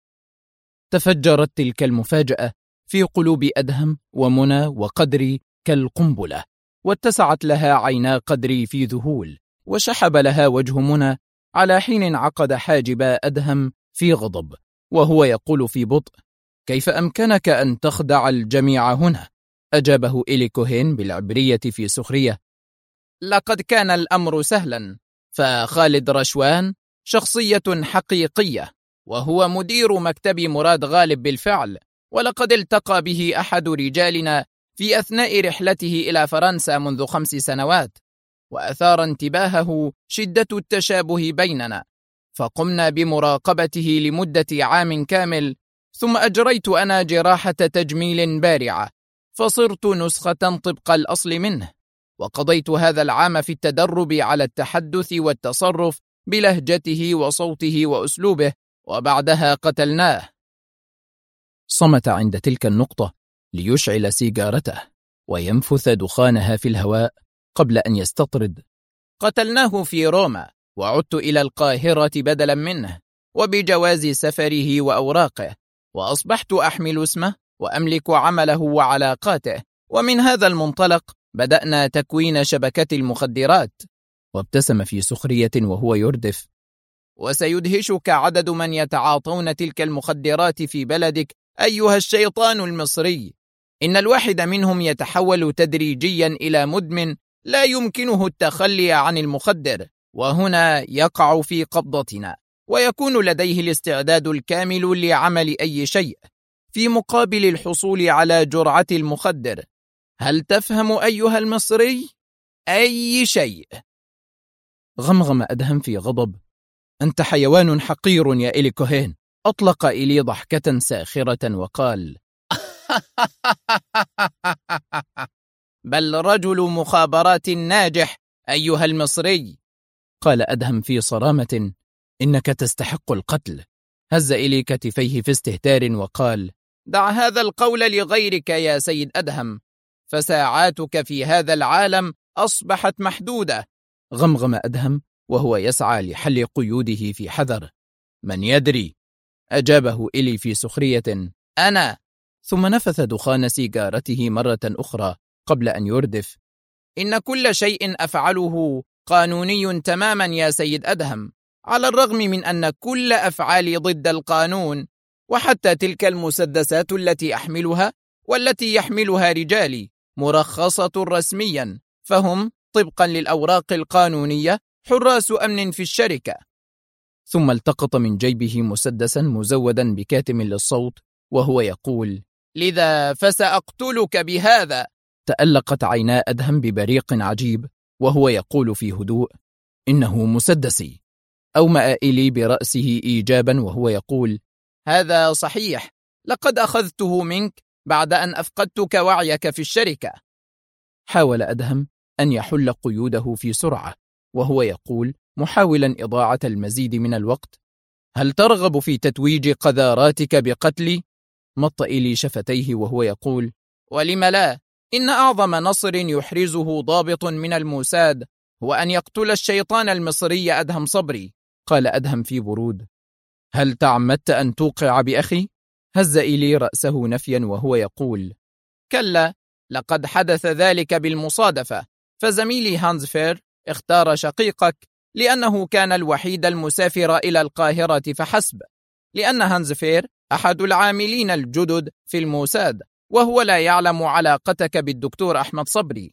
[SPEAKER 1] تفجرت تلك المفاجأة في قلوب أدهم ومنى وقدري كالقنبلة، واتسعت لها عينا قدري في ذهول، وشحب لها وجه منى، على حين عقد حاجب أدهم في غضب وهو يقول في بطء كيف أمكنك أن تخدع الجميع هنا؟ أجابه إيلي كوهين بالعبرية في سخرية لقد كان الأمر سهلا، فخالد رشوان شخصية حقيقية، وهو مدير مكتب مراد غالب بالفعل، ولقد التقى به أحد رجالنا في أثناء رحلته إلى فرنسا منذ 5 سنوات، وأثار انتباهه شدة التشابه بيننا، فقمنا بمراقبته لمدة عام كامل، ثم أجريت أنا جراحة تجميل بارعة، فصرت نسخة طبق الأصل منه، وقضيت هذا العام في التدرب على التحدث والتصرف بلهجته وصوته وأسلوبه، وبعدها قتلناه. صمت عند تلك النقطة ليشعل سيجارته وينفث دخانها في الهواء قبل أن يستطرد قتلناه في روما، وعدت إلى القاهرة بدلا منه وبجواز سفره وأوراقه، وأصبحت أحمل اسمه وأملك عمله وعلاقاته، ومن هذا المنطلق بدأنا تكوين شبكة المخدرات. وابتسم في سخرية وهو يردف وسيدهشك عدد من يتعاطون تلك المخدرات في بلدك أيها الشيطان المصري. إن الواحد منهم يتحول تدريجيا إلى مدمن لا يمكنه التخلي عن المخدر، وهنا يقع في قبضتنا، ويكون لديه الاستعداد الكامل لعمل أي شيء في مقابل الحصول على جرعة المخدر. هل تفهم أيها المصري؟ أي شيء. غمغم أدهم في غضب أنت حيوان حقير يا إيلي كوهين. أطلق إيلي ضحكة ساخرة وقال بل رجل مخابرات ناجح أيها المصري. قال أدهم في صرامة: إنك تستحق القتل. هز إلي كتفيه في استهتار وقال: دع هذا القول لغيرك يا سيد أدهم، فساعاتك في هذا العالم أصبحت محدودة. غمغم أدهم وهو يسعى لحل قيوده في حذر. من يدري؟ أجابه إلي في سخرية: أنا. ثم نفث دخان سيجارته مرة أخرى قبل أن يردف: إن كل شيء أفعله قانوني تماما يا سيد أدهم، على الرغم من أن كل أفعالي ضد القانون، وحتى تلك المسدسات التي أحملها والتي يحملها رجالي مرخصة رسميا، فهم طبقا للأوراق القانونية حراس أمن في الشركة. ثم التقط من جيبه مسدسا مزودا بكاتم للصوت وهو يقول: لذا فسأقتلك بهذا. تألقت عينا أدهم ببريق عجيب وهو يقول في هدوء: إنه مسدسي. أومأ إلي برأسه إيجابا وهو يقول: هذا صحيح، لقد أخذته منك بعد أن أفقدتك وعيك في الشركة. حاول أدهم أن يحل قيوده في سرعة وهو يقول محاولا إضاعة المزيد من الوقت: هل ترغب في تتويج قذاراتك بقتلي؟ مط إلي شفتيه وهو يقول: ولم لا؟ إن أعظم نصر يحرزه ضابط من الموساد هو أن يقتل الشيطان المصري أدهم صبري. قال أدهم في برود: هل تعمدت أن توقع بأخي؟ هز إلي رأسه نفيا وهو يقول: كلا، لقد حدث ذلك بالمصادفة، فزميلي هانز فير اختار شقيقك لأنه كان الوحيد المسافر إلى القاهرة فحسب، لأن هانز فير أحد العاملين الجدد في الموساد، وهو لا يعلم علاقتك بالدكتور أحمد صبري.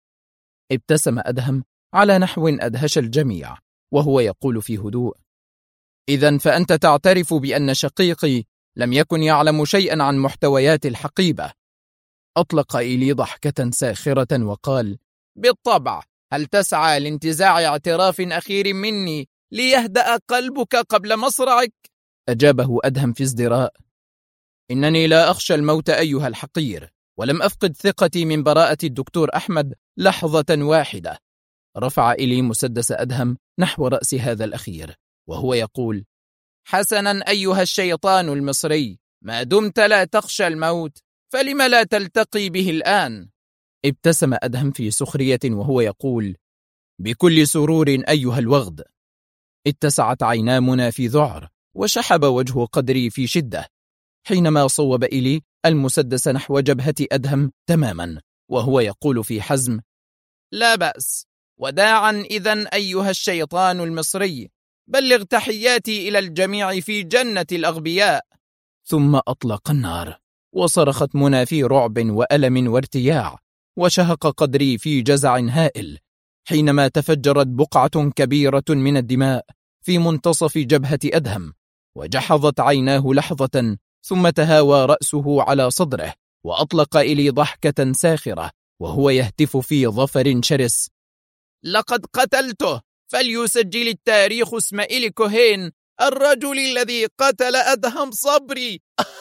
[SPEAKER 1] ابتسم أدهم على نحو أدهش الجميع وهو يقول في هدوء: إذن فأنت تعترف بأن شقيقي لم يكن يعلم شيئا عن محتويات الحقيبة. أطلق إلي ضحكة ساخرة وقال: بالطبع، هل تسعى لانتزاع اعتراف أخير مني ليهدأ قلبك قبل مصرعك؟ أجابه أدهم في ازدراء: إنني لا أخشى الموت أيها الحقير، ولم أفقد ثقتي من براءة الدكتور أحمد لحظة واحدة. رفع إلي مسدس أدهم نحو رأس هذا الأخير وهو يقول: حسنا أيها الشيطان المصري، ما دمت لا تخشى الموت فلم لا تلتقي به الآن؟ ابتسم أدهم في سخرية وهو يقول: بكل سرور أيها الوغد. اتسعت عينا منى في ذعر وشحب وجه قدري في شدة حينما صوب إلي المسدس نحو جبهة أدهم تماما وهو يقول في حزم: لا بأس، وداعا إذن أيها الشيطان المصري، بلغ تحياتي إلى الجميع في جنة الأغبياء. ثم أطلق النار وصرخت منى في رعب وألم وارتياع، وشهق قدري في جزع هائل حينما تفجرت بقعة كبيرة من الدماء في منتصف جبهة أدهم، وجحظت عيناه لحظة ثم تهاوى رأسه على صدره وأطلق إلي ضحكة ساخرة وهو يهتف في ظفر شرس: لقد قتلته، فليسجل التاريخ اسم إلي كوهين، الرجل الذي قتل أدهم صبري.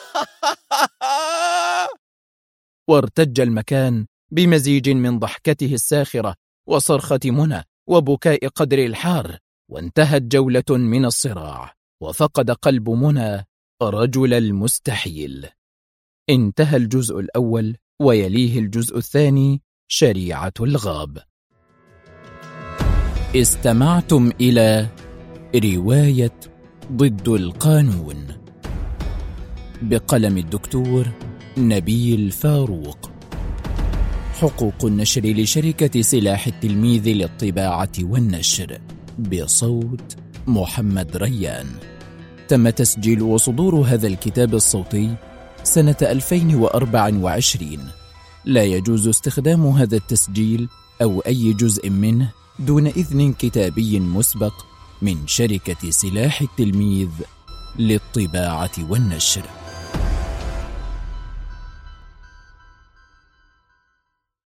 [SPEAKER 1] وارتج المكان بمزيج من ضحكته الساخرة وصرخة منى وبكاء قدر الحار، وانتهت جولة من الصراع وفقد قلب منى رجل المستحيل. انتهى الجزء الأول ويليه الجزء الثاني، شريعة الغاب. استمعتم إلى رواية ضد القانون بقلم الدكتور نبيل فاروق. حقوق النشر لشركة سلاح التلميذ للطباعة والنشر، بصوت محمد ريان. تم تسجيل وصدور هذا الكتاب الصوتي سنة 2024. لا يجوز استخدام هذا التسجيل أو أي جزء منه دون إذن كتابي مسبق من شركة سلاح التلميذ للطباعة والنشر.